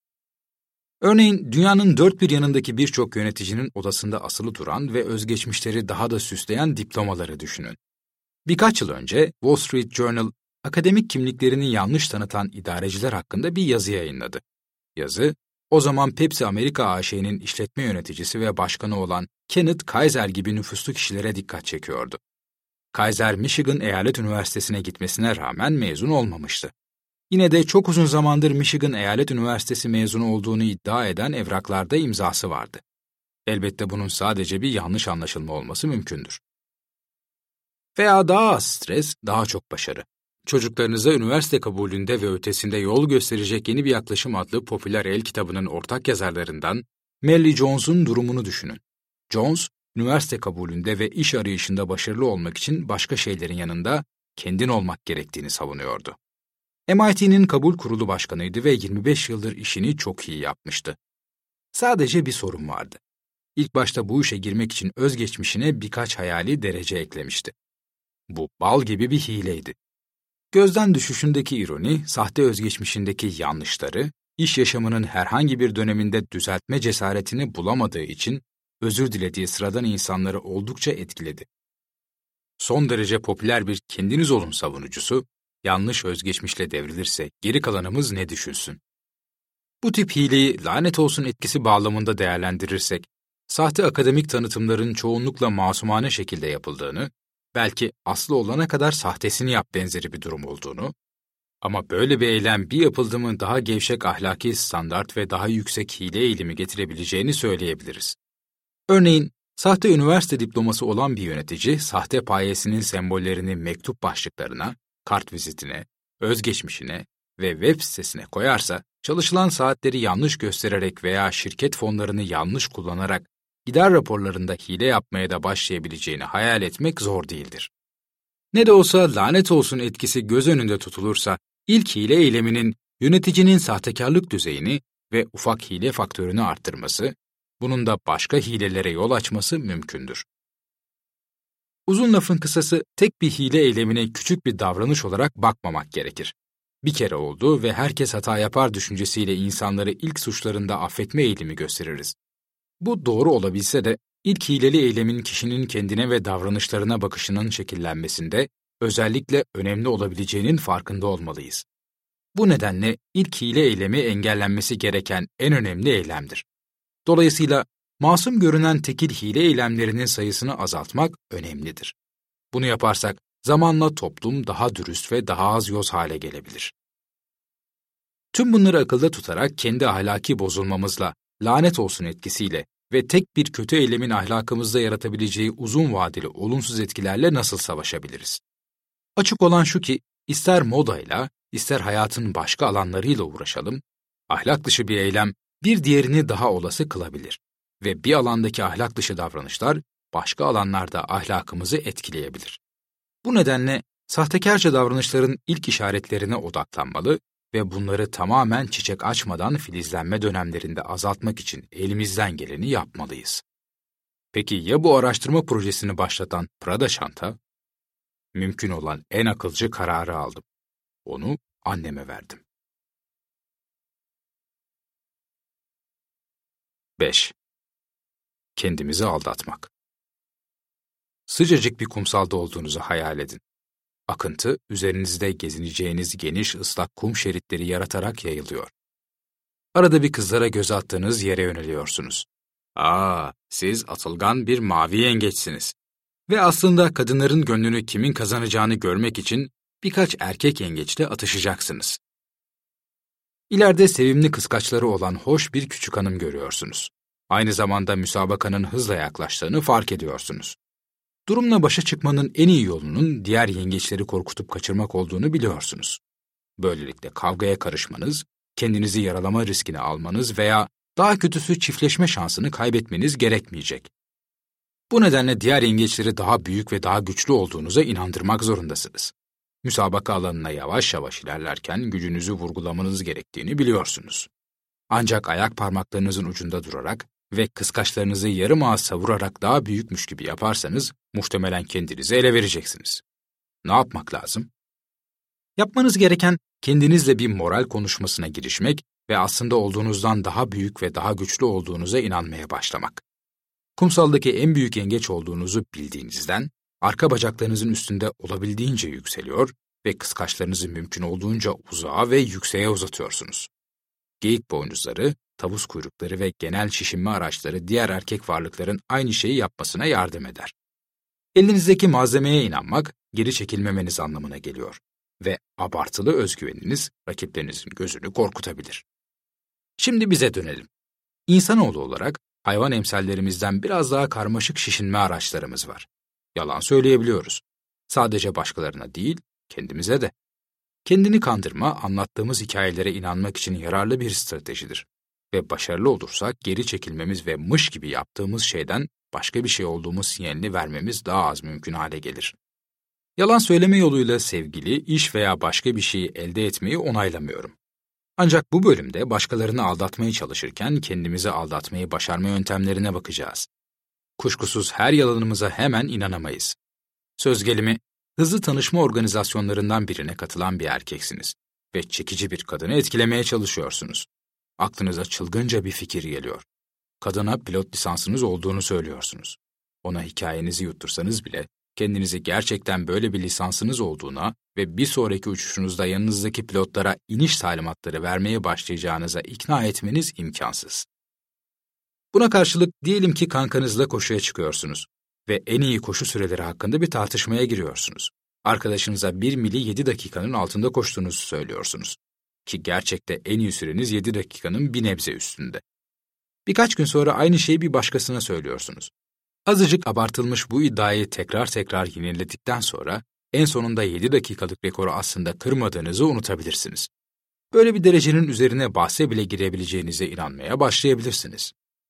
Örneğin dünyanın dört bir yanındaki birçok yöneticinin odasında asılı duran ve özgeçmişleri daha da süsleyen diplomaları düşünün. Birkaç yıl önce Wall Street Journal, akademik kimliklerini yanlış tanıtan idareciler hakkında bir yazı yayınladı. Yazı, o zaman Pepsi Amerika A Ş'nin işletme yöneticisi ve başkanı olan Kenneth Kaiser gibi nüfuslu kişilere dikkat çekiyordu. Kaiser, Michigan Eyalet Üniversitesi'ne gitmesine rağmen mezun olmamıştı. Yine de çok uzun zamandır Michigan Eyalet Üniversitesi mezunu olduğunu iddia eden evraklarda imzası vardı. Elbette bunun sadece bir yanlış anlaşılma olması mümkündür. Veya daha az stres, daha çok başarı. Çocuklarınıza üniversite kabulünde ve ötesinde yol gösterecek Yeni Bir Yaklaşım adlı popüler el kitabının ortak yazarlarından Melly Jones'un durumunu düşünün. Jones, üniversite kabulünde ve iş arayışında başarılı olmak için başka şeylerin yanında kendin olmak gerektiğini savunuyordu. M I T'nin kabul kurulu başkanıydı ve yirmi beş yıldır işini çok iyi yapmıştı. Sadece bir sorun vardı. İlk başta bu işe girmek için özgeçmişine birkaç hayali derece eklemişti. Bu bal gibi bir hileydi. Gözden düşüşündeki ironi, sahte özgeçmişindeki yanlışları, iş yaşamının herhangi bir döneminde düzeltme cesaretini bulamadığı için özür dilediği sıradan insanları oldukça etkiledi. Son derece popüler bir kendiniz olun savunucusu, yanlış özgeçmişle devrilirse geri kalanımız ne düşünsün? Bu tip hileyi lanet olsun etkisi bağlamında değerlendirirsek, sahte akademik tanıtımların çoğunlukla masumane şekilde yapıldığını, belki aslı olana kadar sahtesini yap benzeri bir durum olduğunu, ama böyle bir eylem bir yapıldı mı daha gevşek ahlaki standart ve daha yüksek hile eğilimi getirebileceğini söyleyebiliriz. Örneğin, sahte üniversite diploması olan bir yönetici, sahte payesinin sembollerini mektup başlıklarına, kart vizitine, özgeçmişine ve web sitesine koyarsa, çalışılan saatleri yanlış göstererek veya şirket fonlarını yanlış kullanarak gider raporlarında hile yapmaya da başlayabileceğini hayal etmek zor değildir. Ne de olsa lanet olsun etkisi göz önünde tutulursa, ilk hile eyleminin yöneticinin sahtekarlık düzeyini ve ufak hile faktörünü arttırması, bunun da başka hilelere yol açması mümkündür. Uzun lafın kısası, tek bir hile eylemine küçük bir davranış olarak bakmamak gerekir. Bir kere oldu ve herkes hata yapar düşüncesiyle insanları ilk suçlarında affetme eğilimi gösteririz. Bu doğru olabilse de, ilk hileli eylemin kişinin kendine ve davranışlarına bakışının şekillenmesinde özellikle önemli olabileceğinin farkında olmalıyız. Bu nedenle ilk hile eylemi engellenmesi gereken en önemli eylemdir. Dolayısıyla masum görünen tekil hile eylemlerinin sayısını azaltmak önemlidir. Bunu yaparsak zamanla toplum daha dürüst ve daha az yoz hale gelebilir. Tüm bunları akılda tutarak kendi ahlaki bozulmamızla, lanet olsun etkisiyle ve tek bir kötü eylemin ahlakımızda yaratabileceği uzun vadeli olumsuz etkilerle nasıl savaşabiliriz? Açık olan şu ki, ister modayla, ister hayatın başka alanlarıyla uğraşalım, ahlak dışı bir eylem bir diğerini daha olası kılabilir ve bir alandaki ahlak dışı davranışlar başka alanlarda ahlakımızı etkileyebilir. Bu nedenle sahtekarca davranışların ilk işaretlerine odaklanmalı ve bunları tamamen çiçek açmadan filizlenme dönemlerinde azaltmak için elimizden geleni yapmalıyız. Peki ya bu araştırma projesini başlatan Prada çanta? Mümkün olan en akılcı kararı aldım. Onu anneme verdim. beş. Kendimizi aldatmak. Sıcacık bir kumsalda olduğunuzu hayal edin. Akıntı, üzerinizde gezineceğiniz geniş ıslak kum şeritleri yaratarak yayılıyor. Arada bir kızlara göz attığınız yere yöneliyorsunuz. Aa, siz atılgan bir mavi yengeçsiniz. Ve aslında kadınların gönlünü kimin kazanacağını görmek için birkaç erkek yengeçle atışacaksınız. İleride sevimli kıskaçları olan hoş bir küçük hanım görüyorsunuz. Aynı zamanda müsabakanın hızla yaklaştığını fark ediyorsunuz. Durumla başa çıkmanın en iyi yolunun diğer yengeçleri korkutup kaçırmak olduğunu biliyorsunuz. Böylelikle kavgaya karışmanız, kendinizi yaralama riskini almanız veya daha kötüsü çiftleşme şansını kaybetmeniz gerekmeyecek. Bu nedenle diğer yengeçleri daha büyük ve daha güçlü olduğunuza inandırmak zorundasınız. Müsabaka alanına yavaş yavaş ilerlerken gücünüzü vurgulamanız gerektiğini biliyorsunuz. Ancak ayak parmaklarınızın ucunda durarak ve kıskaçlarınızı yarım ağız savurarak daha büyükmüş gibi yaparsanız muhtemelen kendinizi ele vereceksiniz. Ne yapmak lazım? Yapmanız gereken kendinizle bir moral konuşmasına girişmek ve aslında olduğunuzdan daha büyük ve daha güçlü olduğunuza inanmaya başlamak. Kumsaldaki en büyük yengeç olduğunuzu bildiğinizden arka bacaklarınızın üstünde olabildiğince yükseliyor ve kıskaçlarınızı mümkün olduğunca uzağa ve yükseğe uzatıyorsunuz. Geyik boynuzları, tavus kuyrukları ve genel şişinme araçları diğer erkek varlıkların aynı şeyi yapmasına yardım eder. Elinizdeki malzemeye inanmak, geri çekilmemeniz anlamına geliyor ve abartılı özgüveniniz rakiplerinizin gözünü korkutabilir. Şimdi bize dönelim. İnsanoğlu olarak hayvan emsallerimizden biraz daha karmaşık şişinme araçlarımız var. Yalan söyleyebiliyoruz. Sadece başkalarına değil, kendimize de. Kendini kandırma, anlattığımız hikayelere inanmak için yararlı bir stratejidir. Ve başarılı olursak geri çekilmemiz ve mış gibi yaptığımız şeyden başka bir şey olduğumuz sinyalini vermemiz daha az mümkün hale gelir. Yalan söyleme yoluyla sevgili, iş veya başka bir şeyi elde etmeyi onaylamıyorum. Ancak bu bölümde başkalarını aldatmaya çalışırken kendimizi aldatmayı başarma yöntemlerine bakacağız. Kuşkusuz her yalanımıza hemen inanamayız. Söz gelimi, hızlı tanışma organizasyonlarından birine katılan bir erkeksiniz ve çekici bir kadını etkilemeye çalışıyorsunuz. Aklınıza çılgınca bir fikir geliyor. Kadına pilot lisansınız olduğunu söylüyorsunuz. Ona hikayenizi yuttursanız bile kendinizi gerçekten böyle bir lisansınız olduğuna ve bir sonraki uçuşunuzda yanınızdaki pilotlara iniş talimatları vermeye başlayacağınıza ikna etmeniz imkansız. Buna karşılık diyelim ki kankanızla koşuya çıkıyorsunuz ve en iyi koşu süreleri hakkında bir tartışmaya giriyorsunuz. Arkadaşınıza bir mili yedi dakikanın altında koştuğunuzu söylüyorsunuz. Ki gerçekte en iyi süreniz yedi dakikanın bir nebze üstünde. Birkaç gün sonra aynı şeyi bir başkasına söylüyorsunuz. Azıcık abartılmış bu iddiayı tekrar tekrar yeniledikten sonra en sonunda yedi dakikalık rekoru aslında kırmadığınızı unutabilirsiniz. Böyle bir derecenin üzerine bahse bile girebileceğinize inanmaya başlayabilirsiniz.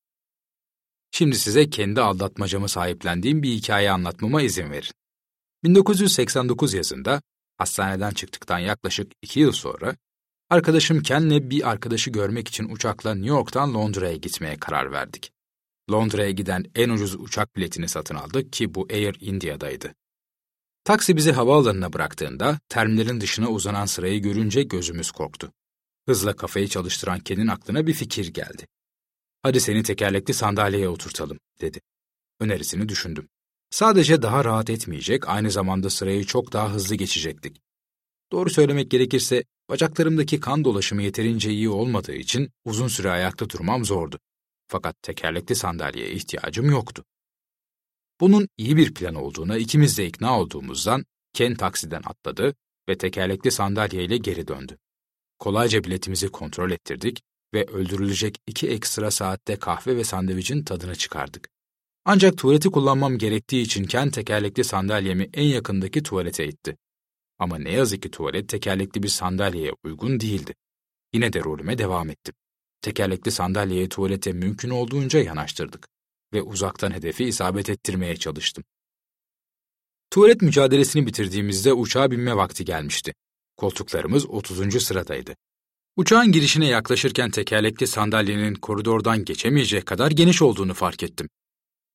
Şimdi size kendi aldatmacamı sahiplendiğim bir hikaye anlatmama izin verin. bin dokuz yüz seksen dokuz yazında hastaneden çıktıktan yaklaşık iki yıl sonra arkadaşım Ken'le bir arkadaşı görmek için uçakla New York'tan Londra'ya gitmeye karar verdik. Londra'ya giden en ucuz uçak biletini satın aldık ki bu Air India'daydı. Taksi bizi havaalanına bıraktığında terminalin dışına uzanan sırayı görünce gözümüz korktu. Hızla kafayı çalıştıran Ken'in aklına bir fikir geldi. "Hadi seni tekerlekli sandalyeye oturtalım," dedi. Önerisini düşündüm. Sadece daha rahat etmeyecek, aynı zamanda sırayı çok daha hızlı geçecektik. Doğru söylemek gerekirse, bacaklarımdaki kan dolaşımı yeterince iyi olmadığı için uzun süre ayakta durmam zordu. Fakat tekerlekli sandalyeye ihtiyacım yoktu. Bunun iyi bir plan olduğuna ikimiz de ikna olduğumuzdan Ken taksiden atladı ve tekerlekli sandalyeyle geri döndü. Kolayca biletimizi kontrol ettirdik ve öldürülecek iki ekstra saatte kahve ve sandviçin tadını çıkardık. Ancak tuvaleti kullanmam gerektiği için Ken tekerlekli sandalyemi en yakındaki tuvalete itti. Ama ne yazık ki tuvalet tekerlekli bir sandalyeye uygun değildi. Yine de rolüme devam ettim. Tekerlekli sandalyeyi tuvalete mümkün olduğunca yanaştırdık ve uzaktan hedefi isabet ettirmeye çalıştım. Tuvalet mücadelesini bitirdiğimizde uçağa binme vakti gelmişti. Koltuklarımız otuzuncu sıradaydı. Uçağın girişine yaklaşırken tekerlekli sandalyenin koridordan geçemeyecek kadar geniş olduğunu fark ettim.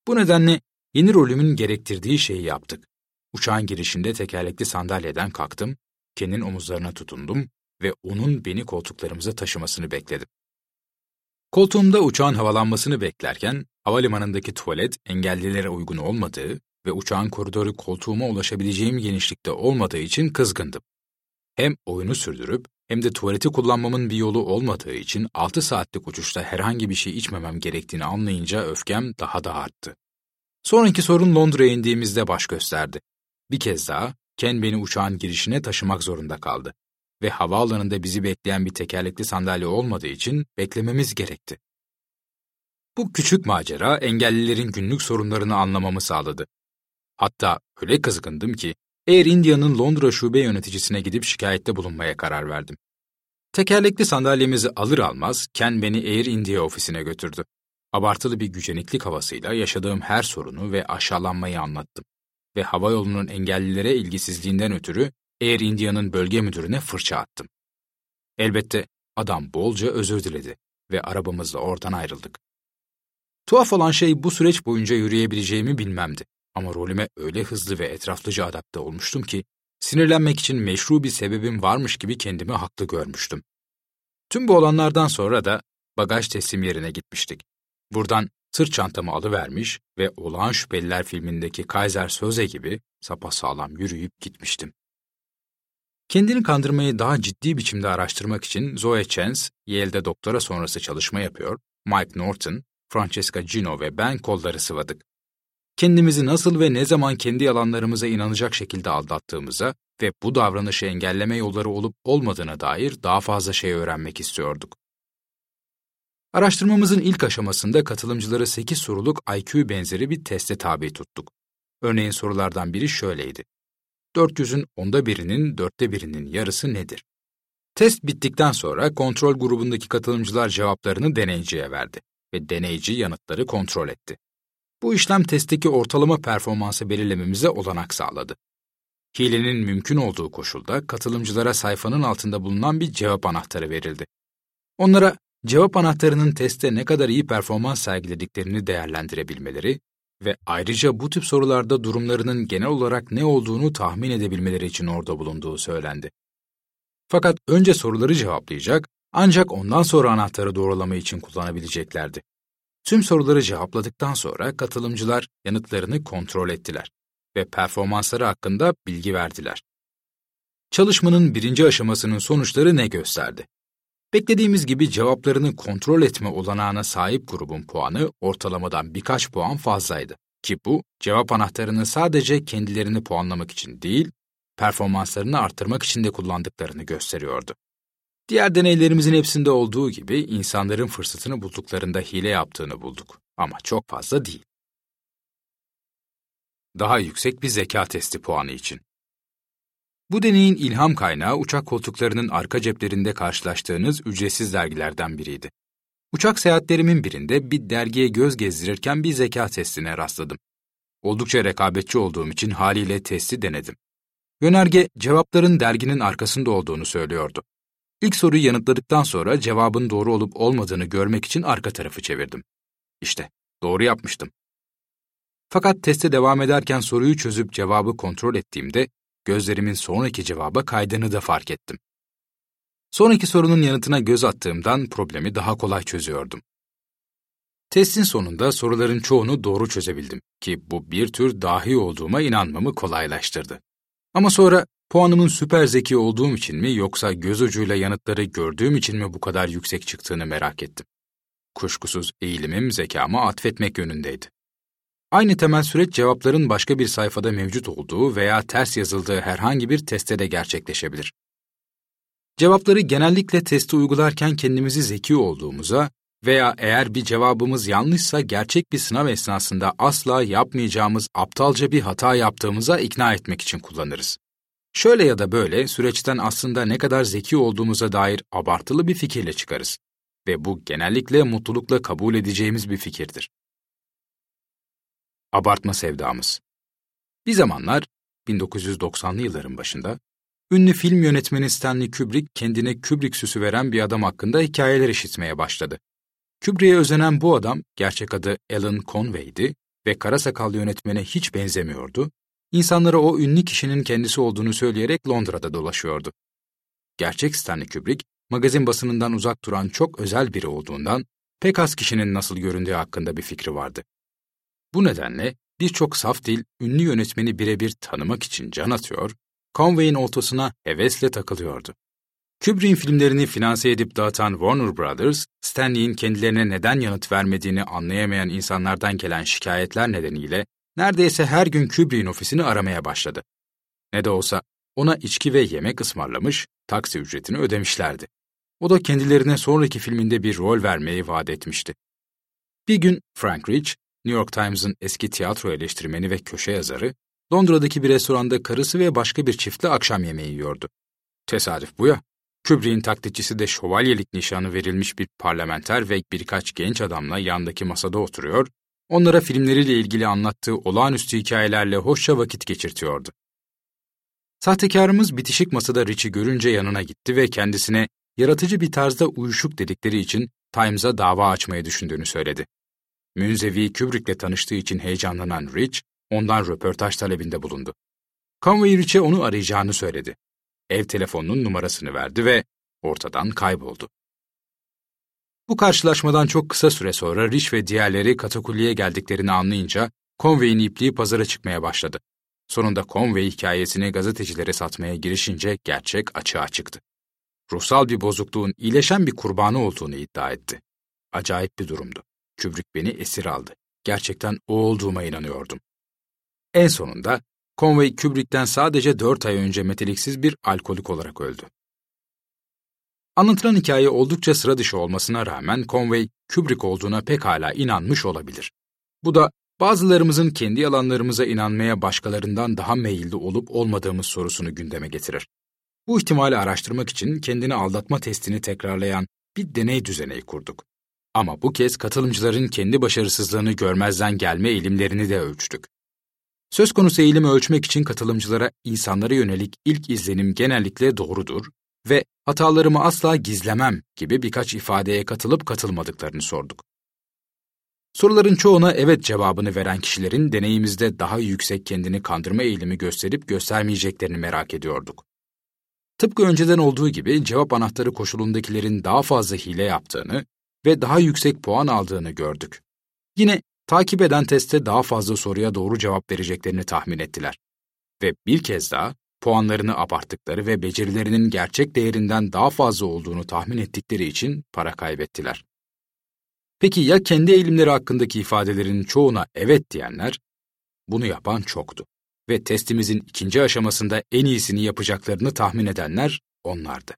Bu nedenle yeni rolümün gerektirdiği şeyi yaptık. Uçağın girişinde tekerlekli sandalyeden kalktım, Ken'in omuzlarına tutundum ve onun beni koltuklarımıza taşımasını bekledim. Koltuğumda uçağın havalanmasını beklerken, havalimanındaki tuvalet engellilere uygun olmadığı ve uçağın koridoru koltuğuma ulaşabileceğim genişlikte olmadığı için kızgındım. Hem oyunu sürdürüp hem de tuvaleti kullanmamın bir yolu olmadığı için altı saatlik uçuşta herhangi bir şey içmemem gerektiğini anlayınca öfkem daha da arttı. Sonraki sorun Londra'ya indiğimizde baş gösterdi. Bir kez daha Ken beni uçağın girişine taşımak zorunda kaldı ve havaalanında bizi bekleyen bir tekerlekli sandalye olmadığı için beklememiz gerekti. Bu küçük macera engellilerin günlük sorunlarını anlamamı sağladı. Hatta öyle kızgındım ki Air India'nın Londra şube yöneticisine gidip şikayette bulunmaya karar verdim. Tekerlekli sandalyemizi alır almaz Ken beni Air India ofisine götürdü. Abartılı bir güceniklik havasıyla yaşadığım her sorunu ve aşağılanmayı anlattım. Ve havayolunun engellilere ilgisizliğinden ötürü Air India'nın bölge müdürüne fırça attım. Elbette adam bolca özür diledi ve arabamızla oradan ayrıldık. Tuhaf olan şey bu süreç boyunca yürüyebileceğimi bilmemdi. Ama rolüme öyle hızlı ve etraflıca adapte olmuştum ki, sinirlenmek için meşru bir sebebim varmış gibi kendimi haklı görmüştüm. Tüm bu olanlardan sonra da bagaj teslim yerine gitmiştik. Buradan sırt çantamı alıvermiş ve Olağan Şüpheliler filmindeki Kaiser Söze gibi sapasağlam yürüyüp gitmiştim. Kendini kandırmayı daha ciddi biçimde araştırmak için Zoe Chance, Yale'de doktora sonrası çalışma yapıyor, Mike Norton, Francesca Gino ve ben kolları sıvadık. Kendimizi nasıl ve ne zaman kendi yalanlarımıza inanacak şekilde aldattığımıza ve bu davranışı engelleme yolları olup olmadığına dair daha fazla şey öğrenmek istiyorduk. Araştırmamızın ilk aşamasında katılımcıları sekiz soruluk I Q benzeri bir teste tabi tuttuk. Örneğin sorulardan biri şöyleydi. dört yüzün onda birinin dörtte birinin yarısı nedir? Test bittikten sonra kontrol grubundaki katılımcılar cevaplarını deneyiciye verdi ve deneyici yanıtları kontrol etti. Bu işlem testteki ortalama performansı belirlememize olanak sağladı. Hilenin mümkün olduğu koşulda katılımcılara sayfanın altında bulunan bir cevap anahtarı verildi. Onlara cevap anahtarının testte ne kadar iyi performans sergilediklerini değerlendirebilmeleri ve ayrıca bu tip sorularda durumlarının genel olarak ne olduğunu tahmin edebilmeleri için orada bulunduğu söylendi. Fakat önce soruları cevaplayacak, ancak ondan sonra anahtarı doğrulama için kullanabileceklerdi. Tüm soruları cevapladıktan sonra katılımcılar yanıtlarını kontrol ettiler ve performansları hakkında bilgi verdiler. Çalışmanın birinci aşamasının sonuçları ne gösterdi? Beklediğimiz gibi cevaplarını kontrol etme olanağına sahip grubun puanı ortalamadan birkaç puan fazlaydı ki bu cevap anahtarını sadece kendilerini puanlamak için değil, performanslarını arttırmak için de kullandıklarını gösteriyordu. Diğer deneylerimizin hepsinde olduğu gibi insanların fırsatını bulduklarında hile yaptığını bulduk ama çok fazla değil. Daha yüksek bir zeka testi puanı için. Bu deneyin ilham kaynağı uçak koltuklarının arka ceplerinde karşılaştığınız ücretsiz dergilerden biriydi. Uçak seyahatlerimin birinde bir dergiye göz gezdirirken bir zeka testine rastladım. Oldukça rekabetçi olduğum için haliyle testi denedim. Yönerge cevapların derginin arkasında olduğunu söylüyordu. İlk soruyu yanıtladıktan sonra cevabın doğru olup olmadığını görmek için arka tarafı çevirdim. İşte, doğru yapmıştım. Fakat teste devam ederken soruyu çözüp cevabı kontrol ettiğimde, gözlerimin sonraki cevaba kaydığını da fark ettim. Sonraki sorunun yanıtına göz attığımdan problemi daha kolay çözüyordum. Testin sonunda soruların çoğunu doğru çözebildim ki bu bir tür dahi olduğuma inanmamı kolaylaştırdı. Ama sonra puanımın süper zeki olduğum için mi yoksa göz ucuyla yanıtları gördüğüm için mi bu kadar yüksek çıktığını merak ettim. Kuşkusuz eğilimim zekama atfetmek yönündeydi. Aynı temel süreç cevapların başka bir sayfada mevcut olduğu veya ters yazıldığı herhangi bir testte de gerçekleşebilir. Cevapları genellikle testi uygularken kendimizi zeki olduğumuza veya eğer bir cevabımız yanlışsa gerçek bir sınav esnasında asla yapmayacağımız aptalca bir hata yaptığımıza ikna etmek için kullanırız. Şöyle ya da böyle süreçten aslında ne kadar zeki olduğumuza dair abartılı bir fikirle çıkarız ve bu genellikle mutlulukla kabul edeceğimiz bir fikirdir. Abartma sevdamız. Bir zamanlar, bin dokuz yüz doksanlı yılların başında, ünlü film yönetmeni Stanley Kubrick kendine Kubrick süsü veren bir adam hakkında hikayeler işitmeye başladı. Kubrick'e özenen bu adam, gerçek adı Alan Conway'di ve kara sakallı yönetmene hiç benzemiyordu, insanlara o ünlü kişinin kendisi olduğunu söyleyerek Londra'da dolaşıyordu. Gerçek Stanley Kubrick, magazin basınından uzak duran çok özel biri olduğundan pek az kişinin nasıl göründüğü hakkında bir fikri vardı. Bu nedenle birçok saf dil ünlü yönetmeni birebir tanımak için can atıyor, Conway'in oltasına hevesle takılıyordu. Kubrick'in filmlerini finanse edip dağıtan Warner Brothers, Stanley'in kendilerine neden yanıt vermediğini anlayamayan insanlardan gelen şikayetler nedeniyle neredeyse her gün Kubrick'in ofisini aramaya başladı. Ne de olsa ona içki ve yemek ısmarlamış, taksi ücretini ödemişlerdi. O da kendilerine sonraki filminde bir rol vermeyi vaat etmişti. Bir gün Frank Rich, New York Times'ın eski tiyatro eleştirmeni ve köşe yazarı, Londra'daki bir restoranda karısı ve başka bir çiftle akşam yemeği yiyordu. Tesadüf bu ya. Kubrick'in taklitçisi de şövalyelik nişanı verilmiş bir parlamenter ve birkaç genç adamla yandaki masada oturuyor, onlara filmleriyle ilgili anlattığı olağanüstü hikayelerle hoşça vakit geçirtiyordu. Sahtekarımız bitişik masada Rich'i görünce yanına gitti ve kendisine yaratıcı bir tarzda uyuşuk dedikleri için Times'a dava açmayı düşündüğünü söyledi. Münzevi Kubrick'le tanıştığı için heyecanlanan Rich, ondan röportaj talebinde bulundu. Conway Rich'e onu arayacağını söyledi. Ev telefonunun numarasını verdi ve ortadan kayboldu. Bu karşılaşmadan çok kısa süre sonra Rich ve diğerleri katakulliye geldiklerini anlayınca Conway'in ipliği pazara çıkmaya başladı. Sonunda Conway hikayesini gazetecilere satmaya girişince gerçek açığa çıktı. Ruhsal bir bozukluğun iyileşen bir kurbanı olduğunu iddia etti. Acayip bir durumdu. Kubrick beni esir aldı. Gerçekten o olduğuma inanıyordum. En sonunda Conway Kubrick'ten sadece dört ay önce meteliksiz bir alkolik olarak öldü. Anlatılan hikaye oldukça sıra dışı olmasına rağmen Conway, Kubrick olduğuna pekala inanmış olabilir. Bu da bazılarımızın kendi yalanlarımıza inanmaya başkalarından daha meyilli olup olmadığımız sorusunu gündeme getirir. Bu ihtimali araştırmak için kendini aldatma testini tekrarlayan bir deney düzeneği kurduk. Ama bu kez katılımcıların kendi başarısızlığını görmezden gelme eğilimlerini de ölçtük. Söz konusu eğilimi ölçmek için katılımcılara insanlara yönelik ilk izlenim genellikle doğrudur ve hatalarımı asla gizlemem gibi birkaç ifadeye katılıp katılmadıklarını sorduk. Soruların çoğuna evet cevabını veren kişilerin deneyimizde daha yüksek kendini kandırma eğilimi gösterip göstermeyeceklerini merak ediyorduk. Tıpkı önceden olduğu gibi cevap anahtarı koşulundakilerin daha fazla hile yaptığını ve daha yüksek puan aldığını gördük. Yine takip eden testte daha fazla soruya doğru cevap vereceklerini tahmin ettiler. Ve bir kez daha puanlarını abarttıkları ve becerilerinin gerçek değerinden daha fazla olduğunu tahmin ettikleri için para kaybettiler. Peki ya kendi eğilimleri hakkındaki ifadelerin çoğuna evet diyenler? Bunu yapan çoktu. Ve testimizin ikinci aşamasında en iyisini yapacaklarını tahmin edenler onlardı.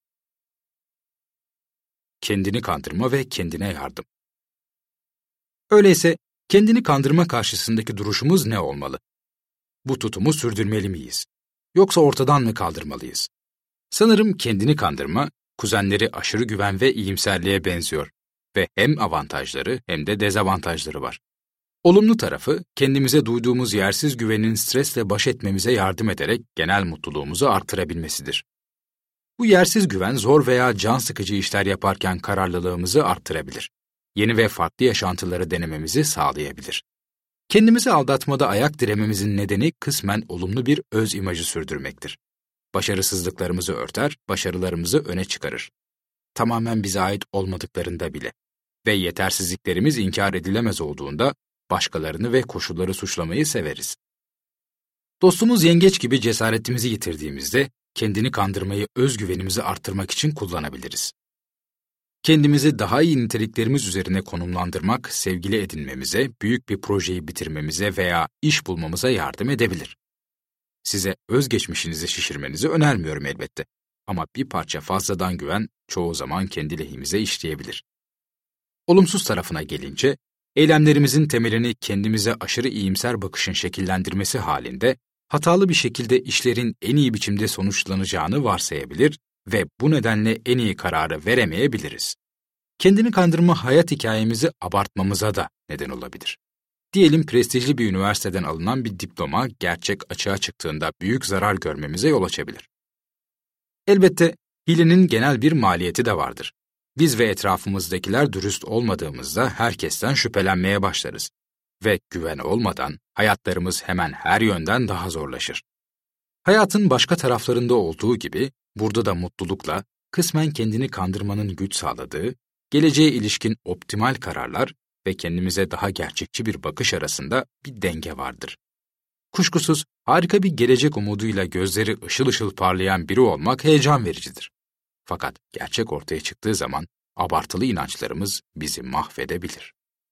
Kendini kandırma ve kendine yardım. Öyleyse kendini kandırma karşısındaki duruşumuz ne olmalı? Bu tutumu sürdürmeli miyiz? Yoksa ortadan mı kaldırmalıyız? Sanırım kendini kandırma, kuzenleri aşırı güven ve iyimserliğe benziyor ve hem avantajları hem de dezavantajları var. Olumlu tarafı, kendimize duyduğumuz yersiz güvenin stresle baş etmemize yardım ederek genel mutluluğumuzu arttırabilmesidir. Bu yersiz güven zor veya can sıkıcı işler yaparken kararlılığımızı arttırabilir. Yeni ve farklı yaşantıları denememizi sağlayabilir. Kendimizi aldatmada ayak dirememizin nedeni kısmen olumlu bir öz imajı sürdürmektir. Başarısızlıklarımızı örter, başarılarımızı öne çıkarır. Tamamen bize ait olmadıklarında bile. Ve yetersizliklerimiz inkar edilemez olduğunda başkalarını ve koşulları suçlamayı severiz. Dostumuz yengeç gibi cesaretimizi yitirdiğimizde kendini kandırmayı özgüvenimizi arttırmak için kullanabiliriz. Kendimizi daha iyi niteliklerimiz üzerine konumlandırmak, sevgili edinmemize, büyük bir projeyi bitirmemize veya iş bulmamıza yardım edebilir. Size özgeçmişinizi şişirmenizi önermiyorum elbette. Ama bir parça fazladan güven çoğu zaman kendi lehimize işleyebilir. Olumsuz tarafına gelince, eylemlerimizin temelini kendimize aşırı iyimser bakışın şekillendirmesi halinde, hatalı bir şekilde işlerin en iyi biçimde sonuçlanacağını varsayabilir ve bu nedenle en iyi kararı veremeyebiliriz. Kendini kandırma hayat hikayemizi abartmamıza da neden olabilir. Diyelim prestijli bir üniversiteden alınan bir diploma gerçek açığa çıktığında büyük zarar görmemize yol açabilir. Elbette hilenin genel bir maliyeti de vardır. Biz ve etrafımızdakiler dürüst olmadığımızda herkesten şüphelenmeye başlarız. Ve güven olmadan hayatlarımız hemen her yönden daha zorlaşır. Hayatın başka taraflarında olduğu gibi burada da mutlulukla kısmen kendini kandırmanın güç sağladığı, geleceğe ilişkin optimal kararlar ve kendimize daha gerçekçi bir bakış arasında bir denge vardır. Kuşkusuz harika bir gelecek umuduyla gözleri ışıl ışıl parlayan biri olmak heyecan vericidir. Fakat gerçek ortaya çıktığı zaman abartılı inançlarımız bizi mahvedebilir.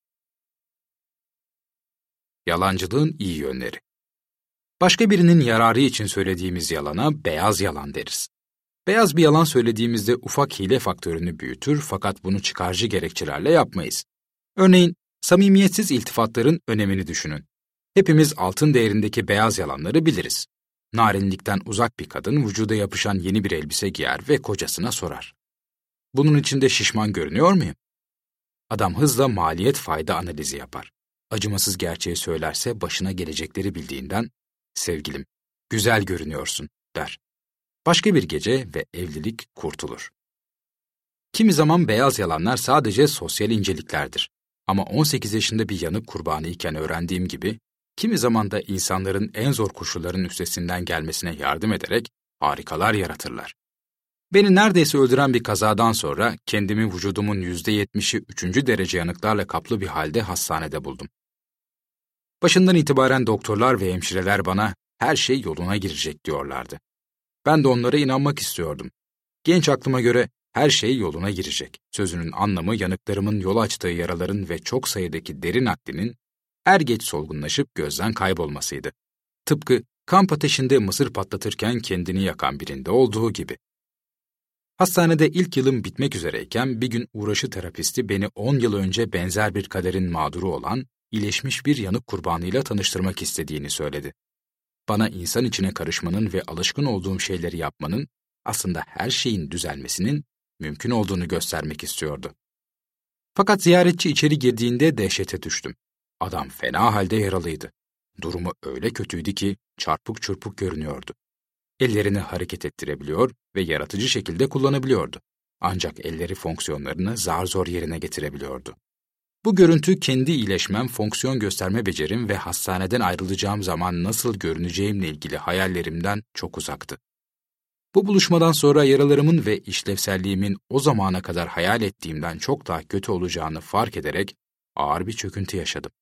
Yalancılığın iyi yönleri. Başka birinin yararı için söylediğimiz yalana beyaz yalan deriz. Beyaz bir yalan söylediğimizde ufak hile faktörünü büyütür fakat bunu çıkarcı gerekçelerle yapmayız. Örneğin, samimiyetsiz iltifatların önemini düşünün. Hepimiz altın değerindeki beyaz yalanları biliriz. Narinlikten uzak bir kadın vücuda yapışan yeni bir elbise giyer ve kocasına sorar. Bunun içinde şişman görünüyor muyum? Adam hızla maliyet fayda analizi yapar. Acımasız gerçeği söylerse başına gelecekleri bildiğinden, sevgilim, güzel görünüyorsun, der. Başka bir gece ve evlilik kurtulur. Kimi zaman beyaz yalanlar sadece sosyal inceliklerdir. Ama on sekiz yaşında bir yanık kurbanı iken öğrendiğim gibi, kimi zaman da insanların en zor koşulların üstesinden gelmesine yardım ederek harikalar yaratırlar. Beni neredeyse öldüren bir kazadan sonra kendimi vücudumun yüzde yetmişi üçüncü derece yanıklarla kaplı bir halde hastanede buldum. Başından itibaren doktorlar ve hemşireler bana her şey yoluna girecek diyorlardı. Ben de onlara inanmak istiyordum. Genç aklıma göre her şey yoluna girecek. Sözünün anlamı yanıklarımın yol açtığı yaraların ve çok sayıdaki deri naklinin er geç solgunlaşıp gözden kaybolmasıydı. Tıpkı kamp ateşinde mısır patlatırken kendini yakan birinde olduğu gibi. Hastanede ilk yılım bitmek üzereyken bir gün uğraşı terapisti beni on yıl önce benzer bir kaderin mağduru olan, iyileşmiş bir yanık kurbanıyla tanıştırmak istediğini söyledi. Bana insan içine karışmanın ve alışkın olduğum şeyleri yapmanın, aslında her şeyin düzelmesinin mümkün olduğunu göstermek istiyordu. Fakat ziyaretçi içeri girdiğinde dehşete düştüm. Adam fena halde yaralıydı. Durumu öyle kötüydü ki çarpık çırpık görünüyordu. Ellerini hareket ettirebiliyor ve yaratıcı şekilde kullanabiliyordu. Ancak elleri fonksiyonlarını zar zor yerine getirebiliyordu. Bu görüntü kendi iyileşmem, fonksiyon gösterme becerim ve hastaneden ayrılacağım zaman nasıl görüneceğimle ilgili hayallerimden çok uzaktı. Bu buluşmadan sonra yaralarımın ve işlevselliğimin o zamana kadar hayal ettiğimden çok daha kötü olacağını fark ederek ağır bir çöküntü yaşadım.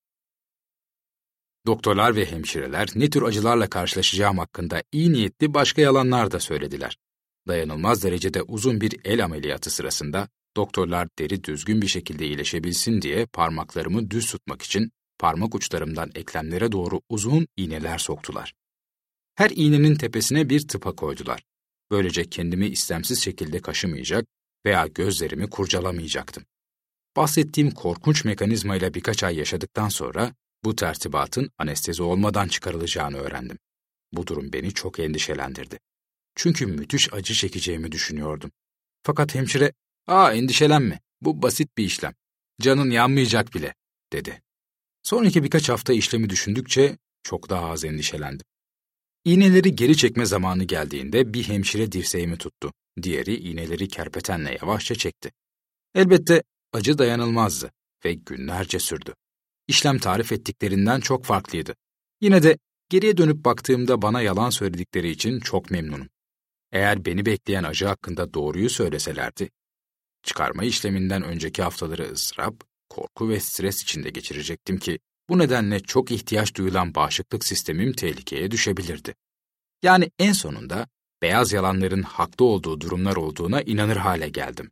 Doktorlar ve hemşireler ne tür acılarla karşılaşacağım hakkında iyi niyetli başka yalanlar da söylediler. Dayanılmaz derecede uzun bir el ameliyatı sırasında doktorlar deri düzgün bir şekilde iyileşebilsin diye parmaklarımı düz tutmak için parmak uçlarımdan eklemlere doğru uzun iğneler soktular. Her iğnenin tepesine bir tıpa koydular. Böylece kendimi istemsiz şekilde kaşımayacak veya gözlerimi kurcalamayacaktım. Bahsettiğim korkunç mekanizmayla birkaç ay yaşadıktan sonra bu tertibatın anestezi olmadan çıkarılacağını öğrendim. Bu durum beni çok endişelendirdi. Çünkü müthiş acı çekeceğimi düşünüyordum. Fakat hemşire, ''Aa endişelenme, bu basit bir işlem. Canın yanmayacak bile.'' dedi. Sonraki birkaç hafta işlemi düşündükçe çok daha az endişelendim. İğneleri geri çekme zamanı geldiğinde bir hemşire dirseğimi tuttu. Diğeri iğneleri kerpetenle yavaşça çekti. Elbette acı dayanılmazdı ve günlerce sürdü. İşlem tarif ettiklerinden çok farklıydı. Yine de geriye dönüp baktığımda bana yalan söyledikleri için çok memnunum. Eğer beni bekleyen acı hakkında doğruyu söyleselerdi, çıkarma işleminden önceki haftaları ızdırap, korku ve stres içinde geçirecektim ki, bu nedenle çok ihtiyaç duyulan bağışıklık sistemim tehlikeye düşebilirdi. Yani en sonunda beyaz yalanların haklı olduğu durumlar olduğuna inanır hale geldim.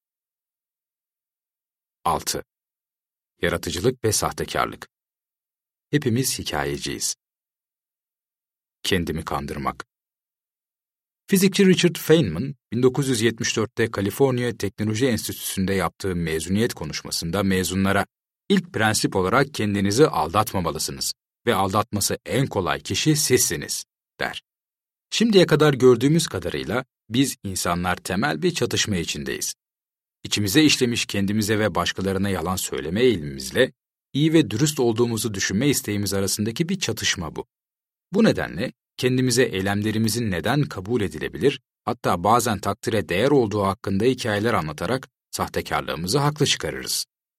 altı. Yaratıcılık ve sahtekarlık. Hepimiz hikayeciyiz. Kendimi kandırmak. Fizikçi Richard Feynman, bin dokuz yüz yetmiş dörtte Kaliforniya Teknoloji Enstitüsü'nde yaptığı mezuniyet konuşmasında mezunlara ilk prensip olarak kendinizi aldatmamalısınız ve aldatması en kolay kişi sizsiniz, der. Şimdiye kadar gördüğümüz kadarıyla biz insanlar temel bir çatışma içindeyiz. İçimize işlemiş kendimize ve başkalarına yalan söyleme eğilimimizle iyi ve dürüst olduğumuzu düşünme isteğimiz arasındaki bir çatışma bu. Bu nedenle kendimize eylemlerimizin neden kabul edilebilir, hatta bazen takdire değer olduğu hakkında hikayeler anlatarak sahtekarlığımızı haklı çıkarırız.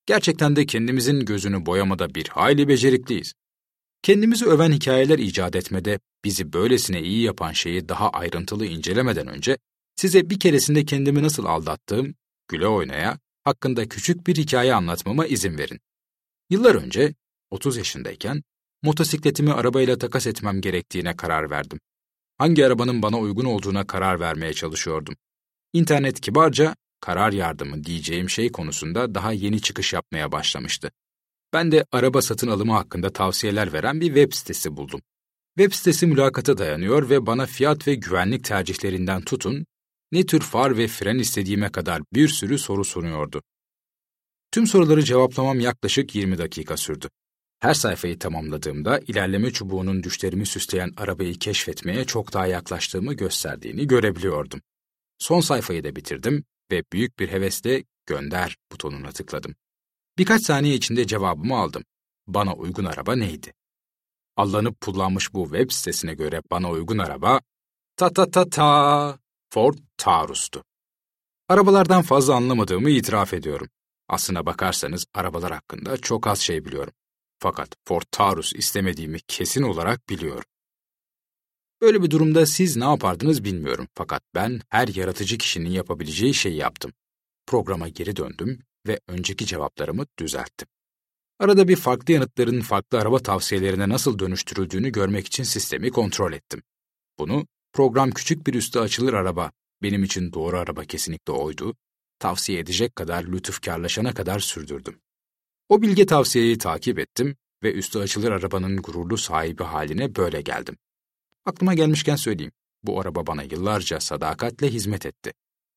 Gerçekten de kendimizin gözünü boyamada bir hayli becerikliyiz. Kendimizi öven hikayeler icat etmede bizi böylesine iyi yapan şeyi daha ayrıntılı incelemeden önce size bir keresinde kendimi nasıl aldattığım, güle oynaya, hakkında küçük bir hikaye anlatmama izin verin. Yıllar önce, otuz yaşındayken, motosikletimi arabayla takas etmem gerektiğine karar verdim. Hangi arabanın bana uygun olduğuna karar vermeye çalışıyordum. İnternet kibarca, karar yardımı diyeceğim şey konusunda daha yeni çıkış yapmaya başlamıştı. Ben de araba satın alımı hakkında tavsiyeler veren bir web sitesi buldum. Web sitesi mülakata dayanıyor ve bana fiyat ve güvenlik tercihlerinden tutun, ne tür far ve fren istediğime kadar bir sürü soru soruyordu. Tüm soruları cevaplamam yaklaşık yirmi dakika sürdü. Her sayfayı tamamladığımda ilerleme çubuğunun düşlerimi süsleyen arabayı keşfetmeye çok daha yaklaştığımı gösterdiğini görebiliyordum. Son sayfayı da bitirdim ve büyük bir hevesle gönder butonuna tıkladım. Birkaç saniye içinde cevabımı aldım. Bana uygun araba neydi? Allanıp pullanmış bu web sitesine göre bana uygun araba ta ta ta ta Ford Taurus'tu. Arabalardan fazla anlamadığımı itiraf ediyorum. Aslına bakarsanız arabalar hakkında çok az şey biliyorum. Fakat Ford Taurus istemediğimi kesin olarak biliyorum. Böyle bir durumda siz ne yapardınız bilmiyorum. Fakat ben her yaratıcı kişinin yapabileceği şeyi yaptım. Programa geri döndüm ve önceki cevaplarımı düzelttim. Arada bir farklı yanıtların farklı araba tavsiyelerine nasıl dönüştürüldüğünü görmek için sistemi kontrol ettim. Bunu program küçük bir üstü açılır araba, benim için doğru araba kesinlikle oydu, tavsiye edecek kadar lütufkarlaşana kadar sürdürdüm. O bilge tavsiyeyi takip ettim ve üstü açılır arabanın gururlu sahibi haline böyle geldim. Aklıma gelmişken söyleyeyim, bu araba bana yıllarca sadakatle hizmet etti.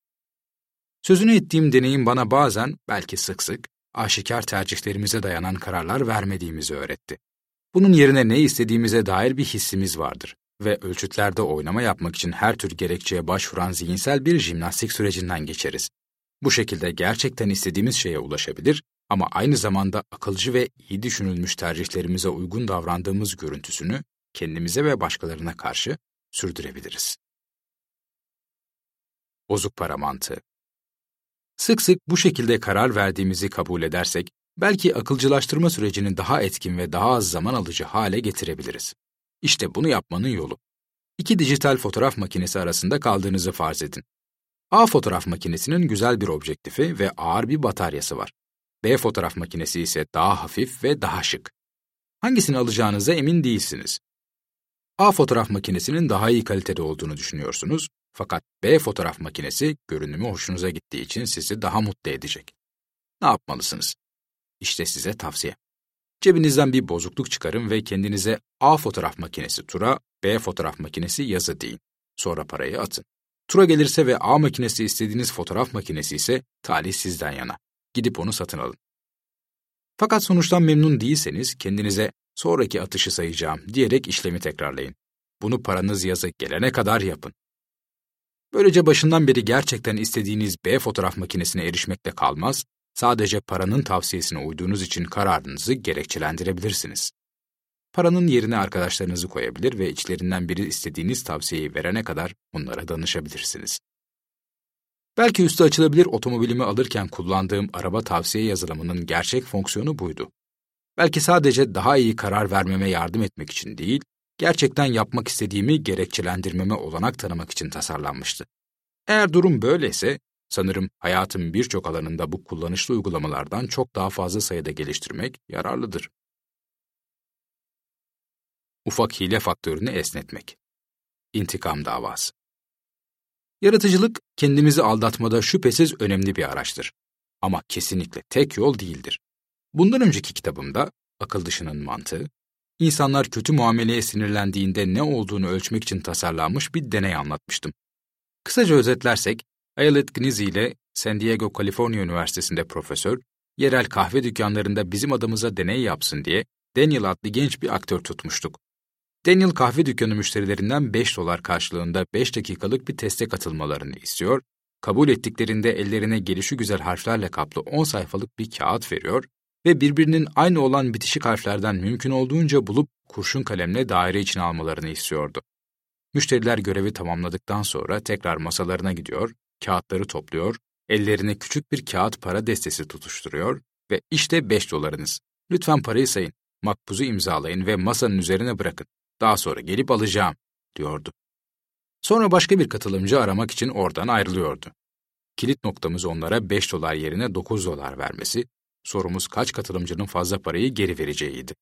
Sözünü ettiğim deneyim bana bazen, belki sık sık, aşikar tercihlerimize dayanan kararlar vermediğimizi öğretti. Bunun yerine ne istediğimize dair bir hissimiz vardır ve ölçütlerde oynama yapmak için her tür gerekçeye başvuran zihinsel bir jimnastik sürecinden geçeriz. Bu şekilde gerçekten istediğimiz şeye ulaşabilir ama aynı zamanda akılcı ve iyi düşünülmüş tercihlerimize uygun davrandığımız görüntüsünü kendimize ve başkalarına karşı sürdürebiliriz. Bozuk para mantığı. Sık sık bu şekilde karar verdiğimizi kabul edersek, belki akılcılaştırma sürecini daha etkin ve daha az zaman alıcı hale getirebiliriz. İşte bunu yapmanın yolu. İki dijital fotoğraf makinesi arasında kaldığınızı farz edin. A fotoğraf makinesinin güzel bir objektifi ve ağır bir bataryası var. B fotoğraf makinesi ise daha hafif ve daha şık. Hangisini alacağınıza emin değilsiniz. A fotoğraf makinesinin daha iyi kalitede olduğunu düşünüyorsunuz, fakat B fotoğraf makinesi görünümü hoşunuza gittiği için sizi daha mutlu edecek. Ne yapmalısınız? İşte size tavsiye. Cebinizden bir bozukluk çıkarın ve kendinize A fotoğraf makinesi tura, B fotoğraf makinesi yazı deyin. Sonra parayı atın. Tura gelirse ve A makinesi istediğiniz fotoğraf makinesi ise talih sizden yana. Gidip onu satın alın. Fakat sonuçtan memnun değilseniz kendinize sonraki atışı sayacağım diyerek işlemi tekrarlayın. Bunu paranız yazı gelene kadar yapın. Böylece başından beri gerçekten istediğiniz B fotoğraf makinesine erişmekle kalmaz, sadece paranın tavsiyesine uyduğunuz için kararınızı gerekçelendirebilirsiniz. Paranın yerine arkadaşlarınızı koyabilir ve içlerinden biri istediğiniz tavsiyeyi verene kadar onlara danışabilirsiniz. Belki üstü açılabilir otomobilimi alırken kullandığım araba tavsiye yazılımının gerçek fonksiyonu buydu. Belki sadece daha iyi karar vermeme yardım etmek için değil, gerçekten yapmak istediğimi gerekçelendirmeme olanak tanımak için tasarlanmıştı. Eğer durum böyleyse, sanırım hayatın birçok alanında bu kullanışlı uygulamalardan çok daha fazla sayıda geliştirmek yararlıdır. Ufak hile faktörünü esnetmek. İntikam davası. Yaratıcılık, kendimizi aldatmada şüphesiz önemli bir araçtır. Ama kesinlikle tek yol değildir. Bundan önceki kitabımda, Akıl Dışının Mantığı, insanlar kötü muameleye sinirlendiğinde ne olduğunu ölçmek için tasarlanmış bir deney anlatmıştım. Kısaca özetlersek, Ayelet Gnizi ile San Diego, Kaliforniya Üniversitesi'nde profesör, yerel kahve dükkanlarında bizim adımıza deney yapsın diye Daniel adlı genç bir aktör tutmuştuk. Daniel kahve dükkanı müşterilerinden beş dolar karşılığında beş dakikalık bir teste katılmalarını istiyor, kabul ettiklerinde ellerine gelişigüzel harflerle kaplı on sayfalık bir kağıt veriyor ve birbirinin aynı olan bitişik harflerden mümkün olduğunca bulup kurşun kalemle daire içine almalarını istiyordu. Müşteriler görevi tamamladıktan sonra tekrar masalarına gidiyor, kağıtları topluyor, ellerine küçük bir kağıt para destesi tutuşturuyor Ve işte beş dolarınız. Lütfen parayı sayın, makbuzu imzalayın ve masanın üzerine bırakın. Daha sonra gelip alacağım, diyordu. Sonra başka bir katılımcı aramak için oradan ayrılıyordu. Kilit noktamız onlara beş dolar yerine dokuz dolar vermesi, sorumuz kaç katılımcının fazla parayı geri vereceğiydi.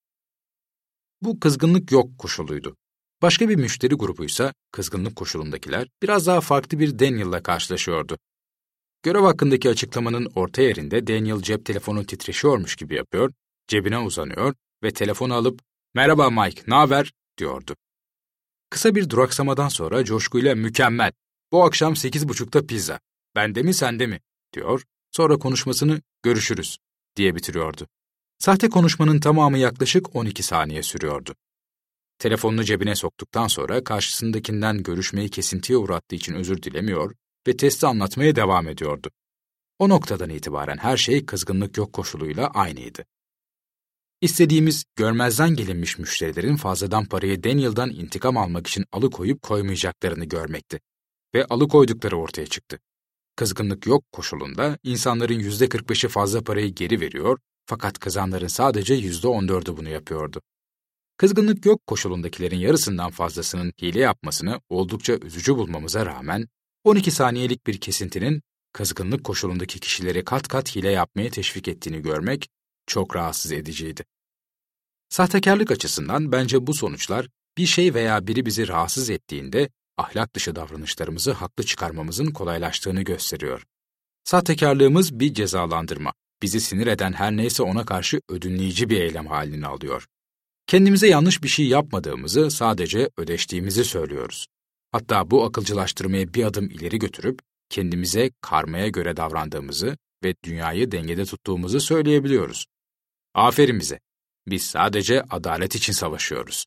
Bu kızgınlık yok koşuluydu. Başka bir müşteri grubuysa, kızgınlık koşulundakiler biraz daha farklı bir Daniel'la karşılaşıyordu. Görev hakkındaki açıklamanın orta yerinde Daniel cep telefonu titreşiyormuş gibi yapıyor, cebine uzanıyor ve telefonu alıp "Merhaba Mike, naber?" diyordu. Kısa bir duraksamadan sonra coşkuyla "Mükemmel, bu akşam sekiz buçukta pizza, bende mi sende mi?" diyor, sonra konuşmasını "Görüşürüz" diye bitiriyordu. Sahte konuşmanın tamamı yaklaşık on iki saniye sürüyordu. Telefonunu cebine soktuktan sonra karşısındakinden görüşmeyi kesintiye uğrattığı için özür dilemiyor ve testi anlatmaya devam ediyordu. O noktadan itibaren her şey kızgınlık yok koşuluyla aynıydı. İstediğimiz görmezden gelinmiş müşterilerin fazladan parayı Daniel'dan intikam almak için alıkoyup koymayacaklarını görmekti. Ve alıkoydukları ortaya çıktı. Kızgınlık yok koşulunda insanların yüzde kırk beşi fazla parayı geri veriyor fakat kızanların sadece yüzde on dördü bunu yapıyordu. Kızgınlık yok koşulundakilerin yarısından fazlasının hile yapmasını oldukça üzücü bulmamıza rağmen on iki saniyelik bir kesintinin kızgınlık koşulundaki kişileri kat kat hile yapmaya teşvik ettiğini görmek çok rahatsız ediciydi. Sahtekarlık açısından bence bu sonuçlar bir şey veya biri bizi rahatsız ettiğinde ahlak dışı davranışlarımızı haklı çıkarmamızın kolaylaştığını gösteriyor. Sahtekarlığımız bir cezalandırma, bizi sinir eden her neyse ona karşı ödünleyici bir eylem halini alıyor. Kendimize yanlış bir şey yapmadığımızı, sadece ödeştiğimizi söylüyoruz. Hatta bu akılcılaştırmayı bir adım ileri götürüp kendimize karmaya göre davrandığımızı ve dünyayı dengede tuttuğumuzu söyleyebiliyoruz. Aferin bize. Biz sadece adalet için savaşıyoruz.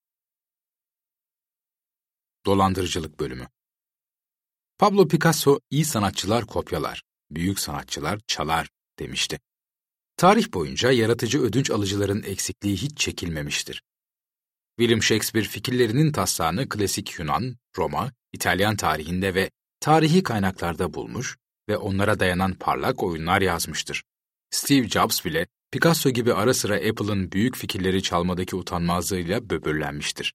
Dolandırıcılık bölümü. Pablo Picasso, iyi sanatçılar kopyalar, büyük sanatçılar çalar demişti. Tarih boyunca yaratıcı ödünç alıcıların eksikliği hiç çekilmemiştir. William Shakespeare fikirlerinin taslağını klasik Yunan, Roma, İtalyan tarihinde ve tarihi kaynaklarda bulmuş ve onlara dayanan parlak oyunlar yazmıştır. Steve Jobs bile Picasso gibi ara sıra Apple'ın büyük fikirleri çalmadaki utanmazlığıyla böbürlenmiştir.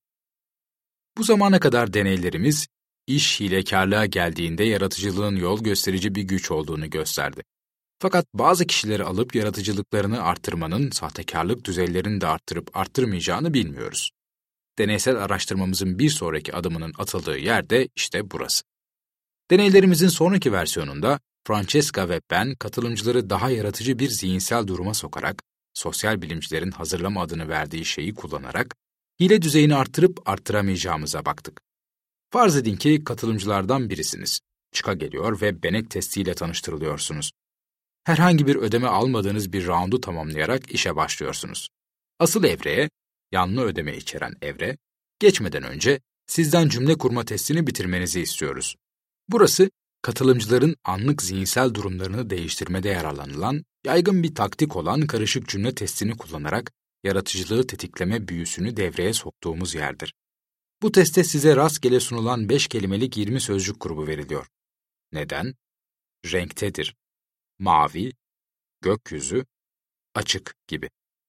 Bu zamana kadar deneylerimiz, iş hilekarlığa geldiğinde yaratıcılığın yol gösterici bir güç olduğunu gösterdi. Fakat bazı kişileri alıp yaratıcılıklarını arttırmanın sahtekarlık düzeylerini de arttırıp arttırmayacağını bilmiyoruz. Deneysel araştırmamızın bir sonraki adımının atıldığı yer de işte burası. Deneylerimizin sonraki versiyonunda Francesca ve ben katılımcıları daha yaratıcı bir zihinsel duruma sokarak, sosyal bilimcilerin hazırlama adını verdiği şeyi kullanarak, hile düzeyini arttırıp arttıramayacağımıza baktık. Farz edin ki katılımcılardan birisiniz. Çıka geliyor ve Benek testiyle tanıştırılıyorsunuz. Herhangi bir ödeme almadığınız bir roundu tamamlayarak işe başlıyorsunuz. Asıl evreye, yanlı ödeme içeren evre, geçmeden önce sizden cümle kurma testini bitirmenizi istiyoruz. Burası, katılımcıların anlık zihinsel durumlarını değiştirmede yararlanılan, yaygın bir taktik olan karışık cümle testini kullanarak yaratıcılığı tetikleme büyüsünü devreye soktuğumuz yerdir. Bu teste size rastgele sunulan beş kelimelik yirmi sözcük grubu veriliyor. Neden? Renktedir. Mavi, gökyüzü, açık gibi.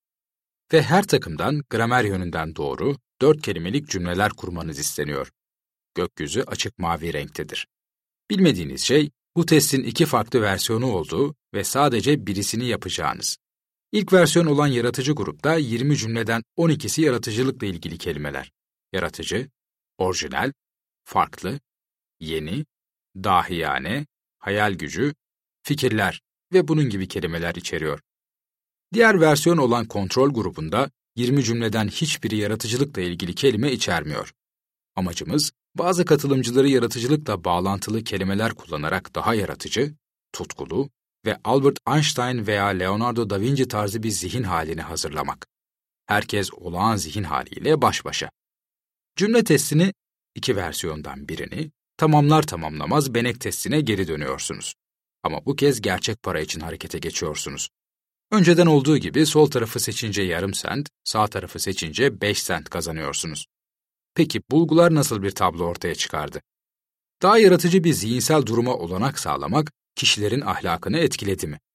Ve her takımdan gramer yönünden doğru, dört kelimelik cümleler kurmanız isteniyor. Gökyüzü açık mavi renktedir. Bilmediğiniz şey, bu testin iki farklı versiyonu olduğu ve sadece birisini yapacağınız. İlk versiyon olan yaratıcı grupta yirmi cümleden on ikisi yaratıcılıkla ilgili kelimeler. Yaratıcı, orijinal, farklı, yeni, dahiyane, hayal gücü, fikirler ve bunun gibi kelimeler içeriyor. Diğer versiyon olan kontrol grubunda yirmi cümleden hiçbiri yaratıcılıkla ilgili kelime içermiyor. Amacımız, bazı katılımcıları yaratıcılıkla bağlantılı kelimeler kullanarak daha yaratıcı, tutkulu ve Albert Einstein veya Leonardo da Vinci tarzı bir zihin halini hazırlamak. Herkes olağan zihin haliyle baş başa. Cümle testini, iki versiyondan birini, tamamlar tamamlamaz Benek testine geri dönüyorsunuz. Ama bu kez gerçek para için harekete geçiyorsunuz. Önceden olduğu gibi sol tarafı seçince yarım sent, sağ tarafı seçince beş sent kazanıyorsunuz. Peki bulgular nasıl bir tablo ortaya çıkardı? Daha yaratıcı bir zihinsel duruma olanak sağlamak, kişilerin ahlakını etkiledi mi?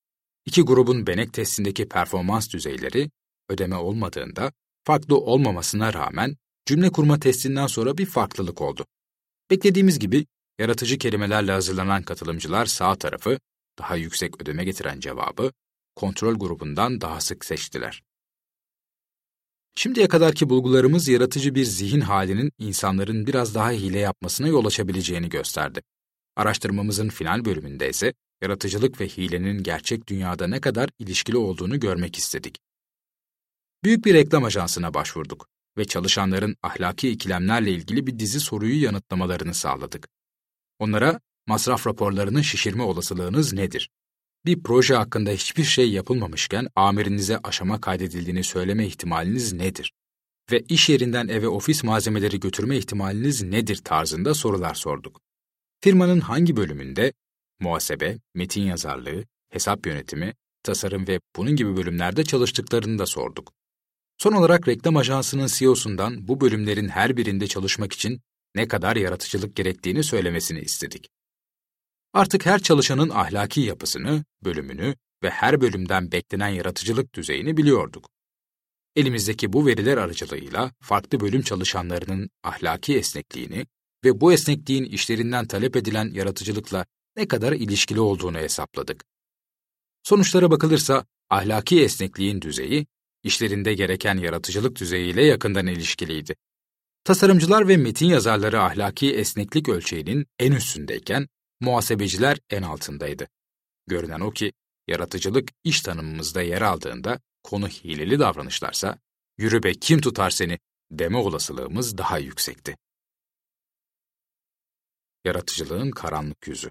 İki grubun Benek testindeki performans düzeyleri, ödeme olmadığında, farklı olmamasına rağmen cümle kurma testinden sonra bir farklılık oldu. Beklediğimiz gibi yaratıcı kelimelerle hazırlanan katılımcılar sağ tarafı, daha yüksek ödeme getiren cevabı, kontrol grubundan daha sık seçtiler. Şimdiye kadarki bulgularımız yaratıcı bir zihin halinin insanların biraz daha hile yapmasına yol açabileceğini gösterdi. Araştırmamızın final bölümünde ise yaratıcılık ve hilenin gerçek dünyada ne kadar ilişkili olduğunu görmek istedik. Büyük bir reklam ajansına başvurduk ve çalışanların ahlaki ikilemlerle ilgili bir dizi soruyu yanıtlamalarını sağladık. Onlara masraf raporlarını şişirme olasılığınız nedir? Bir proje hakkında hiçbir şey yapılmamışken amirinize aşama kaydedildiğini söyleme ihtimaliniz nedir? Ve iş yerinden eve ofis malzemeleri götürme ihtimaliniz nedir tarzında sorular sorduk. Firmanın hangi bölümünde muhasebe, metin yazarlığı, hesap yönetimi, tasarım ve bunun gibi bölümlerde çalıştıklarını da sorduk. Son olarak reklam ajansının C E O'sundan bu bölümlerin her birinde çalışmak için ne kadar yaratıcılık gerektiğini söylemesini istedik. Artık her çalışanın ahlaki yapısını, bölümünü ve her bölümden beklenen yaratıcılık düzeyini biliyorduk. Elimizdeki bu veriler aracılığıyla farklı bölüm çalışanlarının ahlaki esnekliğini ve bu esnekliğin işlerinden talep edilen yaratıcılıkla ne kadar ilişkili olduğunu hesapladık. Sonuçlara bakılırsa ahlaki esnekliğin düzeyi, işlerinde gereken yaratıcılık düzeyiyle yakından ilişkiliydi. Tasarımcılar ve metin yazarları ahlaki esneklik ölçeğinin en üstündeyken, muhasebeciler en altındaydı. Görünen o ki, yaratıcılık iş tanımımızda yer aldığında konu hileli davranışlarsa, yürü be kim tutar seni deme olasılığımız daha yüksekti. Yaratıcılığın karanlık yüzü.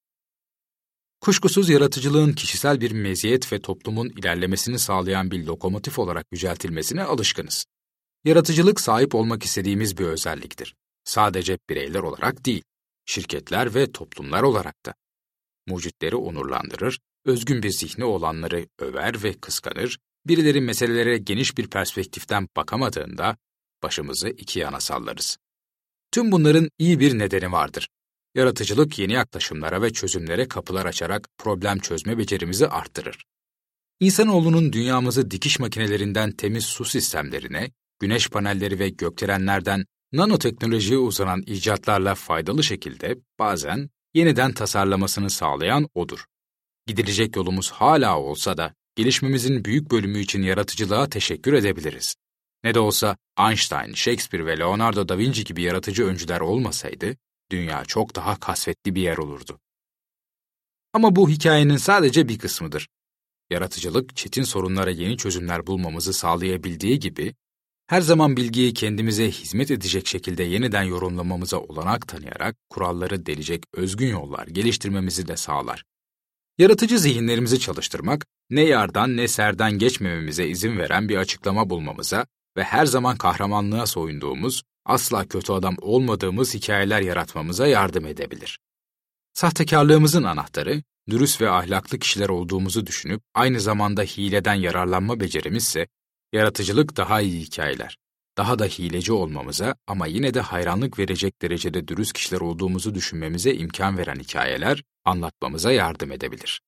Kuşkusuz yaratıcılığın kişisel bir meziyet ve toplumun ilerlemesini sağlayan bir lokomotif olarak yüceltilmesine alışkınız. Yaratıcılık sahip olmak istediğimiz bir özelliktir. Sadece bireyler olarak değil, şirketler ve toplumlar olarak da. Mucitleri onurlandırır, özgün bir zihni olanları över ve kıskanır, birileri meselelere geniş bir perspektiften bakamadığında başımızı iki yana sallarız. Tüm bunların iyi bir nedeni vardır. Yaratıcılık yeni yaklaşımlara ve çözümlere kapılar açarak problem çözme becerimizi arttırır. İnsanoğlunun dünyamızı dikiş makinelerinden temiz su sistemlerine, güneş panelleri ve gökdelenlerden nanoteknolojiye uzanan icatlarla faydalı şekilde bazen yeniden tasarlamasını sağlayan odur. Gidilecek yolumuz hala olsa da gelişmemizin büyük bölümü için yaratıcılığa teşekkür edebiliriz. Ne de olsa Einstein, Shakespeare ve Leonardo da Vinci gibi yaratıcı öncüler olmasaydı, dünya çok daha kasvetli bir yer olurdu. Ama bu hikayenin sadece bir kısmıdır. Yaratıcılık, çetin sorunlara yeni çözümler bulmamızı sağlayabildiği gibi, her zaman bilgiyi kendimize hizmet edecek şekilde yeniden yorumlamamıza olanak tanıyarak kuralları delecek özgün yollar geliştirmemizi de sağlar. Yaratıcı zihinlerimizi çalıştırmak, ne yardan ne serden geçmememize izin veren bir açıklama bulmamıza ve her zaman kahramanlığa soyunduğumuz, asla kötü adam olmadığımız hikayeler yaratmamıza yardım edebilir. Sahtekarlığımızın anahtarı, dürüst ve ahlaklı kişiler olduğumuzu düşünüp aynı zamanda hileden yararlanma becerimizse, yaratıcılık daha iyi hikayeler, daha da hileci olmamıza ama yine de hayranlık verecek derecede dürüst kişiler olduğumuzu düşünmemize imkan veren hikayeler anlatmamıza yardım edebilir.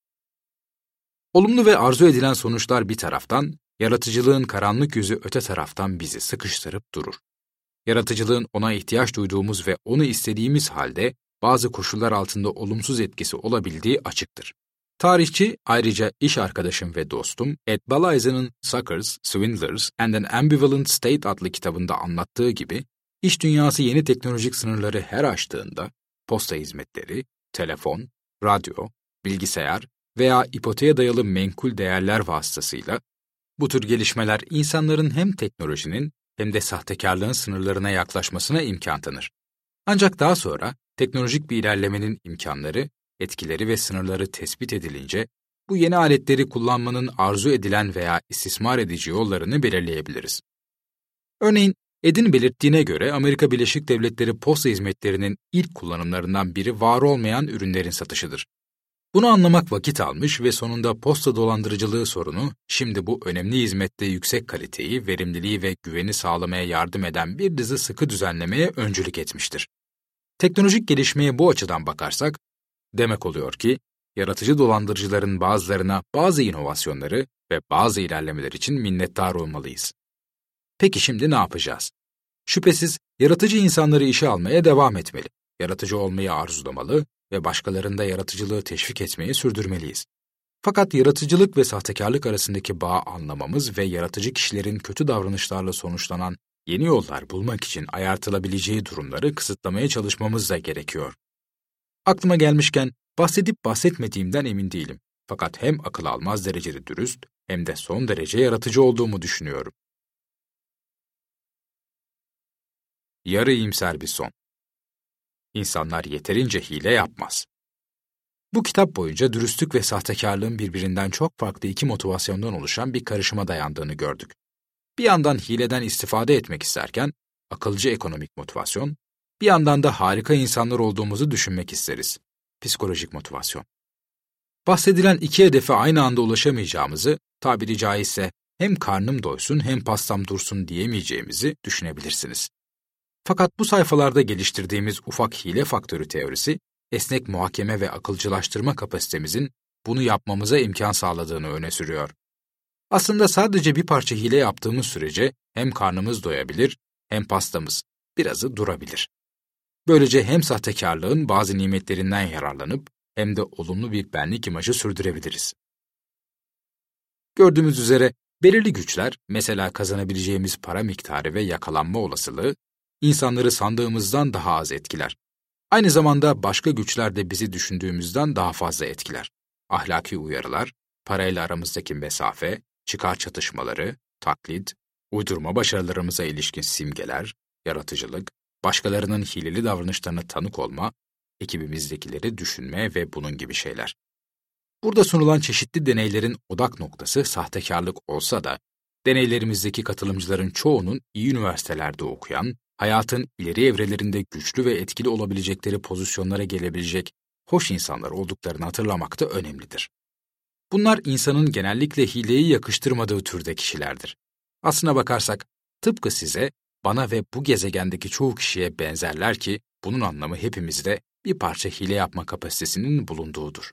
Olumlu ve arzu edilen sonuçlar bir taraftan, yaratıcılığın karanlık yüzü öte taraftan bizi sıkıştırıp durur. Yaratıcılığın ona ihtiyaç duyduğumuz ve onu istediğimiz halde bazı koşullar altında olumsuz etkisi olabildiği açıktır. Tarihçi, ayrıca iş arkadaşım ve dostum Ed Balaizen'in Suckers, Swindlers and an Ambivalent State adlı kitabında anlattığı gibi, iş dünyası yeni teknolojik sınırları her aştığında, posta hizmetleri, telefon, radyo, bilgisayar veya ipoteğe dayalı menkul değerler vasıtasıyla, bu tür gelişmeler insanların hem teknolojinin hem de sahtekarlığın sınırlarına yaklaşmasına imkan tanır. Ancak daha sonra teknolojik bir ilerlemenin imkanları, etkileri ve sınırları tespit edilince, bu yeni aletleri kullanmanın arzu edilen veya istismar edici yollarını belirleyebiliriz. Örneğin, Ed'in belirttiğine göre Amerika Birleşik Devletleri posta hizmetlerinin ilk kullanımlarından biri var olmayan ürünlerin satışıdır. Bunu anlamak vakit almış ve sonunda posta dolandırıcılığı sorunu, şimdi bu önemli hizmette yüksek kaliteyi, verimliliği ve güveni sağlamaya yardım eden bir dizi sıkı düzenlemeye öncülük etmiştir. Teknolojik gelişmeye bu açıdan bakarsak, demek oluyor ki, yaratıcı dolandırıcıların bazılarına bazı inovasyonları ve bazı ilerlemeler için minnettar olmalıyız. Peki şimdi ne yapacağız? Şüphesiz yaratıcı insanları işe almaya devam etmeli, yaratıcı olmayı arzulamalı ve başkalarında yaratıcılığı teşvik etmeyi sürdürmeliyiz. Fakat yaratıcılık ve sahtekarlık arasındaki bağı anlamamız ve yaratıcı kişilerin kötü davranışlarla sonuçlanan yeni yollar bulmak için ayartılabileceği durumları kısıtlamaya çalışmamız da gerekiyor. Aklıma gelmişken bahsedip bahsetmediğimden emin değilim. Fakat hem akıl almaz derecede dürüst hem de son derece yaratıcı olduğumu düşünüyorum. Yarı iyimser bir son. İnsanlar yeterince hile yapmaz. Bu kitap boyunca dürüstlük ve sahtekarlığın birbirinden çok farklı iki motivasyondan oluşan bir karışıma dayandığını gördük. Bir yandan hileden istifade etmek isterken, akılcı ekonomik motivasyon, bir yandan da harika insanlar olduğumuzu düşünmek isteriz. Psikolojik motivasyon. Bahsedilen iki hedefe aynı anda ulaşamayacağımızı, tabiri caizse hem karnım doysun hem pastam dursun diyemeyeceğimizi düşünebilirsiniz. Fakat bu sayfalarda geliştirdiğimiz ufak hile faktörü teorisi, esnek muhakeme ve akılcılaştırma kapasitemizin bunu yapmamıza imkan sağladığını öne sürüyor. Aslında sadece bir parça hile yaptığımız sürece hem karnımız doyabilir hem pastamız birazı durabilir. Böylece hem sahtekarlığın bazı nimetlerinden yararlanıp hem de olumlu bir benlik imajı sürdürebiliriz. Gördüğümüz üzere belirli güçler, mesela kazanabileceğimiz para miktarı ve yakalanma olasılığı, insanları sandığımızdan daha az etkiler. Aynı zamanda başka güçler de bizi düşündüğümüzden daha fazla etkiler. Ahlaki uyarılar, parayla aramızdaki mesafe, çıkar çatışmaları, taklit, uydurma başarılarımıza ilişkin simgeler, yaratıcılık, başkalarının hileli davranışlarına tanık olma, ekibimizdekileri düşünme ve bunun gibi şeyler. Burada sunulan çeşitli deneylerin odak noktası sahtekarlık olsa da, deneylerimizdeki katılımcıların çoğunun iyi üniversitelerde okuyan, hayatın ileri evrelerinde güçlü ve etkili olabilecekleri pozisyonlara gelebilecek hoş insanlar olduklarını hatırlamak da önemlidir. Bunlar insanın genellikle hileyi yakıştırmadığı türde kişilerdir. Aslına bakarsak, tıpkı size, bana ve bu gezegendeki çoğu kişiye benzerler ki, bunun anlamı hepimizde bir parça hile yapma kapasitesinin bulunduğudur.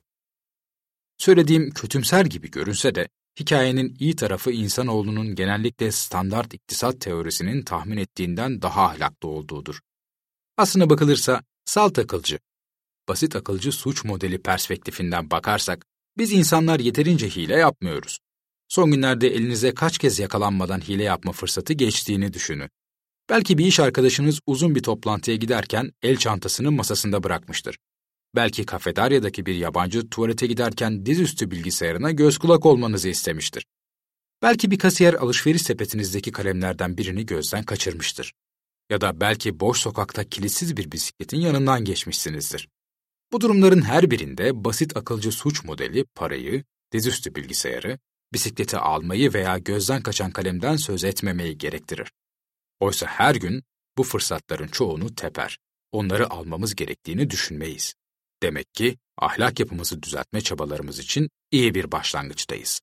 Söylediğim kötümser gibi görünse de, hikayenin iyi tarafı insanoğlunun genellikle standart iktisat teorisinin tahmin ettiğinden daha ahlaklı olduğudur. Aslına bakılırsa, salt akılcı, basit akılcı suç modeli perspektifinden bakarsak, biz insanlar yeterince hile yapmıyoruz. Son günlerde elinize kaç kez yakalanmadan hile yapma fırsatı geçtiğini düşünün. Belki bir iş arkadaşınız uzun bir toplantıya giderken el çantasını masasında bırakmıştır. Belki kafeteryadaki bir yabancı tuvalete giderken dizüstü bilgisayarına göz kulak olmanızı istemiştir. Belki bir kasiyer alışveriş sepetinizdeki kalemlerden birini gözden kaçırmıştır. Ya da belki boş sokakta kilitsiz bir bisikletin yanından geçmişsinizdir. Bu durumların her birinde basit akılcı suç modeli parayı, dizüstü bilgisayarı, bisikleti almayı veya gözden kaçan kalemden söz etmemeyi gerektirir. Oysa her gün bu fırsatların çoğunu teper, onları almamız gerektiğini düşünmeyiz. Demek ki ahlak yapımızı düzeltme çabalarımız için iyi bir başlangıçtayız.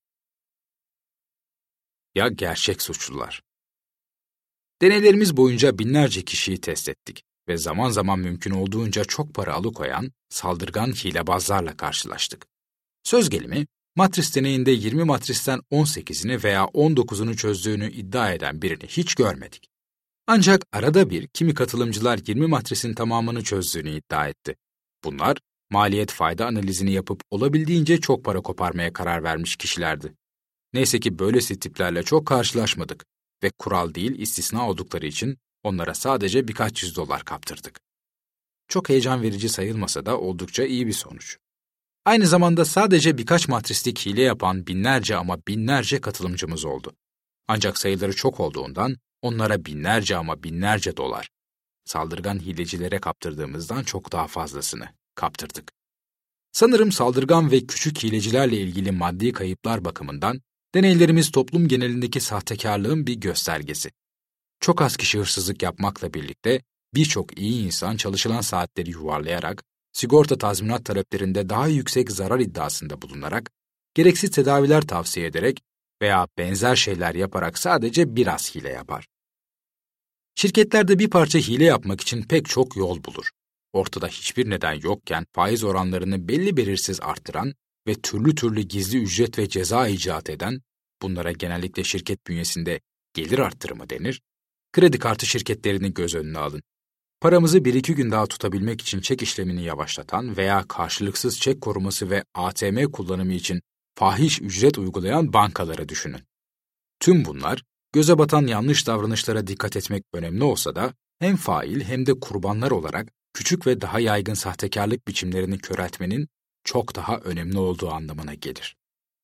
Ya gerçek suçlular? Deneylerimiz boyunca binlerce kişiyi test ettik ve zaman zaman mümkün olduğunca çok para alıkoyan, saldırgan hilebazlarla karşılaştık. Söz gelimi, matris deneyinde yirmi matristen on sekizini veya on dokuzunu çözdüğünü iddia eden birini hiç görmedik. Ancak arada bir kimi katılımcılar yirmi matrisin tamamını çözdüğünü iddia etti. Bunlar, maliyet-fayda analizini yapıp olabildiğince çok para koparmaya karar vermiş kişilerdi. Neyse ki böylesi tiplerle çok karşılaşmadık ve kural değil istisna oldukları için onlara sadece birkaç yüz dolar kaptırdık. Çok heyecan verici sayılmasa da oldukça iyi bir sonuç. Aynı zamanda sadece birkaç matrislik hile yapan binlerce ama binlerce katılımcımız oldu. Ancak sayıları çok olduğundan onlara binlerce ama binlerce dolar, saldırgan hilecilere kaptırdığımızdan çok daha fazlasını kaptırdık. Sanırım saldırgan ve küçük hilecilerle ilgili maddi kayıplar bakımından deneylerimiz toplum genelindeki sahtekarlığın bir göstergesi. Çok az kişi hırsızlık yapmakla birlikte birçok iyi insan çalışılan saatleri yuvarlayarak, sigorta tazminat taleplerinde daha yüksek zarar iddiasında bulunarak, gereksiz tedaviler tavsiye ederek veya benzer şeyler yaparak sadece biraz hile yapar. Şirketlerde bir parça hile yapmak için pek çok yol bulur. ortada hiçbir neden yokken faiz oranlarını belli belirsiz arttıran ve türlü türlü gizli ücret ve ceza icat eden, bunlara genellikle şirket bünyesinde gelir arttırımı denir, kredi kartı şirketlerini göz önüne alın. Paramızı bir iki gün daha tutabilmek için çek işlemini yavaşlatan veya karşılıksız çek koruması ve A T M kullanımı için fahiş ücret uygulayan bankaları düşünün. Tüm bunlar, göze batan yanlış davranışlara dikkat etmek önemli olsa da, hem fail hem de kurbanlar olarak küçük ve daha yaygın sahtekarlık biçimlerini köreltmenin çok daha önemli olduğu anlamına gelir.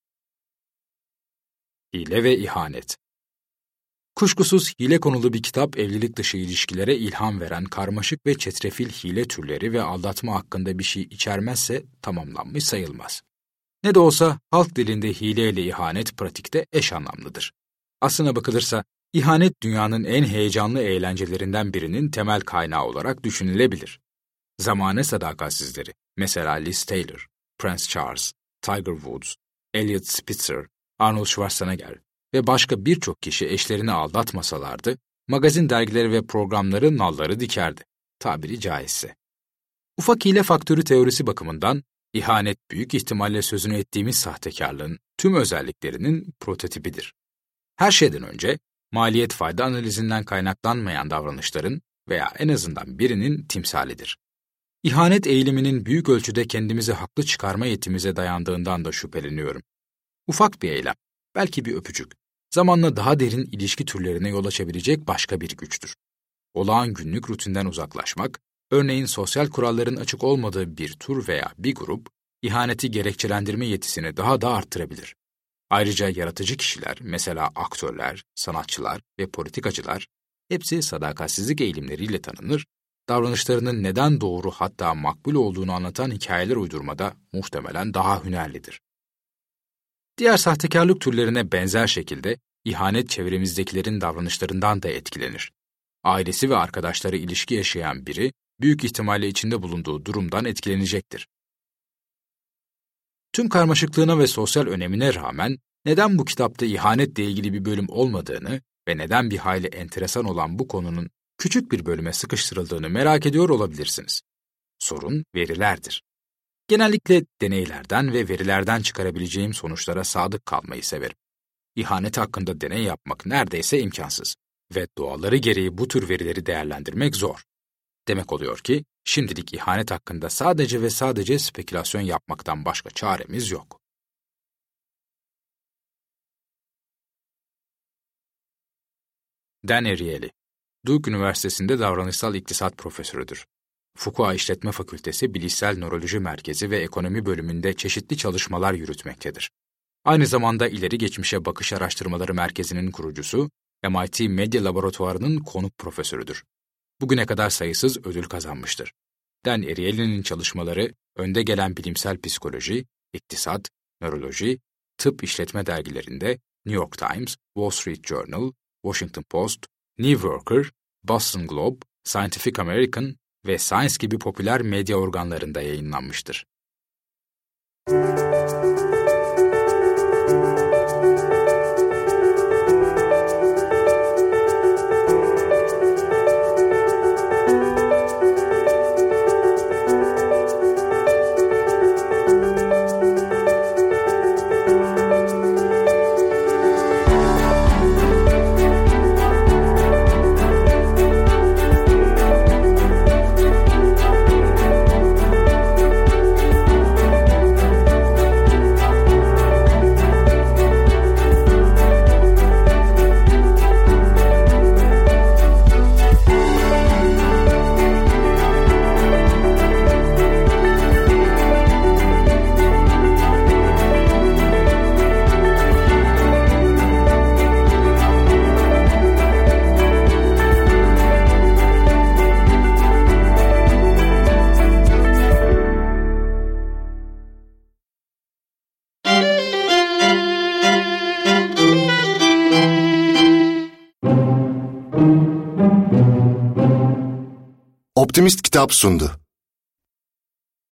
Hile ve ihanet. Kuşkusuz hile konulu bir kitap evlilik dışı ilişkilere ilham veren karmaşık ve çetrefil hile türleri ve aldatma hakkında bir şey içermezse tamamlanmış sayılmaz. Ne de olsa halk dilinde hile ile ihanet pratikte eş anlamlıdır. Aslına bakılırsa ihanet dünyanın en heyecanlı eğlencelerinden birinin temel kaynağı olarak düşünülebilir. Zamane sadakatsizleri, mesela Liz Taylor, Prince Charles, Tiger Woods, Elliot Spitzer, Arnold Schwarzenegger ve başka birçok kişi eşlerini aldatmasalardı, magazin dergileri ve programları nalları dikerdi, tabiri caizse. Ufak hile faktörü teorisi bakımından, ihanet büyük ihtimalle sözünü ettiğimiz sahtekarlığın tüm özelliklerinin prototipidir. Her şeyden önce, maliyet fayda analizinden kaynaklanmayan davranışların veya en azından birinin timsalidir. İhanet eğiliminin büyük ölçüde kendimizi haklı çıkarma yetimize dayandığından da şüpheleniyorum. Ufak bir eylem, belki bir öpücük, zamanla daha derin ilişki türlerine yol açabilecek başka bir güçtür. Olağan günlük rutinden uzaklaşmak, örneğin sosyal kuralların açık olmadığı bir tur veya bir grup, ihaneti gerekçelendirme yetisini daha da arttırabilir. Ayrıca yaratıcı kişiler, mesela aktörler, sanatçılar ve politikacılar, hepsi sadakatsizlik eğilimleriyle tanınır, davranışlarının neden doğru hatta makbul olduğunu anlatan hikayeler uydurmada muhtemelen daha hünerlidir. Diğer sahtekarlık türlerine benzer şekilde ihanet çevremizdekilerin davranışlarından da etkilenir. Ailesi ve arkadaşları ilişki yaşayan biri, büyük ihtimalle içinde bulunduğu durumdan etkilenecektir. Tüm karmaşıklığına ve sosyal önemine rağmen neden bu kitapta ihanetle ilgili bir bölüm olmadığını ve neden bir hayli enteresan olan bu konunun küçük bir bölüme sıkıştırıldığını merak ediyor olabilirsiniz. Sorun verilerdir. Genellikle deneylerden ve verilerden çıkarabileceğim sonuçlara sadık kalmayı severim. İhanet hakkında deney yapmak neredeyse imkansız ve doğaları gereği bu tür verileri değerlendirmek zor. Demek oluyor ki, şimdilik ihanet hakkında sadece ve sadece spekülasyon yapmaktan başka çaremiz yok. Dan Ariely, Duke Üniversitesi'nde davranışsal iktisat profesörüdür. Fuqua İşletme Fakültesi Bilişsel Nöroloji Merkezi ve Ekonomi bölümünde çeşitli çalışmalar yürütmektedir. Aynı zamanda İleri Geçmişe Bakış Araştırmaları Merkezi'nin kurucusu, M I T Medya Laboratuvarı'nın konuk profesörüdür. Bugüne kadar sayısız ödül kazanmıştır. Dan Ariely'nin çalışmaları, önde gelen bilimsel psikoloji, iktisat, nöroloji, tıp işletme dergilerinde New York Times, Wall Street Journal, Washington Post, New Yorker, Boston Globe, Scientific American ve Science gibi popüler medya organlarında yayınlanmıştır. Optimist Kitap sundu.